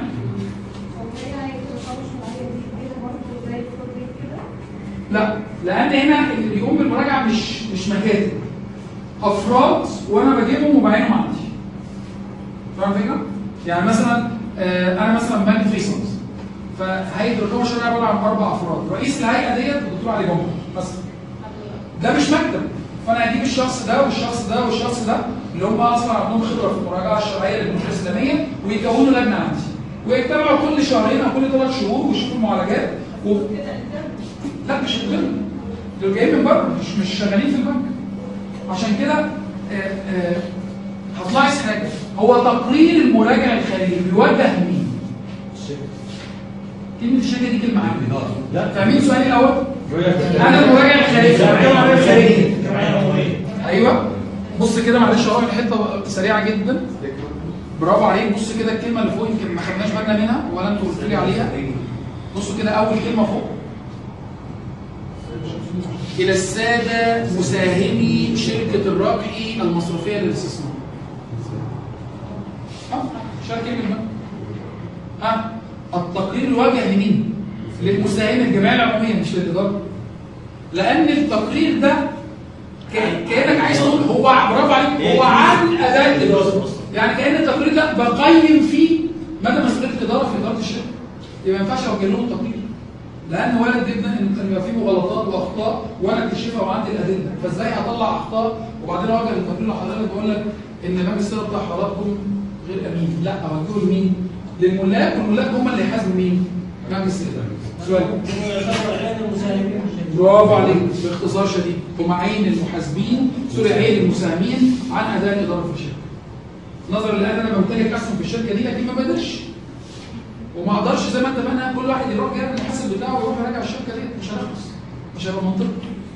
لا، لان هنا اللي بيقوم بالمراجعه مش مش مكاتب، افراد وانا بجيبهم وبعينهم عندي. فاهم الفكره؟ يعني مثلا آه انا مثلا بنك فيصل، فهيئه الرقابه الشرعيه عباره عن اربع افراد، رئيس الهيئه ديت الدكتور علي جمعه مثلا. ده مش مكتب، فانا هجيب الشخص ده والشخص ده والشخص ده اللي هم اصلا عندهم خبره في المراجعه الشرعيه للبنوك الاسلاميه ويكونوا لجنه عندي ويجتمعوا كل شهرين او كل ثلاث شهور ويشوفوا المعالجات و... لا مش كده، دول جايين من بره مش مش شغالين في البنك. عشان كده هتلاحظ حاجه، هو تقرير المراجع الخارجي بيوجه لمين؟ كلمه الشركه دي كلمه عامه. لا فاهمين سؤالي الاول؟ انا المراجع الخارجي. ايوه بص كده معلش اهو الحته سريعه جدا. برافو عليك. بص كده الكلمه اللي فوق يمكن ما خدناش بالنا منها ولا انتوا قلتوا لي عليها. بصوا كده اول كلمه فوق، إلى السادة مساهمي شركة الربحي المصرفية للاستثمار. ها؟ شركة من بقى؟ ها؟ التقرير يوجه لمين؟ للمساهمين الجمعية العمومية مش للإدارة. لأن التقرير ده كأنك عايز تقول هو برافو عليك هو عن أداء الإدارة. يعني كأن التقرير ده بقيم فيه مدى مسؤولية الإدارة في إدارة الشركة. يبقى ما ينفعش أوجه لهم التقرير. لأن وارد جدا إن كان يبقى فيه غلطات وأخطاء وأنا أكتشفها وعندي الأدلة، فإزاي هطلع أخطاء وبعدين أوجه التقرير لحضرتك وأقول لك إن مجلس الإدارة بتاع حضراتكم غير أمين؟ لا، أوجهه لمين؟ للملاك، والملاك هم اللي يحاسبوا مين؟ مجلس الإدارة. سؤال. برافو عليك، باختصار شديد هم عين المحاسبين سوري عين المساهمين عن اداء الاداره في الشركه. نظرا لان انا بمتلك اسهم في الشركه دي لكن ما بقدرش وما اقدرش زي ما اتفقنا كل واحد يروح جاب المحاسب بتاعه ويروح يراجع الشركه دي، مش هنخلص، مش هيبقى منطقي.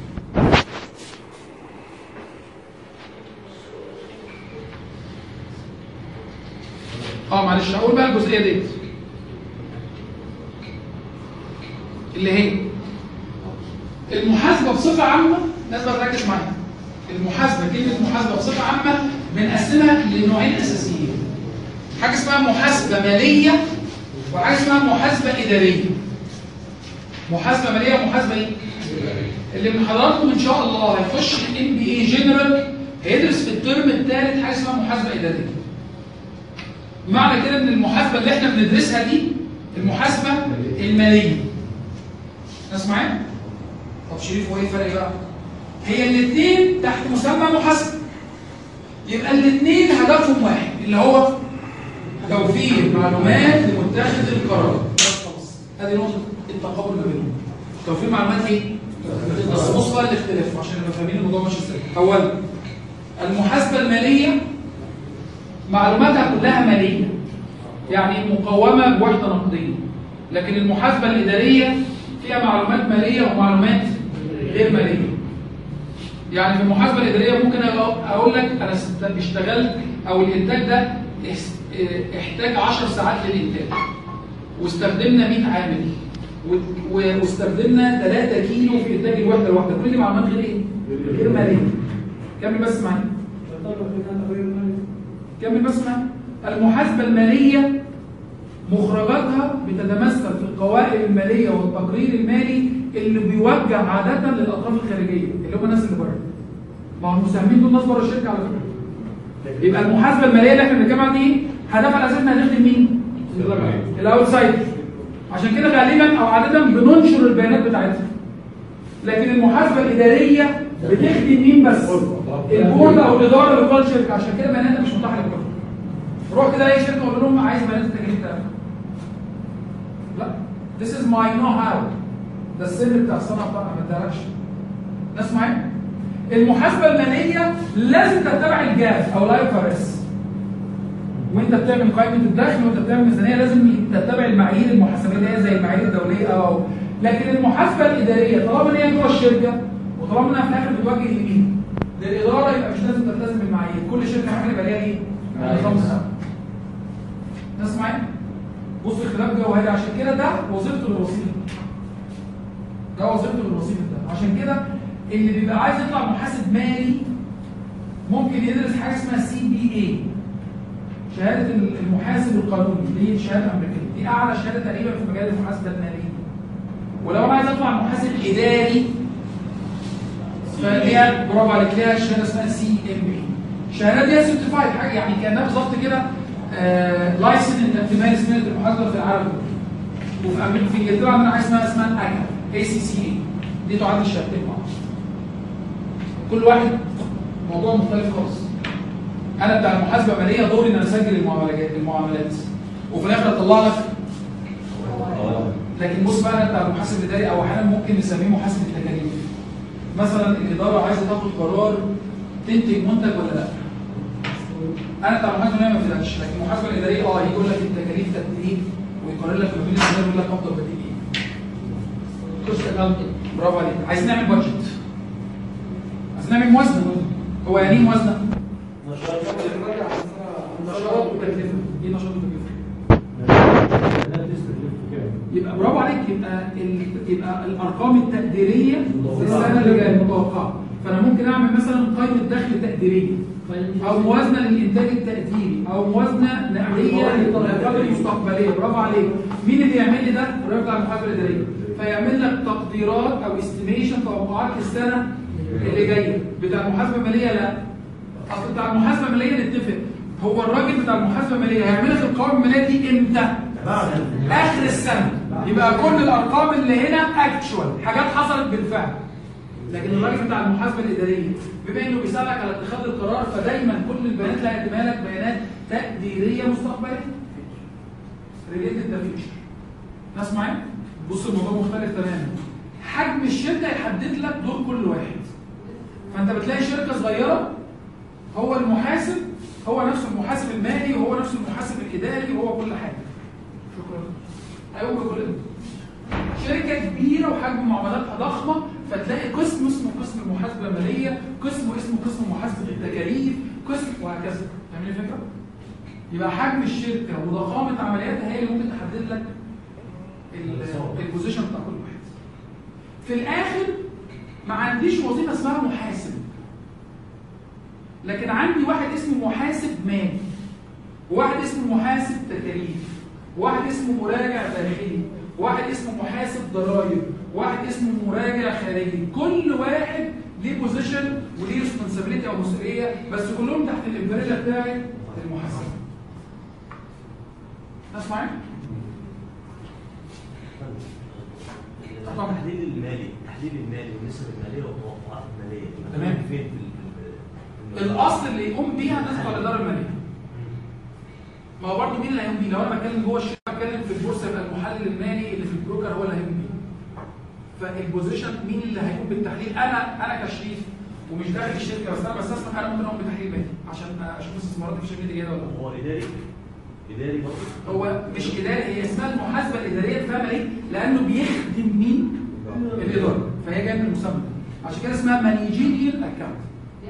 اه معلش هقول بقى الجزئيه ديت اللي هي المحاسبه بصفه عامه. الناس بقى تركز معايا. المحاسبه كلمه محاسبه بصفه عامه بنقسمها لنوعين اساسيين. حاجه اسمها محاسبه ماليه وحاجه اسمها محاسبه اداريه. محاسبه ماليه ومحاسبه ايه؟ اللي من حضراتكم ان شاء الله هيخش الام بي اي جنرال هيدرس في الترم الثالث حاجه اسمها محاسبه اداريه. معنى كده ان المحاسبه اللي احنا بندرسها دي المحاسبه الماليه. ناس معايا؟ طب شريف هو ايه الفرق بقى؟ هي الاثنين تحت مسمى محاسبه. يبقى الاثنين هدفهم واحد اللي هو توفير معلومات لمتخذ القرار. خلاص ادي نقطه التقابل ما بينهم. توفير معلومات ايه؟ بس بص بقى الاختلاف عشان نبقى فاهمين الموضوع ماشي ازاي. اولا المحاسبه الماليه معلوماتها كلها ماليه يعني مقومه بوحده نقديه. لكن المحاسبه الاداريه فيها معلومات ماليه ومعلومات غير ماليه. يعني في المحاسبه الاداريه ممكن اقول لك انا اشتغلت او الانتاج ده احتاج عشر ساعات للانتاج واستخدمنا مئة عامل واستخدمنا ثلاثة كيلو في انتاج الوحده الواحده. كل دي معلومات غير ايه؟ غير ماليه. كمل بس معايا. كمل بس معايا. المحاسبه الماليه مخرجاتها بتتمثل في القوائم الماليه والتقرير المالي اللي بيوجه عاده للاطراف الخارجيه اللي هم الناس اللي بره. ما هو المساهمين دول ناس بره الشركه على فكره. يبقى المحاسبه الماليه اللي احنا بنتكلم عنها دي هدفها الاساسي انها تخدم مين؟ الاوتسايدر. عشان كده غالبا او عاده بننشر البيانات بتاعتها. لكن المحاسبه الاداريه بتخدم مين بس؟ البورد او الاداره اللي جوه الشركه. عشان كده بياناتها مش متاحه للكل. روح كده اي شركه وقول لهم عايز بيانات التكاليف بتاعتك. لا this is my know how. ده السر بتاع الصنعه بتاعنا ما ادالكش. ناس معايا؟ المحاسبه الماليه لازم تتبع الجاف او الاي اف ار اس. وانت بتعمل قائمه الدخل وانت بتعمل ميزانيه لازم تتبع المعايير المحاسبيه زي المعايير الدوليه او لكن المحاسبه الاداريه طالما ان هي جوه الشركه وطالما انها في الاخر بتوجه لمين؟ للاداره يبقى مش لازم تلتزم بالمعايير. كل شركه ممكن يبقى ليها ايه؟ نظام سنه. ناس معايا؟ بص اختلاف جوهري. عشان كده ده وظيفته الوظيفه. ده وظيفته الوظيفه ده. عشان كده اللي بيبقى عايز يطلع محاسب مالي ممكن يدرس حاجه اسمها سي بي اي. شهاده المحاسب القانوني دي شهاده امريكيه. دي اعلى شهاده تقريبا في مجال المحاسبه الماليه. ولو انا عايز اطلع محاسب اداري فليها برافو عليك ليها شهاده اسمها سي ام اي. الشهادات دي سيرتيفايد حاجه يعني كانها بالظبط كده لايسن انك تمارس مهنه المحاسبه في العالم كله. وفي امريكا في انجلترا عندنا حاجه اسمها اسمها اكا اي سي سي اي. دي تعادل الشهادتين مع بعض. كل واحد موضوع مختلف خالص. انا بتاع المحاسبه الماليه دوري ان انا اسجل المعاملات المعاملات وفي الاخر اطلع لك. لكن بص بقى انا بتاع المحاسب الاداري او احيانا ممكن نسميه محاسب التكاليف. مثلا الاداره عايزه تاخد قرار تنتج منتج ولا لا. انا بتاع المحاسبه الماليه ما بفيدكش لكن المحاسبه الاداريه اه يقول لك التكاليف قد ايه ويقرر لك ما بين الاثنين ويقول لك افضل بديل ايه. كوست اكاونتنج برافو عليك. عايز نعمل بادجت. عايز نعمل موازنه. هو يعني ايه موازنه؟ نشاط وتكلفه. ايه نشاط وتكلفه؟ يبقى برافو عليك. يبقى ال... يبقى الارقام التقديريه في السنه اللي جايه المتوقعه. فانا ممكن اعمل مثلا قائمه دخل تقديريه او موازنه للانتاج التقديري او موازنه نقديه للارقام المستقبليه. برافو عليك. مين اللي يعمل لي ده؟ الراجل بتاع المحاسبه الاداريه. فيعمل لك تقديرات او استيميشن توقعات للسنه اللي جايه. بتاع المحاسبه الماليه لا. اصل بتاع المحاسبه الماليه نتفق هو الراجل بتاع المحاسبه الماليه هيعمل لك القوائم الماليه دي امتى؟ اخر السنه. يبقى كل الارقام اللي هنا اكتشوال حاجات حصلت بالفعل. لكن الراجل بتاع المحاسبه الاداريه بما انه بيساعدك على اتخاذ القرار فدايما كل البيانات اللي هيقدمها لك بيانات تقديريه مستقبليه. ريليتد ذا فيوتشر. ناس معايا؟ بص الموضوع مختلف تماما. حجم الشركه يحدد لك دور كل واحد. فانت بتلاقي شركه صغيره هو المحاسب هو نفسه المحاسب المالي وهو نفسه المحاسب الاداري وهو كل حاجه. شكرا. ايوه كل ده. شركه كبيره وحجم معاملاتها ضخمه فتلاقي قسم اسمه قسم المحاسبه الماليه، قسم اسمه قسم محاسبه التكاليف، قسم وهكذا. فاهمين الفكره؟ يبقى حجم الشركه وضخامه عملياتها هي اللي ممكن تحدد لك البوزيشن بتاع كل واحد. في الاخر ما عنديش وظيفه اسمها محاسب، لكن عندي واحد اسمه محاسب مالي، وواحد اسمه محاسب تكاليف، وواحد اسمه مراجع داخلي، وواحد اسمه محاسب ضرائب، وواحد اسمه مراجع خارجي. كل واحد ليه بوزيشن وليه ريسبونسابيلتي او مسؤوليه، بس كلهم تحت الامبريلا بتاعت المحاسبه. ناس معايا؟ التحليل المالي، التحليل المالي والنسب الماليه والتوقعات الماليه تمام. فين في الاصل اللي يقوم بيها الناس بتوع الاداره الماليه. ما هو برضه مين اللي هيقوم بيه؟ لو انا بتكلم جوه الشركه بتكلم في البورصه يبقى المحلل المالي اللي في البروكر هو اللي هيقوم بيه. فالبوزيشن مين اللي هيقوم بالتحليل؟ انا انا كشريف ومش داخل الشركه بس انا بستثمر، انا ممكن اقوم بتحليل مالي عشان اشوف استثماراتي في الشركه دي جيده ولا لا. هو اداري اداري برضه؟ هو مش اداري، هي اسمها المحاسبه الاداريه. فاهمه ليه؟ لانه بيخدم مين؟ الاداره، فهي جايه من المسمى. عشان كده اسمها مانجيريال اكونت.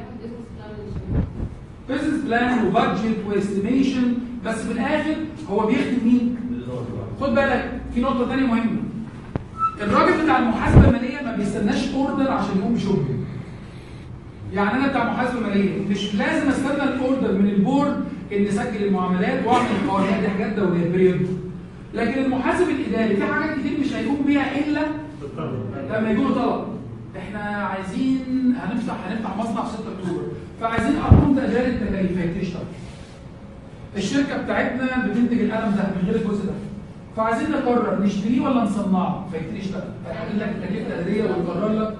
بزنس بلان وبادجت واستيميشن، بس في الاخر هو بيخدم مين؟ خد بالك في نقطه ثانيه مهمه. الراجل بتاع المحاسبه الماليه ما بيستناش اوردر عشان يقوم بشغله. يعني انا بتاع محاسبه ماليه مش لازم استنى الاوردر من البورد ان اسجل المعاملات واعمل القوانين، دي حاجات دوليه بريود. لكن المحاسب الاداري في حاجات كتير مش هيقوم بيها الا لما يجي له طلب. احنا عايزين هنفتح هنفتح مصنع في ستة اكتوبر، فعايزين ارقام تقدير التكاليف هيبتدي يشتغل. الشركه بتاعتنا بتنتج القلم ده من غير الجزء ده، فعايزين نقرر نشتريه ولا نصنعه، فيبتدي يشتغل، فيحدد لك التكلفه التقديريه ويقرر لك.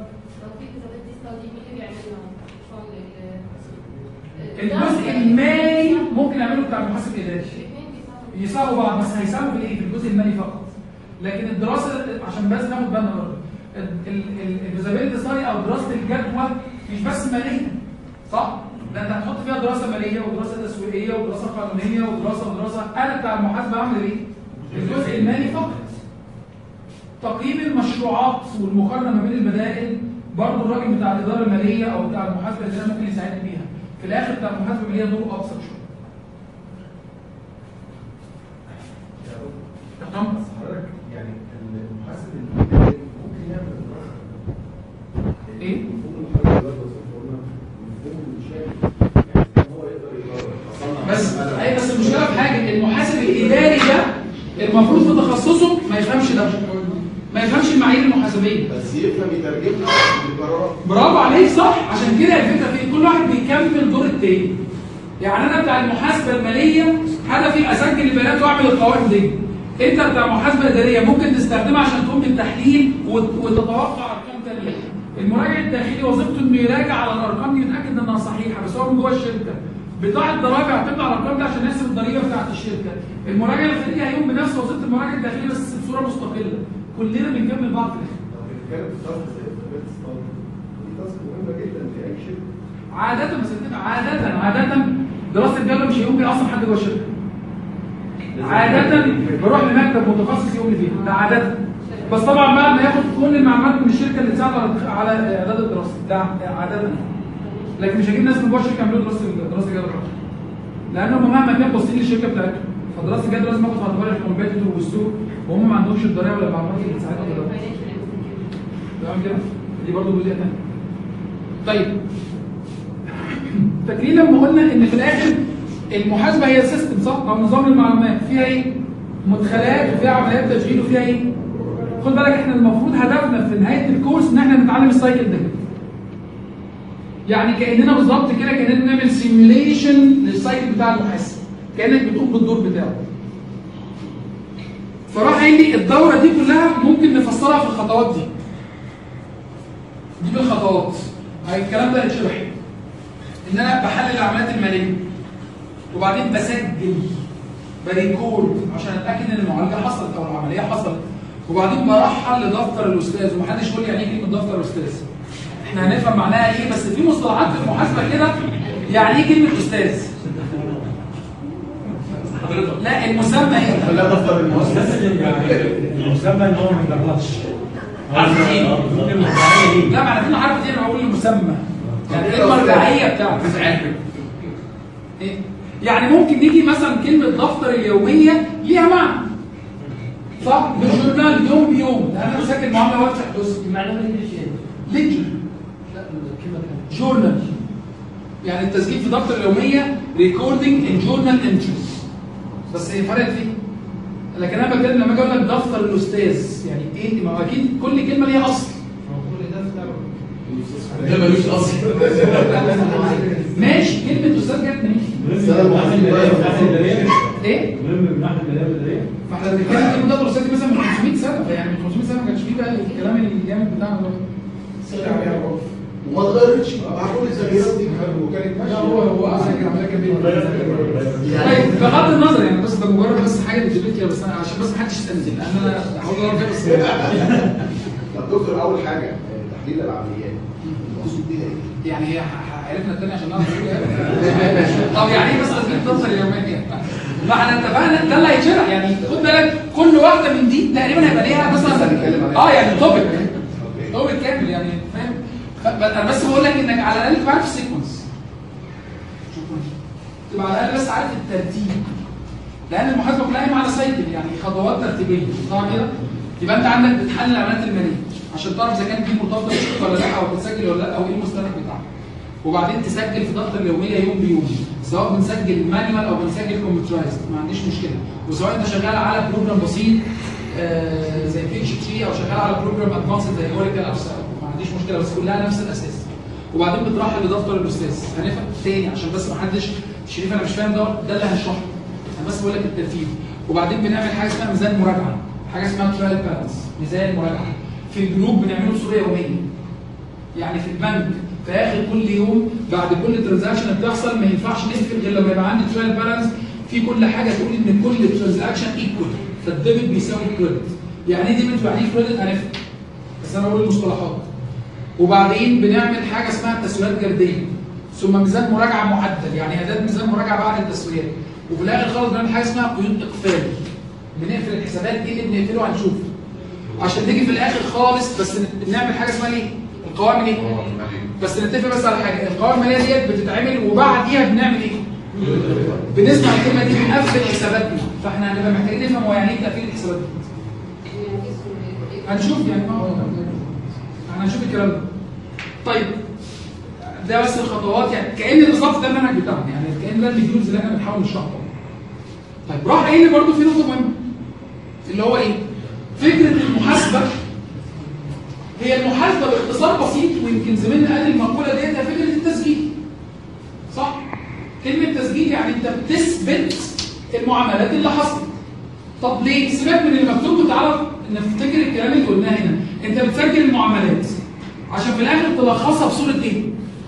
الجزء المالي ممكن يعمله بتاع المحاسب الاداري. يساووا بعض، بس هيساووا في الايه؟ في الجزء المالي فقط. لكن الدراسه عشان بس ناخد بالنا برضه الفيزابيلتي ستادي او دراسه الجدوى مش بس ماليه، صح؟ ده انت هتحط فيها دراسه ماليه ودراسه تسويقيه ودراسه قانونيه ودراسه ودراسه. انا بتاع المحاسبه بعمل ايه؟ الجزء المالي فقط. تقييم المشروعات والمقارنه ما بين البدائل برضه الراجل بتاع الاداره الماليه او بتاع المحاسبه اللي انا ممكن يساعدني بيها. في الاخر بتاع المحاسبه الماليه دوره ابسط شويه. تمام. بس حضرتك يعني المحاسب المالي ممكن يعمل دراسه ايه؟ بس اي بس المشكله في حاجه، المحاسب الاداري ده المفروض في تخصصه ما يفهمش ده، ما يفهمش المعايير المحاسبيه، بس يفهم يترجمها للقرارات. برافو عليك، صح. عشان كده الفكره في كل واحد بيكمل دور التاني. يعني انا بتاع المحاسبه الماليه هدفي اسجل البيانات واعمل القوائم دي. انت بتاع محاسبه اداريه ممكن تستخدمها عشان تقوم بالتحليل وتتوقع ارقام ثانيه. المراجع الداخلي وظيفته انه يراجع على الارقام دي ويتاكد انها صحيحه، بس هو من جوه الشركه. بتاع الضرائب هتطلع الارقام دي عشان يحسب الضريبه بتاعت الشركه. المراجع الخارجي هيقوم بنفس وظيفه المراجع الداخلي بس بصوره مستقله. كلنا بنكمل بعض في الاخر. لو بنتكلم في تاسك زي الفيزابيلتي ستادي، دي تاسك مهمه جدا في اي شركه. عاده بس عاده عاده دراسه الجدوى مش هيقوم بيها اصلا حد جوه الشركه. عاده بروح لمكتب متخصص يقوم لي فيها، ده عاده. بس طبعا بعد ما ياخد كل المعلومات من الشركه اللي تساعده على اعداد الدراسه، ده عاده. لكن مش هجيب ناس من جوه الشركه يعملوا دراسه دراسه جدوى، لانهم مهما كان باصين للشركه بتاعتهم، فدراسه الجدوى لازم اخد في اعتبار الكومبيتيتور والسوق، وهم ما عندهمش الضريبه ولا المعلومات اللي تساعدهم في ده. تمام كده؟ دي برضه جزئيه ثانيه. طيب فاكرين لما قلنا ان في الاخر المحاسبه هي سيستم، صح؟ او نظام المعلومات فيها ايه؟ مدخلات وفيها عمليات تشغيل وفيها ايه؟ خد بالك احنا المفروض هدفنا في نهايه الكورس ان احنا نتعلم السايكل ده. يعني كاننا بالظبط كده كاننا بنعمل سيميوليشن للسايكل بتاع المحاسب، كانك بتقوم بالدور بتاعه. فراح قايل لي الدوره دي كلها ممكن نفسرها في الخطوات دي. دي في الخطوات. الكلام ده هيتشرح. ان انا بحلل العمليات الماليه وبعدين بسجل بريكورد عشان اتاكد ان المعالجه حصلت او العمليه حصلت، وبعدين برحل لدفتر الاستاذ، ومحدش يقول لي يعني ايه كلمه دفتر الاستاذ. احنا هنفهم معناها ايه، بس في مصطلحات في المحاسبه كده يعني ايه كلمه استاذ؟ لا المسمى ايه؟ لا دفتر المسمى المسمى ان هو ما يغلطش. عارف ايه؟ لا ما عارفين عارف ايه، انا بقول المسمى يعني ايه المرجعيه بتاعته؟ ايه؟ يعني ممكن نيجي مثلا كلمه دفتر اليوميه ليها معنى صح؟ مش جورنال يوم بيوم، ده انا مسجل معامله وافتح بص المعلومه دي ايش يعني؟ ليدجر جورنال، يعني التسجيل في دفتر اليوميه ريكوردنج ان جورنال انتريز، بس هي فرقت فيه. لكن انا بتكلم لما اجي اقول لك دفتر الاستاذ يعني ايه؟ ما هو اكيد كل كلمه ليها اصل. ده ملوش اصل. ماشي، كلمه استاذ جت منين؟ ايه؟ مهم من ناحيه الملايين الاداريه. فاحنا بنتكلم كلمه دفتر الاستاذ دي مثلا من خمسمية سنه، يعني من خمسمية سنه ما كانش فيه بقى الكلام الجامد بتاعنا ده. وما اتغيرتش مع كل التغييرات دي وكانت لا هو هو عمليه كبيره. طيب بغض النظر يعني بس ده مجرد بس حاجه بتجيب كده، بس انا عشان بس ما حدش يستنزل لان انا هقول اضرب فيها بس. طب دكتور اول حاجه تحليل العمليات المقصود بيها ايه؟ يعني هي عرفنا الثاني عشان نعرف طب يعني ايه بس تسجيل دفتر اليوميه؟ ما احنا اتفقنا ده اللي هيتشرح، يعني خد بالك كل واحده من دي تقريبا هيبقى ليها مثلا اه يعني توبيك توبيك كامل يعني فاهم؟ انا بس بقول لك انك على الاقل تبقى عارف السيكونس، تبقى على الاقل بس عارف الترتيب، لان المحاسبه كلها قايمه على سايكل يعني خطوات ترتيبيه صح كده؟ يبقى انت عندك بتحلل العمليات الماليه عشان تعرف اذا كان دي مرتبطه بالشغل ولا لا، او بتسجل ولا لا، او ايه المستند بتاعها. وبعدين تسجل في دفتر اليوميه يوم بيوم، سواء بنسجل مانيوال او بنسجل كمبيوترايزد ما عنديش مشكله، وسواء انت شغال على بروجرام بسيط آه زي بيتش تري او شغال على بروجرام ادفانسد زي اوريكل او سايب ما عنديش مشكله، بس كلها نفس الاساس. وبعدين بترحل لدفتر الاستاذ، هنفهم تاني عشان بس ما حدش شريف انا مش فاهم ده ده اللي هنشرحه، انا بس بقول لك الترتيب. وبعدين بنعمل حاجه اسمها ميزان مراجعه، حاجه اسمها ترايل بالانس، ميزان مراجعه. في الجروب بنعمله بصوره يوميه، يعني في البنك في اخر كل يوم بعد كل ترانزاكشن بتحصل ما ينفعش نقفل غير لما يبقى عندي ترايل بالانس في كل حاجه تقول ان كل ترانزاكشن ايكوال، فالديبت بيساوي الكريدت. يعني ايه ديبت ويعني ايه كريدت هنفهم، بس انا بقول المصطلحات. وبعدين بنعمل حاجه اسمها تسويات جرديه، ثم ميزان مراجعه معدل، يعني اداه ميزان مراجعه بعد التسويات. وفي الاخر خالص بنعمل حاجه اسمها قيود اقفال، بنقفل الحسابات ايه اللي بنقفله هنشوف عشان نيجي في الاخر خالص. بس بنعمل حاجه اسمها ايه؟ القوائم ايه؟ بس نتفق بس على حاجه، القوائم الماليه ديت بتتعمل وبعديها بنعمل ايه؟ بنسمع الكلمه دي بنقفل حساباتنا، فاحنا هنبقى محتاجين نفهم هو يعني ايه تقفيل الحسابات دي. هنشوف يعني ما احنا هنشوف الكلام ده. طيب ده بس الخطوات، يعني كأن بالظبط ده المنهج بتاعنا، يعني كأن ده الفيديوز اللي احنا بنحاول نشرحها. طيب راح قايل لي برضه في نقطه مهمه اللي هو ايه؟ فكره المحاسبه. هي المحاسبه باختصار بسيط، ويمكن زميلنا قال المقوله ديت هي فكره التسجيل. صح؟ كلمه تسجيل يعني انت بتثبت المعاملات اللي حصلت. طب ليه؟ سيبك من المكتوب وتعرف نفتكر الكلام اللي قلناه هنا، انت بتسجل المعاملات عشان في الاخر تلخصها بصوره ايه؟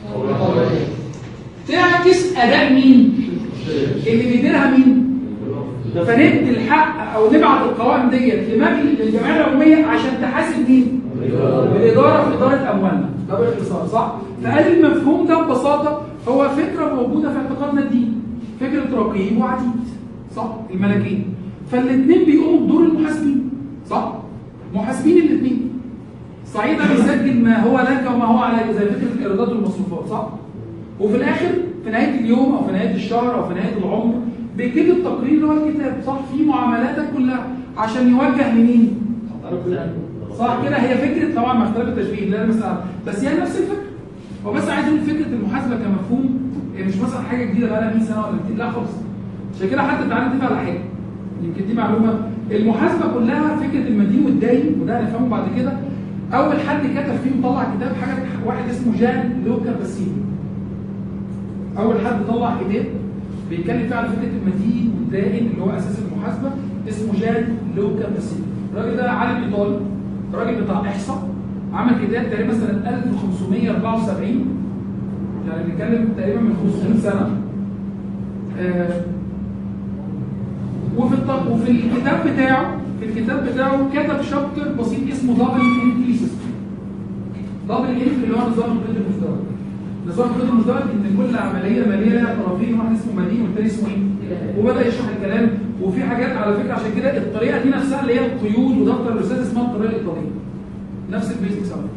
تعكس اداء مين؟ اللي بيديرها مين؟ فندي الحق او نبعت القوائم ديت لمجلس الجمعيه العموميه عشان تحاسب مين؟ الاداره في اداره اموالنا، ده باختصار صح؟ فقال المفهوم ده ببساطه هو فكره موجوده في اعتقادنا الديني، فكره رقيب وعتيد صح؟ الملكين. فالاثنين بيقوموا بدور المحاسبين صح؟ محاسبين الاثنين. صحيح ده بيسجل ما هو لك وما هو عليك زي فكره الايرادات والمصروفات صح؟ وفي الاخر في نهايه اليوم او في نهايه الشهر او في نهايه العمر بيكتب التقرير اللي هو الكتاب صح؟ في معاملاتك كلها عشان يوجه لمين؟ صح كده؟ هي فكره طبعا مع اختلاف التشبيه لا مثلا، بس هي نفس الفكره. هو بس عايز يقول فكره المحاسبه كمفهوم هي مش مثلا حاجه جديده بقى لها مية سنه ولا مئتين، لا خالص. عشان كده حتى تعالى نتفق على حاجه يمكن دي معلومه، المحاسبه كلها فكره المدين والداين، وده هنفهمه بعد كده. اول حد كتب فيه وطلع كتاب حاجه واحد اسمه جان لوكا باسيلي. اول حد طلع كتاب بيتكلم فيه على فكره المدين والدائن اللي هو اساس المحاسبه اسمه جان لوكا باسيلي. الراجل ده عالم ايطالي، راجل بتاع احصاء، عمل كتاب تقريبا سنه ألف وخمسمية وأربعة وسبعين، يعني بنتكلم تقريبا من خمسمية سنه. آه وفي الط... وفي الكتاب بتاعه في الكتاب بتاعه كتب شابتر بسيط اسمه دبل انتري سيستم. دبل انتري اللي هو نظام القيد المزدوج. نظام القيد المزدوج ان كل عمليه ماليه لها طرفين، واحد اسمه مدين والثاني اسمه ايه؟ وبدا يشرح الكلام. وفي حاجات على فكره عشان كده الطريقه دي نفسها اللي هي القيود ودفتر الرسالة اسمها الطريقه الايطاليه. نفس البيزكس اهو.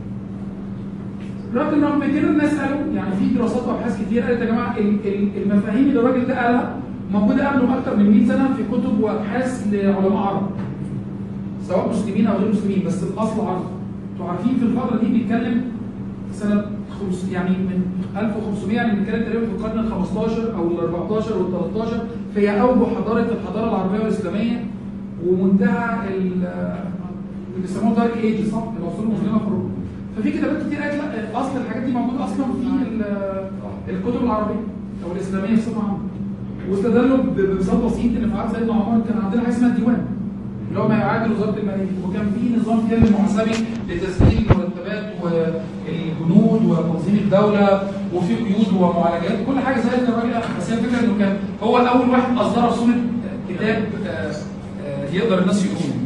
رغم رغم كده الناس قالوا يعني في دراسات وابحاث كتير قالت يا جماعه المفاهيم اللي الراجل ده قالها موجوده قبله اكثر من مئة سنه في كتب وابحاث لعلماء عرب سواء مسلمين او غير مسلمين، بس الاصل عرب. انتوا عارفين في الفتره دي بيتكلم سنه خمس يعني من ألف وخمسمائة، يعني بنتكلم تقريبا في القرن ال خمستاشر او ال أربعتاشر وال ثلاثتاشر، فهي اوج حضاره الحضاره العربيه والاسلاميه ومنتهى اللي بيسموه دارك ايج، صح؟ العصور المظلمه في اوروبا. ففي كتابات كتير قالت لا اصل الحاجات دي موجوده اصلا في الكتب العربيه او الاسلاميه بصفه عامه. واستدلوا بمثال بسيط ان في عهد سيدنا عمر كان عندنا حاجه اسمها الديوان اللي هو ما يعادل وزاره الماليه، وكان في نظام كامل محاسبي لتسجيل المرتبات والجنود وتنظيم الدوله وفي قيود ومعالجات كل حاجه زي الراجل. بس هي الفكره انه كان هو اول واحد اصدر صوره كتاب يقدر الناس يقروه.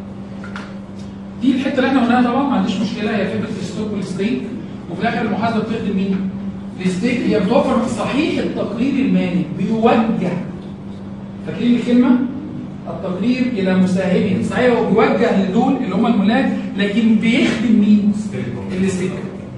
دي الحته اللي احنا قلناها طبعا ما عنديش مشكله، هي فكره الستوك والستيك. وفي الاخر المحاسبه بتخدم مين؟ الستيك هي بتوفر صحيح التقرير المالي بيوجه. فاكرين الكلمه؟ التقرير الى مساهمه، صحيح هو بيوجه لدول اللي هم الملاك، لكن بيخدم مين؟ الستيك.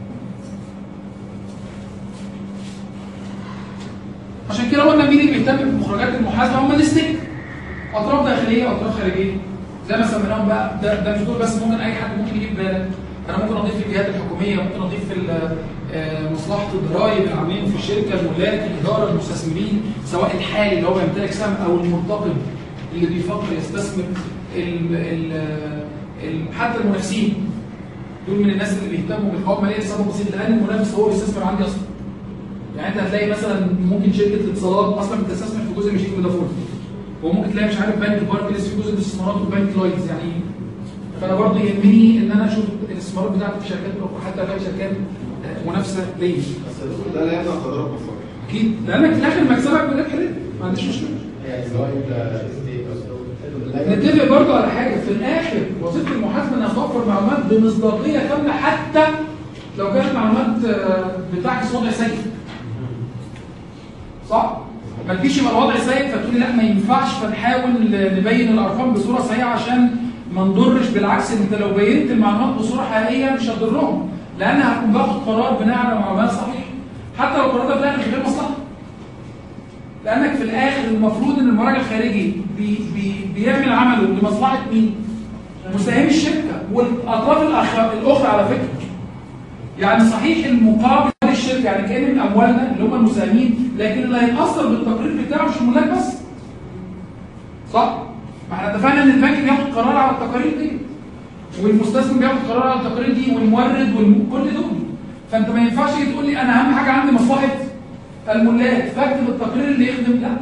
عشان كده قلنا مين اللي بيهتم بمخرجات المحاسبه؟ هم الستيك. اطراف داخليه واطراف خارجيه. زي ما سميناهم بقى، ده, ده مش دول بس، ممكن اي حد ممكن يجيب بالك. انا ممكن اضيف في الجهات الحكوميه، ممكن اضيف في مصلحه الضرائب، العاملين في الشركه، الملاك، الاداره، المستثمرين، سواء الحالي اللي هو يمتلك سهم او المرتقب اللي بيفكر يستثمر، ال ال ال حتى المنافسين دول من الناس اللي بيهتموا بالقوائم الماليه لسبب بسيط، لان المنافس هو بيستثمر عندي اصلا. يعني انت هتلاقي مثلا ممكن شركه الاتصالات اصلا بتستثمر في جزء مش من فودافون، وممكن تلاقي مش عارف بنك باركليز في جزء من الاستثمارات وبنك لاينز. يعني فانا برضه يهمني ان انا اشوف الاستثمارات بتاعتي في شركات وحتى في شركات منافسه ليا. بس ده لا يمنع تضارب مصالح. اكيد، لانك في الاخر مكسبك بجد حلال، ما عنديش مشكله. يعني سواء انت نتفق برضه على حاجه، في الاخر وظيفه المحاسبه انها توفر معلومات بمصداقيه كامله، حتى لو كانت معلومات بتعكس وضع سيء. صح؟ ما تجيش يبقى الوضع سيء فتقولي لا ما ينفعش، فنحاول نبين الارقام بصوره صحيحه عشان ما نضرش. بالعكس، انت لو بينت المعلومات بصوره حقيقيه مش هتضرهم، لان هكون باخد قرار بناء على معلومات صحيحه، حتى لو القرار ده في الاخر غير مصلحه. لانك في الاخر المفروض ان المراجع الخارجي بي بي بيعمل عمله لمصلحه مين؟ مساهمي الشركه والاطراف الاخرى على فكره. يعني صحيح المقابل للشركه، يعني كان من اموالنا اللي هم المساهمين، لكن اللي هيتاثر بالتقرير بتاعه مش الملاك بس. صح؟ ما احنا اتفقنا ان البنك بياخد قرار على التقارير دي، والمستثمر بياخد قرار على التقارير دي، والمورد وكل دول. فانت ما ينفعش تقول لي انا اهم حاجه عندي مصلحه الملاك فاكتب التقرير اللي يخدم. لا.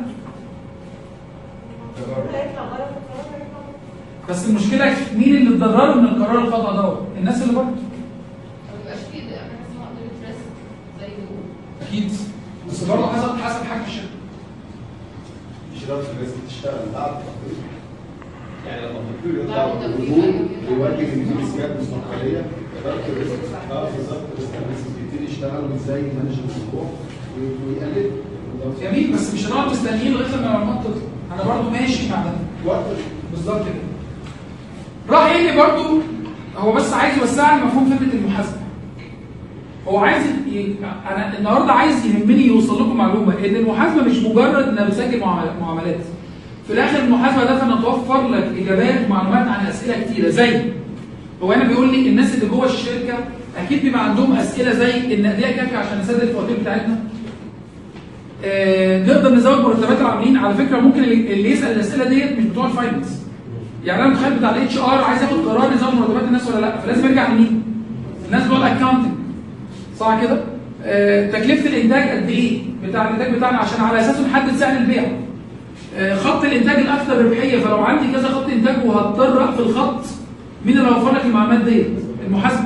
بس المشكله مين اللي اتضرروا من القرار الخطا دوت؟ الناس اللي بره. اكيد، بس برضه حسب حسب حجم الشركه. مش رابط الريسك تشتغل بعد التقرير. يعني لما التقرير يطلع بوضوح بيوجه ان في ريسكات مستقبليه، رابط الريسك اه بالظبط الريسك بيبتدي يشتغل ازاي يمانج الموضوع ويقلل. جميل، بس مش هنقعد مستنيين لغايه لما المعلومات تطلع. انا برضه ماشي مع ده. وقت بالظبط كده. راح قايل لي برضه هو بس عايز يوسع لي مفهوم فكره المحاسبه. هو عايز ي... انا النهارده عايز يهمني يوصل لكم معلومه ان المحاسبه مش مجرد انها بتسجل معاملات. في الاخر المحاسبه ده فانا توفر لك اجابات ومعلومات عن اسئله كتيره، زي هو هنا بيقول لي الناس اللي جوه الشركه اكيد بيبقى عندهم اسئله زي النقديه كافيه عشان نسدد الفواتير بتاعتنا. آه نقدر نزود مرتبات العاملين. على فكره ممكن اللي يسال الاسئله ديت مش بتوع الفاينانس. يعني انا متخيل بتاع الاتش ار عايز ياخد قرار نزود مرتبات الناس ولا لا، فلازم يرجع لمين؟ الناس بتوع الاكونتنج. صح كده؟ آه تكلفه الانتاج قد ايه بتاع الانتاج بتاعنا عشان على اساسه نحدد سعر البيع. آه خط الانتاج الاكثر ربحيه، فلو عندي كذا خط انتاج وهضطر اقفل الخط، مين اللي هيوفر لك المعلومات ديت؟ المحاسبه.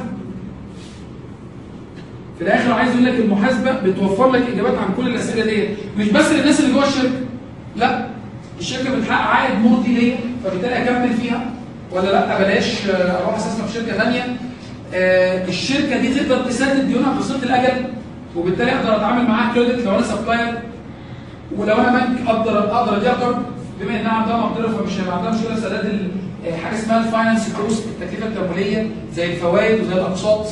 في الاخر عايز يقول لك المحاسبه بتوفر لك اجابات عن كل الاسئله ديت، مش بس للناس اللي جوه الشركه. لا، الشركه بتحقق عائد مرضي ليا فبالتالي اكمل فيها ولا لا بلاش اروح استثمر في شركه ثانيه. آه الشركه دي تقدر تسدد ديونها في قصه الاجل وبالتالي اقدر اتعامل معاها كريدت لو انا سبلاير، ولو انا بنك اقدر اقدر اديها قرض بما انها عندها مقدره فمش هيبقى عندها مشكله في سداد حاجه اسمها الفاينانس كوست التكلفه التمويليه زي الفوائد وزي الاقساط.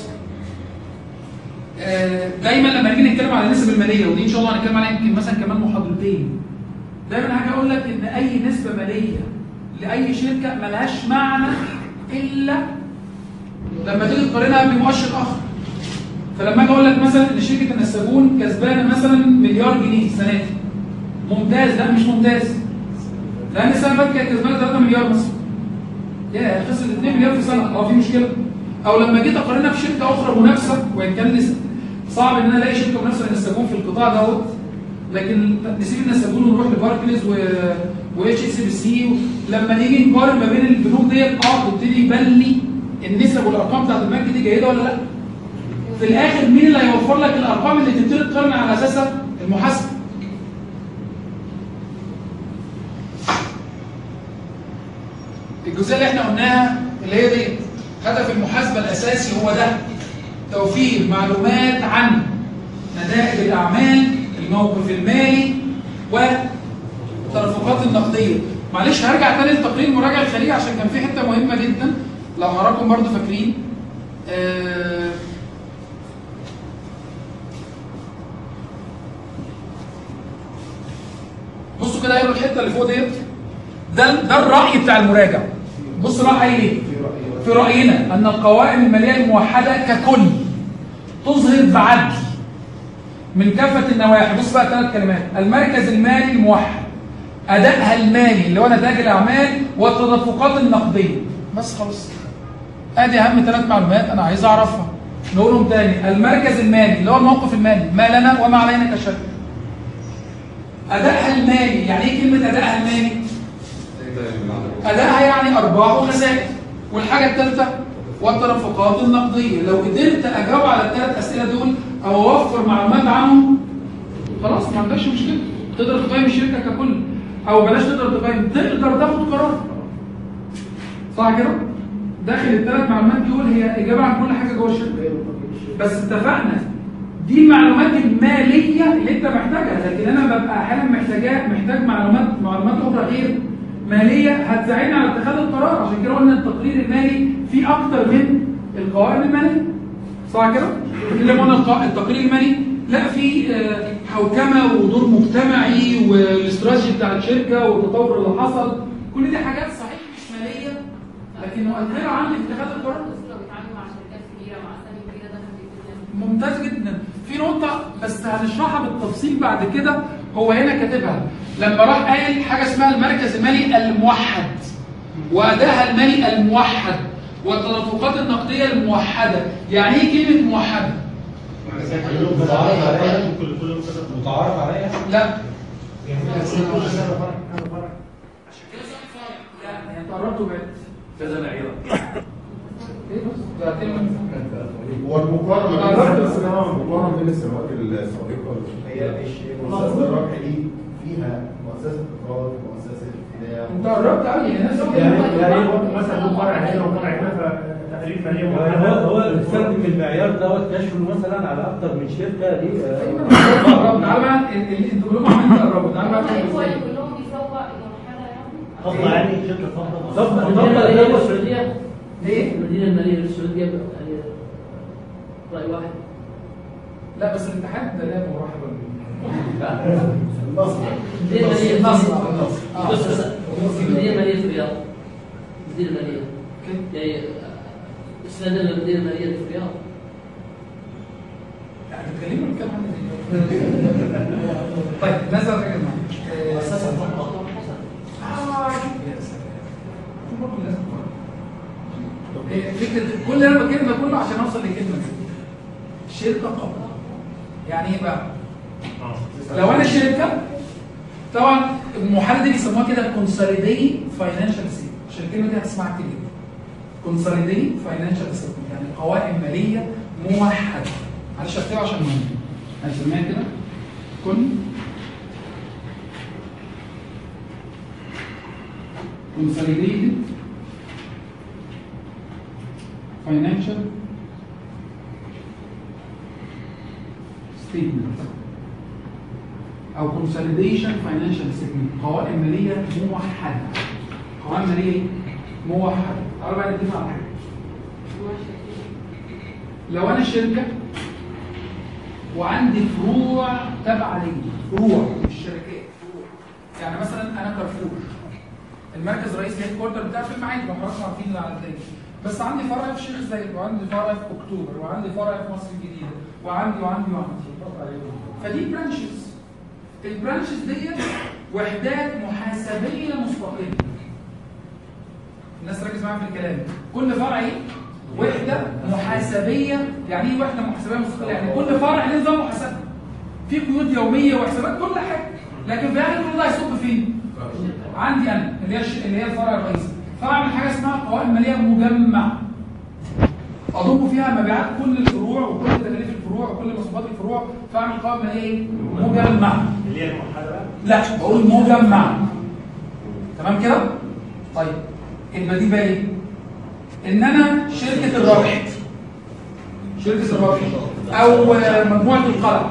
آه دايما لما نيجي نتكلم على النسب الماليه ودي ان شاء الله هنتكلم عليها يمكن مثلا كمان محاضرتين، دايما هاجي اقول لك ان اي نسبه ماليه لاي شركه ملهاش معنى الا لما تيجي تقارنها بمؤشر اخر. فلما اجي اقول لك مثلا ان شركه النساجون كسبانه مثلا مليار جنيه السنه دي، ممتاز؟ لا مش ممتاز، لان السنه اللي فاتت كانت كسبانه ثلاثة مليار مثلا، يا خسرت اتنين مليار في سنه، اه في مشكله. او لما جيت اقارنها بشركه اخرى منافسه، وان كان صعب ان انا الاقي شركه منافسه للنساجون في القطاع دوت، لكن نسيب النساجون ونروح لباركليز و واتش اس بي سي، لما نيجي نقارن ما بين البنوك ديت اه تبتدي يبان لي النسب والارقام بتاعت البنك دي جيده ولا لا. في الاخر مين اللي هيوفر لك الارقام اللي تبتدي تقارن على اساسها؟ المحاسبه. الجزئيه اللي احنا قلناها اللي هي دي هدف المحاسبه الاساسي هو ده، توفير معلومات عن نتائج الاعمال، الموقف المالي والتدفقات النقديه. معلش هرجع تاني لتقرير المراجعه الخارجيه عشان كان في حته مهمه جدا لو حضراتكم برضو فاكرين. آه بصوا كده اقروا الحته اللي فوق ديت، ده ده الراي بتاع المراجع. بص راح قايل ايه؟ في راينا ان القوائم الماليه الموحده ككل تظهر بعدل من كافه النواحي. بص بقى ثلاث كلمات: المركز المالي الموحد، ادائها المالي اللي هو نتائج الاعمال، والتدفقات النقديه. بس خلاص، ادي اهم ثلاث معلومات انا عايز اعرفها. نقولهم تاني: المركز المالي اللي هو الموقف المالي، ما لنا وما علينا كشركه. ادائها المالي، يعني ايه كلمه ادائها المالي؟ ادائها يعني ارباح وخسائر. والحاجه الثالثه والتدفقات النقديه. لو قدرت اجاوب على الثلاث اسئله دول او اوفر معلومات عنهم خلاص ما عندكش مشكله، تقدر تقيم الشركه ككل، او بلاش تقدر تقيم، تقدر تاخد قرار. صح كده؟ داخل الثلاث معلومات دول هي اجابه عن كل حاجه جوه الشركه. بس اتفقنا دي المعلومات الماليه اللي انت محتاجها، لكن انا ببقى احيانا محتاجاه محتاج معلومات معلومات اخرى غير ماليه هتساعدني على اتخاذ القرار. عشان كده قلنا التقرير المالي فيه اكتر من القوائم الماليه. صح كده؟ اللي قلنا التقرير المالي لا في حوكمه ودور مجتمعي والاستراتيجي بتاع الشركه والتطور اللي حصل، كل دي حاجات صحيح مش ماليه لكن مؤثره عندي في اتخاذ القرار. ممتاز جدا. في نقطة بس هنشرحها بالتفصيل بعد كده، هو هنا كاتبها لما راح قال حاجة اسمها المركز المالي الموحد وأداها المالي الموحد والتدفقات النقدية الموحدة. يعني ايه كلمة موحدة؟ متعارف عليها؟ متعارف عليها؟ لا. يعني عشان كده يعني انت قربتوا بعد كذا معيار. هو المقارنه المقارنه بين السنوات السابقه هي مؤسسه الربح دي فيها مؤسسه اقراض ومؤسسه ابتداع. انت قربت قوي يعني يعني مثلا فرع هنا وفرع هنا فتقرير ماليه هو هو بيستخدم المعيار دوت كشف مثلا على اكتر من شركه دي. قربت. تعالى بقى انتوا كلكم عمالين تقربوا. تعالى بقى كلهم بيسوق المرحله يعني يعني شركه فضه ضبط المدينه الماليه السعوديه. ليه؟ المدينه الماليه السعوديه راي واحد. لا بس الامتحان ده لا مرحب النصر المدينه الماليه النصر بص المدينه الماليه في الرياض. المدينه الماليه يعني استند المدينه الماليه في الرياض. يعني بتكلموا الكلام عن طيب نزل حاجه معايا اساسا اه يا سلام. فكره كل اللي انا بتكلم ده كله عشان اوصل للكلمه دي. شركه قبض يعني ايه بقى؟ لو انا شركه طبعا المحاله دي بيسموها كده كونسوليديت فاينانشال ستيتمنت، عشان الكلمه دي هتسمعها كتير جدا. كونسوليديت فاينانشال ستيتمنت يعني قوائم ماليه موحده. معلش اكتبها عشان مهم. هنسميها كده كون consolidated financial statement او consolidation financial statement، قوائم ماليه موحده. قوائم ماليه موحده. تعالوا بقى نتفق على حاجه. لو انا شركه وعندي فروع تابعه لي، فروع مش شركات، فروع. يعني مثلا انا كارفور، المركز الرئيسي الهيد كوارتر بتاعي في المعادي، لو حضراتكم عارفين اللي على الدنيا. بس عندي فرع في شيخ زايد، وعندي فرع في اكتوبر، وعندي فرع في مصر الجديده، وعندي وعندي وعندي. فدي برانشز. البرانشز ديت وحدات محاسبيه مستقله. الناس تركز معايا في الكلام. كل فرع ايه؟ وحده محاسبيه. يعني ايه وحده محاسبيه مستقله؟ يعني كل فرع له نظام محاسبه. في قيود يوميه وحسابات كل حاجه. لكن في الاخر كل ده هيصب فين؟ عندي انا اللي هي اللي هي الفرع الرئيسي. فاعمل حاجه اسمها قوائم ماليه مجمع. اضم فيها مبيعات كل الفروع وكل تكاليف الفروع وكل مصروفات الفروع، فاعمل قوائم ماليه ايه؟ مجمع. اللي هي الموحده؟ لا، بقول مجمع. تمام كده؟ طيب البديل بقى ايه؟ ان انا شركه الربح، شركه الربح او مجموعه القلع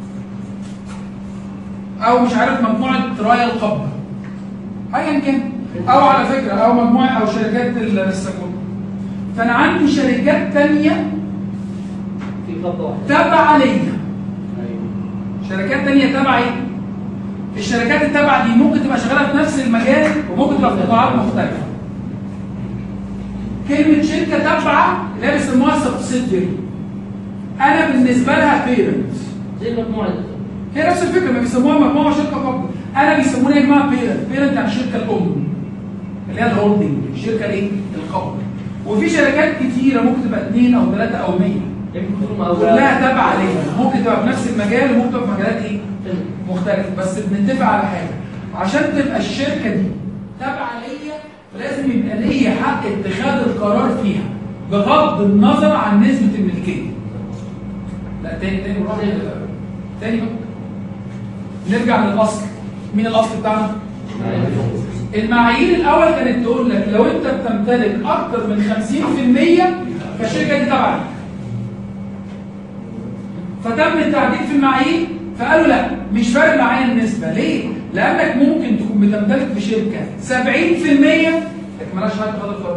او مش عارف مجموعه رايه القبه ايا كان، او على فكره او مجموعه او شركات السكون. فانا عندي شركات ثانيه تابعه ليا. شركات ثانيه تابعه ايه؟ الشركات التابعه دي ممكن تبقى شغاله في نفس المجال وممكن تبقى في قطاعات مختلفه. كلمه شركه تابعه اللي هي بيسموها سبسيدري، انا بالنسبه لها بيرنت. زي المجموعه دي هي نفس الفكره، ما بيسموها مجموعه شركه فقط. انا بيسمونها يا جماعه بيرنت. بيرنت يعني الشركه الام اللي هي الهولدنج، الشركه الايه؟ القابضه. وفي شركات كتيره ممكن تبقى اثنين او ثلاثه او مية كلها تابعه ليا، ممكن تبقى في نفس المجال وممكن تبقى في مجالات ايه؟ مختلفه. بس بنتفق على حاجه، عشان تبقى الشركه دي تابعه ليا لازم يبقى ليا حق اتخاذ القرار فيها بغض النظر عن نسبه الملكيه. لا تاني تاني مرة. تاني بقى نرجع للاصل. مين الاصل بتاعنا؟ المعايير الاول كانت تقول لك لو انت بتمتلك اكتر من خمسين بالمية فالشركه دي تبعك. فتم التعديل في المعايير فقالوا لا مش فارق معايا النسبه. ليه؟ لانك ممكن تكون بتمتلك في شركه سبعين بالمية لكن مالهاش حق تاخد القرار.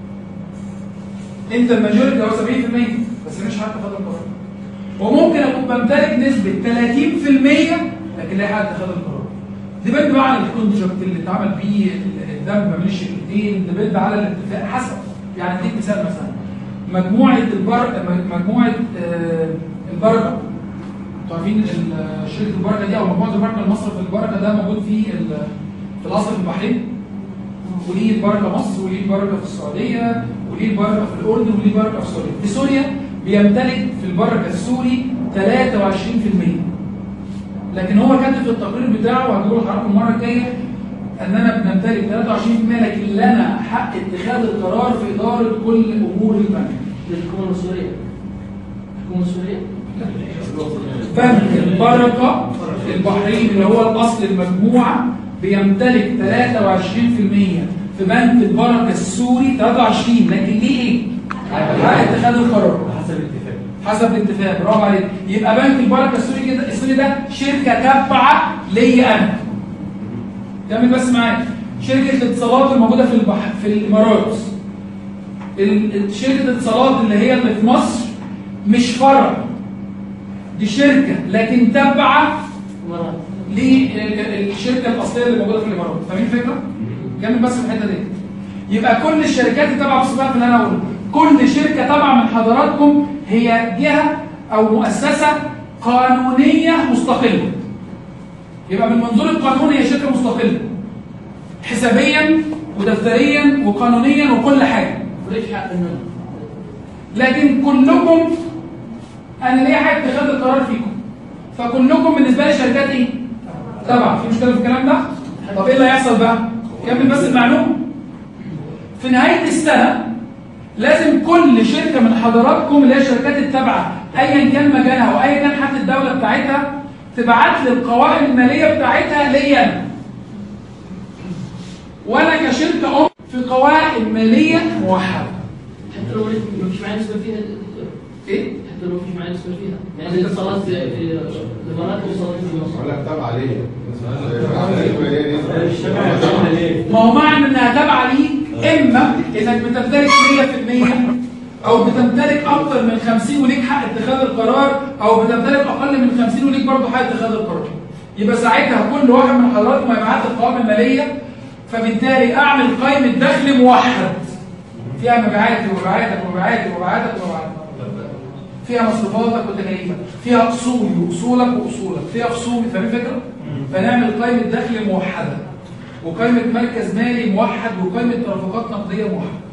انت الماجوريتي هو سبعين بالمية بس مش حق تاخد القرار. وممكن اكون بمتلك نسبه ثلاثين بالمية لكن لا حد خد القرار. ديبند بقى على الكونتراكت اللي اتعمل بيه الدمج ما بين الشركتين، ديبند على الاتفاق حسب. يعني اديك مثال، مثلا مجموعه البر مجموعه آه البركه. انتوا عارفين شركه البركه دي او مجموعه البركه المصرف البركه ده موجود في في الاصل في البحرين، وليه البركه مصر، وليه البركه في السعوديه، وليه البركه في الاردن، وليه البركه في سوريا. في سوريا بيمتلك في البركه السوري ثلاثة وعشرين بالمية. لكن هو كاتب في التقرير بتاعه وهقول لحضراتكم المره الجايه اننا بنمتلك ثلاثة وعشرين بالمية لكن لنا حق اتخاذ القرار في اداره كل امور البنك. الحكومه السوريه. الحكومه السوريه. بنك البركه البحرين اللي هو الاصل المجموعه بيمتلك ثلاثة وعشرين بالمية في بنك البركه السوري ثلاثة وعشرين، لكن ليه ايه؟ حق اتخاذ القرار حسب الاتفاق. حسب الاتفاق، برافو عليك. يبقى بنك البركه السوري كده السوري ده شركه تابعه ليا انا. كمل بس معايا. شركه الاتصالات الموجوده في البحر في الامارات، شركه الاتصالات اللي هي اللي في مصر مش فرع، دي شركه لكن تابعه للشركه الاصليه اللي موجوده في الامارات. فاهمين الفكره؟ كمل بس في الحته دي. يبقى كل الشركات اللي تابعه، بص بقى في اللي انا اقوله، كل شركه تابعه من حضراتكم هي جهه او مؤسسه قانونيه مستقله. يبقى من منظور القانون هي شركه مستقله حسابيا ودفتريا وقانونيا وكل حاجه. وليش حق النظر. لكن كلكم انا ليا حق اتخاذ القرار فيكم. فكلكم بالنسبه لي شركات ايه؟ تبع. في مشكله في الكلام ده؟ طب ايه اللي هيحصل بقى؟ كمل بس المعلومه. في نهايه السنه لازم كل شركه من حضراتكم اللي هي الشركات التابعه ايا كان مجالها وايا كان حتى الدوله بتاعتها تبعت لي القوائم الماليه بتاعتها ليا انا. وانا كشركه ام في قوائم ماليه موحده. حتى لو ما فيش معايا نسبه فيها ايه؟ حتى لو ما فيش معايا نسبه فيها يعني الاتصالات في الامارات واتصالات في مصر. ولا تابعه ليه؟ ما هو معنى انها تابعه ليك اما انك بتمتلك مية في المية او بتمتلك اكتر من خمسين وليك حق اتخاذ القرار، او بتمتلك اقل من خمسين وليك برضه حق اتخاذ القرار. يبقى ساعتها كل واحد من حضراتكم هيبعت القوائم الماليه، فبالتالي اعمل قائمه دخل موحد فيها مبيعاتي ومبيعاتك ومبيعاتي ومبيعاتك ومبيعاتك، فيها مصروفاتك وتكاليفك، فيها اصولي واصولك واصولك، فيها خصومي. فاهم الفكره؟ فنعمل قائمه دخل موحده وقائمه مركز مالي موحد وقائمه ترافقات نقديه موحده.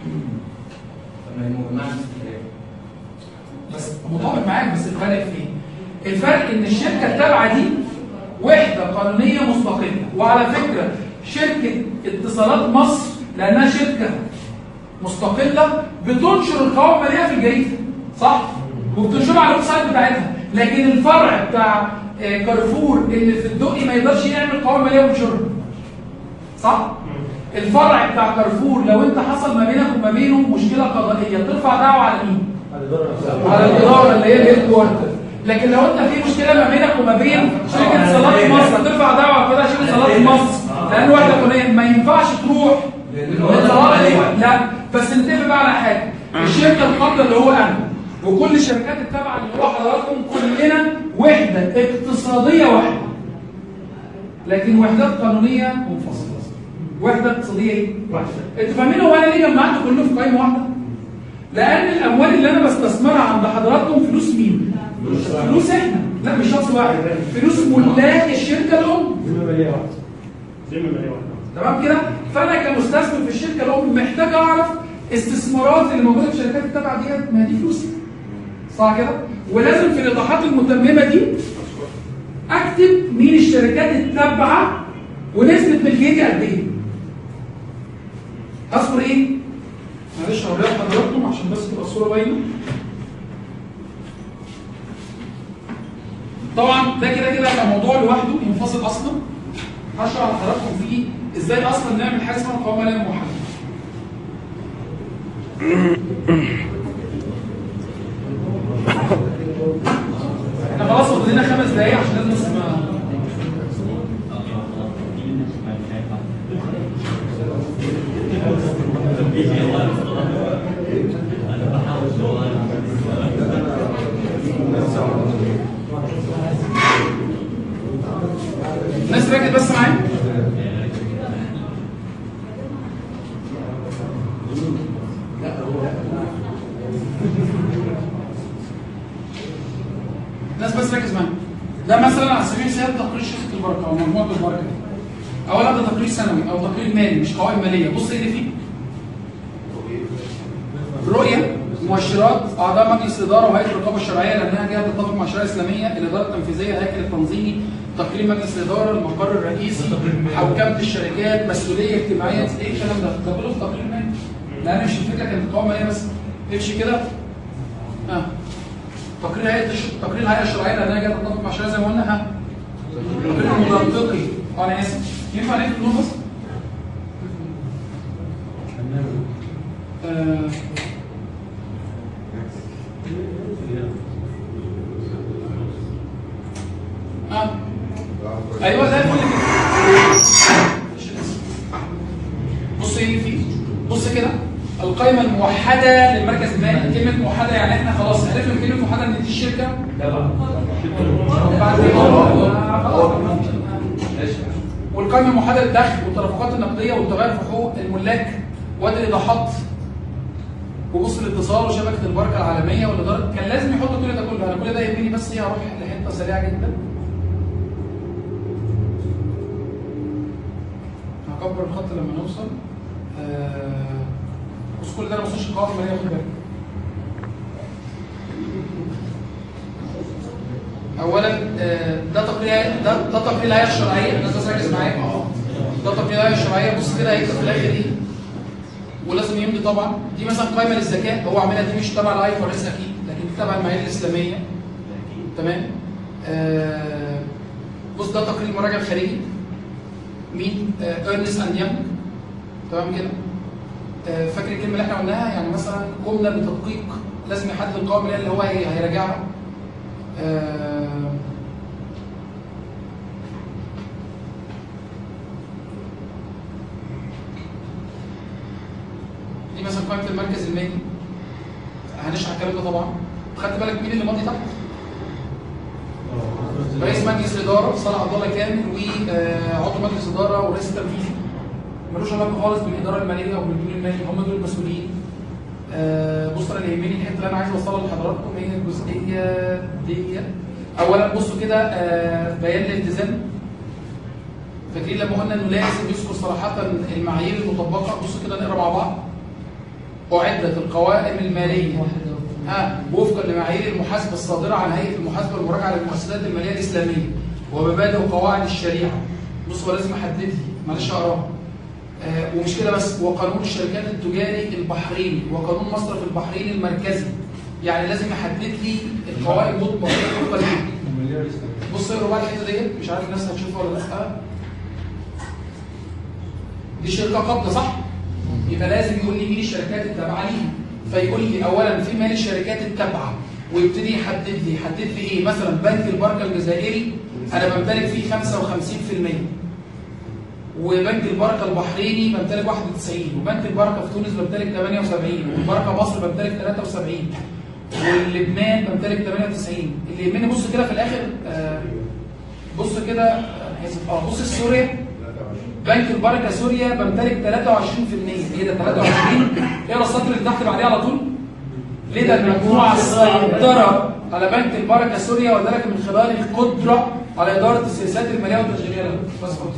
بس مطابق معاك، بس الفرق في ايه؟ الفرق ان الشركه التابعه دي وحده قانونيه مستقله، وعلى فكره شركه اتصالات مصر لانها شركه مستقله بتنشر القوائم الماليه في الجريده، صح؟ وبتنشرها على الويب سايت بتاعتها، لكن الفرع بتاع كارفور اللي في الدقي ما يقدرش يعمل قوائم ماليه وينشرها، صح؟ الفرع بتاع كارفور لو انت حصل ما بينك وما بينه مشكله قضائيه ترفع دعوه على مين؟ على الاداره اللي هي الهيد كوارتر. لكن لو انت في مشكله ما بينك وما بين شركه اتصالات مصر هترفع دعوه على كده شركه اتصالات مصر، لان واحده قانونيه ما ينفعش تروح للاتصالات. لا بس نتفق بقى على حاجه، الشركه القابله اللي هو انا وكل الشركات التابعه اللي هو حضراتكم كلنا وحده اقتصاديه واحده، لكن وحدات قانونيه منفصله. وحده اقتصاديه ايه؟ واحده. انتوا فاهمين هو انا ليه جمعت كله في قائمه واحده؟ لان الاموال اللي انا بستثمرها عند حضراتكم فلوس مين؟ فلوس احنا، لا مش شخص واحد، فلوس ملاك الشركه الام. ذمه ماليه واحده. ذمه ماليه واحده. تمام كده؟ فانا كمستثمر في الشركه الام محتاج اعرف استثمارات اللي موجوده في الشركات التابعه ديت، ما دي فلوسي. صح كده؟ ولازم في الايضاحات المتممه دي اكتب مين الشركات التابعه ونسبه ملكيتي قد ايه. اذكر ايه؟ معلش هوريها لحضراتكم عشان بس تبقى الصوره باينه. طبعا ده كده كده كان موضوع لوحده منفصل اصلا، هشرح لحضراتكم فيه ازاي اصلا نعمل حاجه اسمها قوائم ماليه موحده. احنا خلاص فاضل لنا خمس دقايق عشان لازم نسمع. الناس ركز بس معايا. الناس بس ركز معايا. ده مثلا على سبيل المثال تقرير شركه البركه او مجموعه البركه دي. اولا ده تقرير سنوي او تقرير مالي مش قوائم ماليه. بص ايه اللي فيه؟ رؤيه، مؤشرات، اعضاء مجلس الاداره وهيئه الرقابه الشرعيه لانها جهه تتفق مع الشريعه الاسلاميه، الاداره التنفيذيه، الهيكل التنظيمي، تقرير مجلس الاداره، المقر الرئيسي، حوكمه الشركات، مسؤوليه اجتماعيه. ايه الكلام ده؟ ده كله في تقرير مالي. لان مش الفكره كانت قوائم ماليه بس. امشي كده. ها. تقرير هيئه تقرير الهيئه الشرعيه لانها جهه تتفق مع الشريعه زي ما قلنا. ها. تقرير المنطقي. اه انا اسف. ينفع نقفل النور بس؟ آه. اه ايوه ده كل كده. بص ايه فيه؟ بص كده القائمه الموحده للمركز المالي. كلمه موحده يعني احنا خلاص عرفنا كلمه موحده ان دي الشركه بعد والقائمه الموحده للدخل والترافقات النقديه والتغير في حقوق الملاك وادي الايضاحات وبص الاتصال وشبكه البركه العالميه والاداره. كان لازم يحطوا كل ده كله. انا كل ده يهمني بس ايه، هروح لحته سريعه جدا. هكبر الخط لما نوصل. آه بص كل ده انا ما وصلش القوائم الماليه، خد بالك. اولا آه ده تقرير ده ده تقرير الهيئه الشرعيه. الناس بس ركز معايا. ده تقرير الهيئه الشرعيه. بص كده هيكتب في الاخر ايه ولازم يمضي طبعا. دي مثلا قائمه للزكاه هو عاملها، دي مش تبع الاي اف ار اس اكيد، لكن دي تبع المعايير الاسلاميه. تمام. آه بص ده تقرير المراجع الخارجي. مين؟ آه ارنست اند يانج. تمام كده؟ آه، فاكر الكلمه اللي احنا قلناها؟ يعني مثلا قمنا بتدقيق لازم يحدد القوائم الماليه اللي هو هي- هيراجعها. آه، دي مثلا قائمه المركز المالي، هنشرح الكلام ده طبعا. خدت بالك مين اللي ماضي تحت؟ رئيس مجلس الاداره صالح عبد الله كامل، وعضو مجلس اداره ورئيس التنفيذي. ملوش علاقه خالص بالاداره الماليه او بالمدير المالي، هم دول المسؤولين. آه، بصوا انا اللي يهمني الحته اللي انا عايز اوصلها لحضراتكم هي الجزئيه دي. اولا بصوا كده، آه، بيان الالتزام. فاكرين لما قلنا انه لازم يذكر صراحه المعايير المطبقه؟ بصوا كده نقرا مع بعض. أعدت القوائم المالية ها وفقا لمعايير المحاسبة الصادرة عن هيئة المحاسبة والمراجعة للمؤسسات المالية الإسلامية ومبادئ وقواعد الشريعة. بصوا لازم أحدد لي، معلش أقراها. آه ومش كده بس، وقانون الشركات التجاري البحريني وقانون مصرف البحرين المركزي. يعني لازم يحدد لي القوائم مطبقة وفقا ليه. بصوا اقروا بقى الحتة ديت، مش عارف الناس هتشوفها ولا لأ. دي شركة قابضة صح؟ يبقى لازم يقول لي مين الشركات التابعه ليها. فيقول لي اولا في مال الشركات التابعه، ويبتدي يحدد لي يحدد لي ايه؟ مثلا بنك البركه الجزائري انا بمتلك فيه خمسة وخمسين بالمية، وبنك البركه البحريني بمتلك واحد وتسعين، وبنك البركه في تونس بمتلك ثمانية وسبعين، والبركه مصر بمتلك ثلاثة وسبعين، واللبنان بمتلك ثمانية وتسعين. اللي يهمني بص كده في الاخر، آه بص كده اه بص سوريا، بنك البركه سوريا بمتلك ثلاثة وعشرين بالمية. ايه ده ثلاثة وعشرين؟ اقرا السطر اللي تحت بعديه على طول. ليه ده المجموعه السيطره على بنك البركه سوريا وذلك من خلال القدره على اداره السياسات الماليه والتشغيليه له. بس خلاص.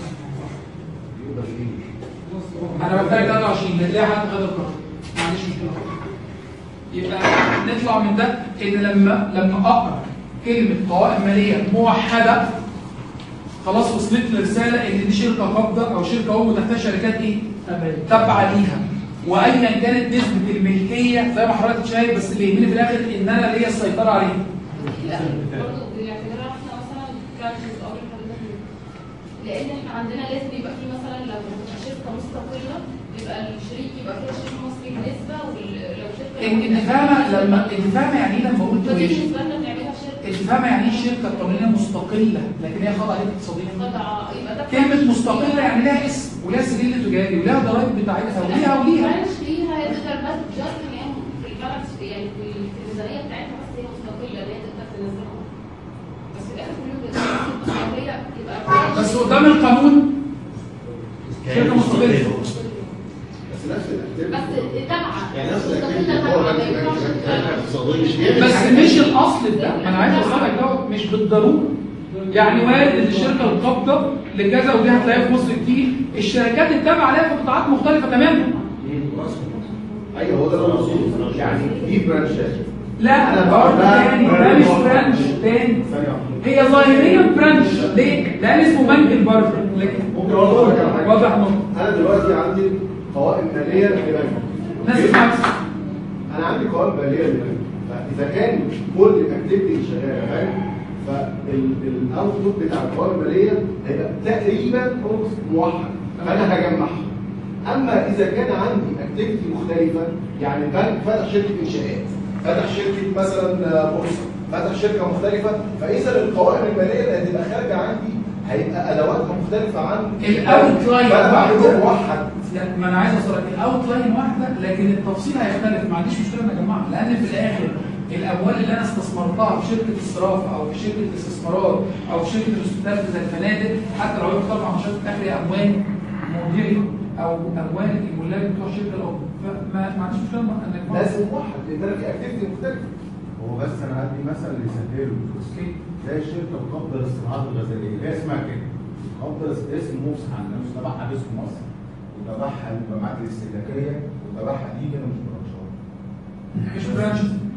انا بمتلك ثلاثة وعشرين، هتلاقي حد خد القرار، ما عنديش مشكله. يبقى نطلع من ده ان لما لما اقرا كلمه قوائم ماليه موحده خلاص وصلت لي رساله ان دي شركه قابضه او شركه ام تحتها شركات ايه؟ تابعه ليها. وايا كانت نسبه الملكيه زي ما حضرتك شايف، بس اللي يهمني في الاخر ان انا ليا السيطره عليها. لا برضه باعتبارنا احنا مثلا برانشز او حضرتك، لان احنا عندنا لازم يبقى في مثلا لو شركه مستقله يبقى الشريك يبقى فيها شريك مصري بنسبه، ولو شركه انت فاهمه لما انت فاهمه يعني ايه لما قلت ودي ايه؟ بالنسبه لنا بنعملها في شركه. انت فاهمه يعني ايه الشركه القانونيه مستقله لكن هي خاضعه اقتصاديا؟ خاضعه يبقى ده كلمه مستقله يعني لها اسم ولها سجل تجاري ولها ضرائب بتاعتها وليها وليها برانش ليها يقدر بس جاست ان هي في البالانس يعني في الميزانيه بتاعتها بس هي مستقله ان هي تقدر تنزلها. بس في الاخر كل هي يبقى بس قدام القانون شركه مستقله. بس نفس بس تابعه يعني نفس مستقله الاكتيفيتي بس مش الاصل في ده، ما انا عايز اوصلك دوت مش بالضروره. يعني وارد ان الشركه القابضه لكذا ودي هتلاقيها في مصر كتير، الشركات التابعه عليها في قطاعات مختلفه تماما. ايوه هو ده اللي انا اقصده، يعني دي برانشات. لا ده برضه تاني، ده مش برانش تاني، هي ظاهريا برانش. ليه؟ لان اسمه بنك البركه، لكن ممكن اقول لك على حاجه. واضح نقطه. انا دلوقتي عندي قوائم ماليه لبنك. ناس خمسه. انا عندي قوائم ماليه لبنك، فاذا كان كل الاكتيفيتي شغاله فاهم؟ فالاوتبوت بتاع القوائم الماليه هيبقى تقريبا موحد، فانا هجمعها. اما اذا كان عندي اكتيفيتي مختلفه، يعني البنك فتح شركه انشاءات، فتح شركه مثلا بورصه، فتح شركه مختلفه، فاذا القوائم الماليه اللي هتبقى خارجه عندي هيبقى ادواتها مختلفه عن الاوت لاين واحد موحد. لا ما انا عايز اوصلك الاوت لاين واحده لكن التفصيل هيختلف. ما عنديش مشكله ان اجمعها، لان في الاخر الاموال اللي انا استثمرتها في شركه الصرافه او في شركه الاستثمارات او في شركه الاستثمارات زي الفنادق، حتى لو هي بتطلع مع شركه اخر اموال مديري او اموال الملاك بتوع الشركه الام، فما ما عنديش مشكله ان اجمعها. لازم واحد لان انا في اكتيفيتي مختلفه. هو بس انا هدي مثل لسهله زي الشركه القابضه للصناعات الغذائيه، هي اسمها كده قابضه اسم مفصح عن نفسه، تبعها اسم مصر وتبعها المجموعات الاستهلاكيه وتبعها دي كده مش برانشات. مش برانش.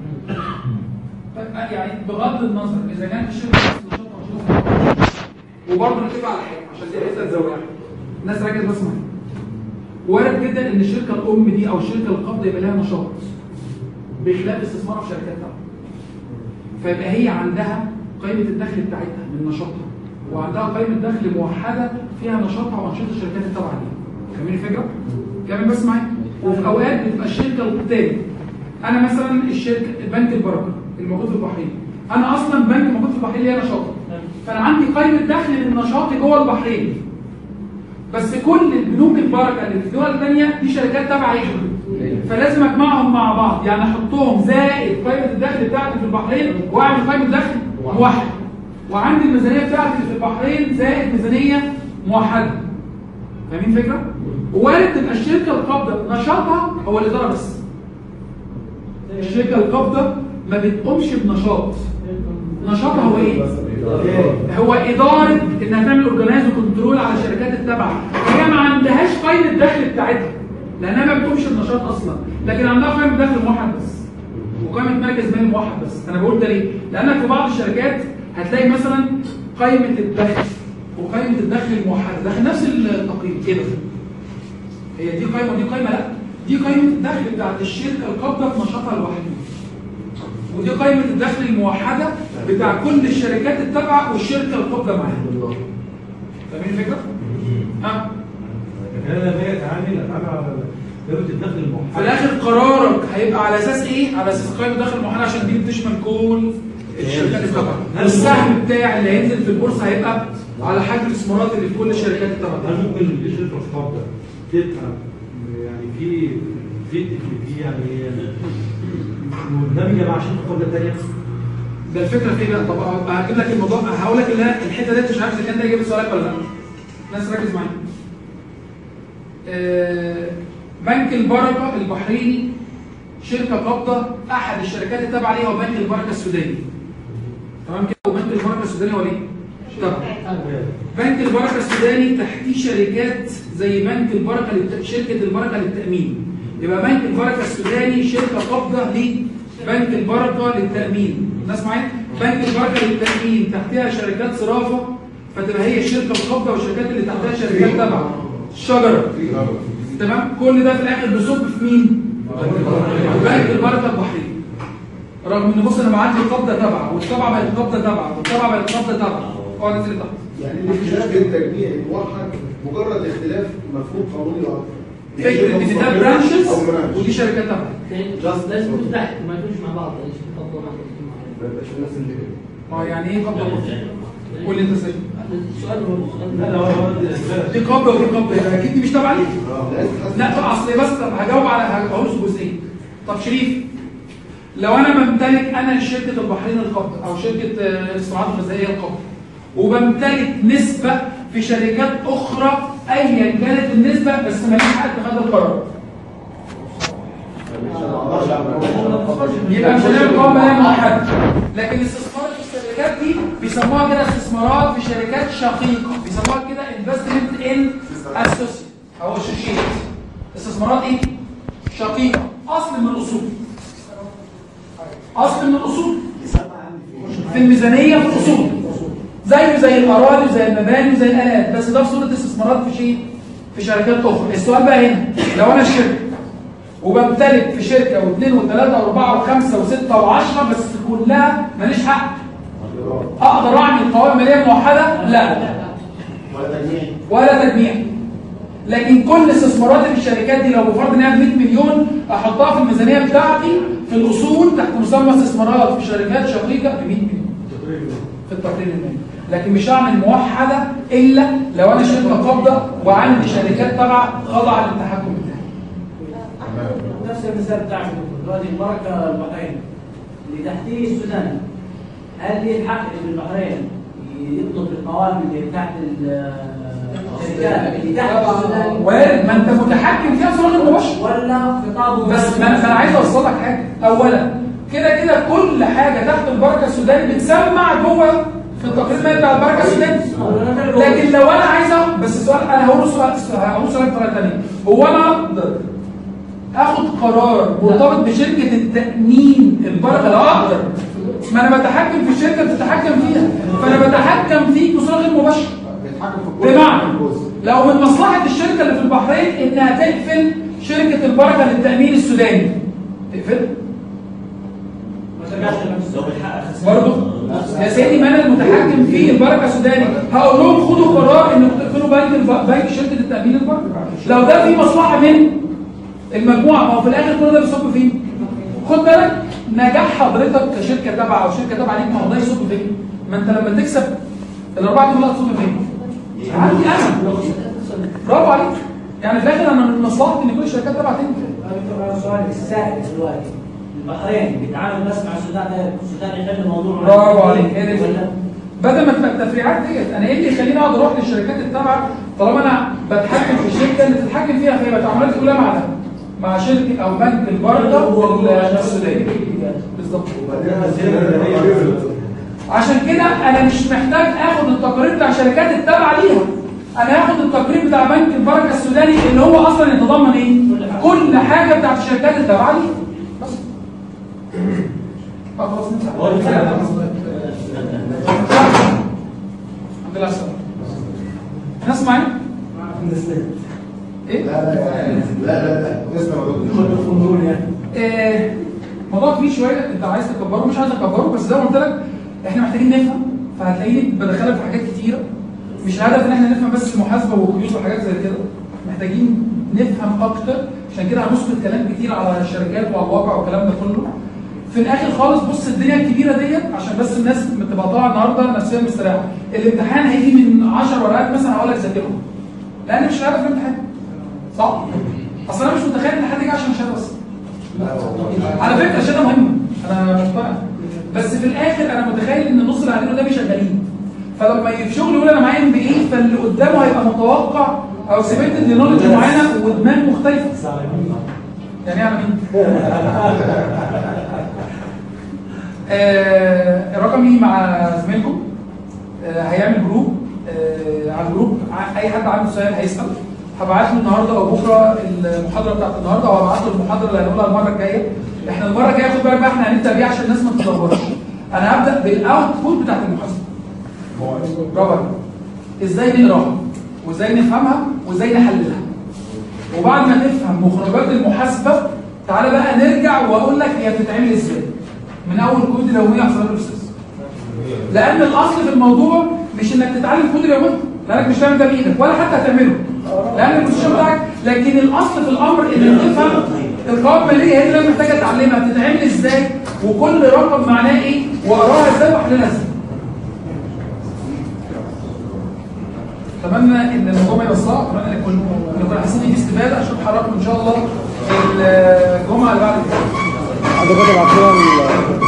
يعني بغض النظر اذا كانت الشركه نشاطها نشاطها وبرضه نتفق على حاجه عشان دي حته تزوقها. الناس ركز بس معايا. وارد جدا ان الشركه الام دي او الشركه القابضه يبقى لها نشاط بخلاف استثمارها في شركات ثانيه. فيبقى هي عندها قائمه الدخل بتاعتها من نشاطها وعندها قائمه دخل موحده فيها نشاطها وانشطه الشركات التابعه ليها. فاهمين الفكره؟ كمل بس معايا. وفي اوقات بتبقى الشركه التاني. انا مثلا الشركه بنك البركه الموجود في البحرين، انا اصلا بنك موجود في البحرين ليا نشاط، فانا عندي قائمه دخل من نشاطي جوه البحرين. بس كل البنوك البركه اللي في الدول الثانيه دي شركات تابعه ليا، فلازم اجمعهم مع بعض، يعني احطهم زائد قائمه الدخل بتاعتي في البحرين واعمل قائمه دخل موحد. وعندي الميزانيه بتاعتي في البحرين زائد ميزانيه موحده. فاهمين الفكره؟ ووارد تبقى الشركه القابضه نشاطها هو الاداره بس. الشركه القابضه ما بتقومش بنشاط. نشاطها هو ايه؟ هو اداره انها تعمل اورجنايز وكنترول على الشركات التابعه. هي ما عندهاش قائمه الدخل بتاعتها لانها ما بتقومش بنشاط اصلا، لكن عندها قائمه دخل موحد بس وقائمه مركز مالي موحد بس. انا بقول ده ليه؟ لانك في بعض الشركات هتلاقي مثلا قائمه الدخل وقائمه الدخل الموحده داخل نفس التقييم كده. هي دي قائمه ودي قائمه؟ لا، دي قائمه الدخل بتاعت الشركه القابضه في نشاطها الوحيد، ودي قائمه الدخل الموحده بتاع كل الشركات التابعه والشركه القابضه معاها. فاهمين الفكره؟ ها؟ لكن انا لما اجي اتعامل اتعامل على قائمه الدخل الموحده. في الاخر قرارك هيبقى على اساس ايه؟ على اساس قائمه الدخل الموحده، عشان دي بتشمل كل الشركات التابعه. والسهم بتاعي اللي هينزل في البورصه هيبقى على حجم الاستثمارات اللي في كل الشركات التابعه. هل ممكن الشركه القابضه تبقى يعني في في في يعني مندمجه مع شركه قابضه ثانيه؟ ده الفكره في ايه بقى؟ طب هجيب لك الموضوع، هقول لك الحته ديت مش عارف اذا كان ده يجيب سؤالك ولا لا. الناس ركز معايا. آه بنك البركه البحريني شركه قابضه، احد الشركات التابعه ليها هو بنك البركه السوداني. تمام كده؟ وبنك البركه السوداني هو ليه؟ طبعا بنك البركه السوداني تحتيه شركات زي بنك البركه للت... شركه البركه للتامين. يبقى بنك البركه السوداني شركه قابضه لبنك البركه للتامين. الناس معايا؟ بنك البركه للتامين تحتها شركات صرافه، فتبقى هي الشركه القابضه والشركات اللي تحتها شركات تبع الشجره. تمام؟ كل ده في الاخر بيصب في مين؟ بنك البركه البحريني. رغم ان بص انا عندي قبضه تبع والطبعه بقت قبضه تبع والطبعه بقت قبضه تبع. اه نزل تحت. يعني الاختلاف بين تجميع الموحد مجرد اختلاف مفهوم قانوني واكثر. فكره ان ده برانشز ودي شركات تبع. لازم يكون تحت ما يكونش مع بعض، ليش قبضه مع ما يبقاش نفس الليفل. اه يعني ايه قبضه مختلفه؟ قول لي انت ازاي؟ السؤال هو دي قبضه ودي قبضه، يبقى اكيد دي مش تبع ليك. لا اصل بس طب هجاوب على هقول جزئين. طب شريف، لو انا بمتلك انا شركه البحرين القابضه او شركه الصناعات الغذائيه القابضه وبمتلك نسبه في شركات اخرى ايا كانت النسبه، بس ماليش حق اتخاذ القرار، يبقى مش هنعمل قوائم ماليه موحده. لكن الاستثمارات في الشركات دي بيسموها كده استثمارات في شركات شقيقه، بيسموها كده انفستمنت ان اسوسيت او اسوشيت. استثمارات ايه؟ شقيقه، اصل من الاصول. اصل من الاصول في الميزانيه في الاصول، زيه زي الاراضي وزي المباني وزي الالات، بس ده في صوره استثمارات في شيء في شركات اخرى. السؤال بقى هنا، لو انا شركه وبمتلك في شركه واثنين وثلاثه واربعه وخمسه وسته وعشره بس كلها ماليش حق، اقدر اعمل قوائم ماليه موحده؟ لا، ولا تجميع ولا تجميع. لكن كل استثماراتي في الشركات دي لو بفرض انها ب مئة مليون احطها في الميزانيه بتاعتي في الاصول تحت مسمى استثمارات في شركات شقيقه ب مئة مليون في التقرير المالي. لكن مش هعمل موحده الا لو انا شركه قابضه وعندي شركات تبع خاضعه للتحكم بتاعي. نفس المثال بتاعك دلوقتي البركه البحرين اللي تحتيه السودان، هل ليه الحق ان البحرين يطلب القوائم اللي تحت الشركات اللي تحت السودان؟ وارد، ما انت متحكم فيها بصوره غير مباشره ولا خطابه؟ بس ما انا عايز اوصل لك حاجه. اولا كده كده كل حاجه تحت البركه السوداني بتسمع جوه في التقرير المالي بتاع البركه السوداني. لكن لو انا عايز بس السؤال انا هقول سؤال هقول سؤال بطريقه ثانيه، هو انا اقدر اخد قرار مرتبط بشركه التامين البركه؟ لا اقدر، ما انا بتحكم في الشركه بتتحكم فيها، فانا بتحكم فيك بصوره غير مباشره. بمعنى لو من مصلحه الشركه اللي في البحرين انها تقفل شركه البركه للتامين السوداني، تقفل برضه يا سيدي، ما انا المتحكم في البركه السوداني، هقول لهم خدوا قرار انكم تقفلوا بنك بنك شركه التامين البركه لو ده في مصلحه من المجموعه، ما هو في الاخر كل ده بيصب فين؟ خد بالك نجاح حضرتك كشركه تابعه او شركه تابعه ليك، ما هو ده يصب فين؟ ما انت لما تكسب الاربعه دول هتصب فين؟ عندي انا. برافو عليك. يعني في الاخر انا من مصلحتي ان كل الشركات تابعه تنجح. سؤال السائل دلوقتي البحرين بيتعامل بس مع السودان، السودان يحل الموضوع. برافو عليك. هي دي بدل ما تبقى التفريعات ديت، انا ايه اللي يخليني اقعد اروح للشركات التابعه طالما انا بتحكم في الشركه اللي تتحكم فيها فيبقى تعاملاتي كلها مع ده، مع شركه او بنك البركه السوداني بالظبط. عشان كده انا مش محتاج اخد التقارير بتاع الشركات التابعه ليها، انا هاخد التقرير بتاع بنك البركه السوداني اللي هو اصلا يتضمن ايه؟ كل حاجه بتاعت الشركات التابعه ليها. بس خلاص نمسح. الحمد لله على السلامه. ناس معانا؟ ايه؟ لا لا لا لا اسمع دكتور. آه، موضوع كبير شويه، انت عايز تكبره مش عايز اكبره، بس زي ما قلت لك احنا محتاجين نفهم، فهتلاقيني بدخلك في حاجات كتيره. مش الهدف ان احنا نفهم بس المحاسبه والقيود وحاجات زي كده، محتاجين نفهم اكتر. عشان كده هنسكت كلام كتير على الشركات وعلى الواقع والكلام ده كله. في الاخر خالص بص الدنيا الكبيره ديت عشان بس الناس بتبقى طالعه النهارده نفسيا مستريحه. الامتحان هيجي من عشر ورقات مثلا هقول لك ذاكرهم، لان مش هدف الامتحان صح؟ اصل انا مش متخيل ان حد يجي عشان شهاده بس. على فكره الشهاده مهمه انا مقتنع، بس في الاخر انا متخيل ان النص اللي قاعدينه ده شغالين، فلما في شغل يقول انا معايا ام بي اي فاللي قدامه هيبقى متوقع او سمعت نولج معينه ودماغ مختلفه. يعني انا مين؟ آه رقمي مع زميلكم. آه هيعمل جروب. آه على الجروب اي حد عنده سؤال هيسال، هبعت له النهارده او بكره المحاضره بتاعت النهارده، او هبعت له المحاضره اللي هنقولها المره الجايه. احنا المره الجايه خد بالك بقى احنا هنبدا بيه عشان الناس ما تتلخبطش. انا هبدا بالاوتبوت بتاعت المحاسبه. برافو. ازاي نقراها وازاي نفهمها وازاي نحللها. وبعد ما نفهم مخرجات المحاسبه تعالى بقى نرجع واقول لك هي بتتعمل ازاي. من اول كود اليوميه حسابات الاستاذ. لان الاصل في الموضوع مش انك تتعلم كود اليوميه، لانك مش هتعمل ده بايدك ولا حتى هتعمله. لان البوزيشن بتاعك، لكن الاصل في الامر انك تفهم القوائم الماليه هي اللي محتاجه تتعلمها بتتعمل ازاي، وكل رقم معناه ايه، واقراها ازاي واحللها ازاي. اتمنى ان الموضوع ما يبقى صعب، اتمنى ان نكون نكون حاسين ان في استفاده. اشوف حضراتكم ان شاء الله الجمعه اللي بعد كده. حضرتك ابعت لنا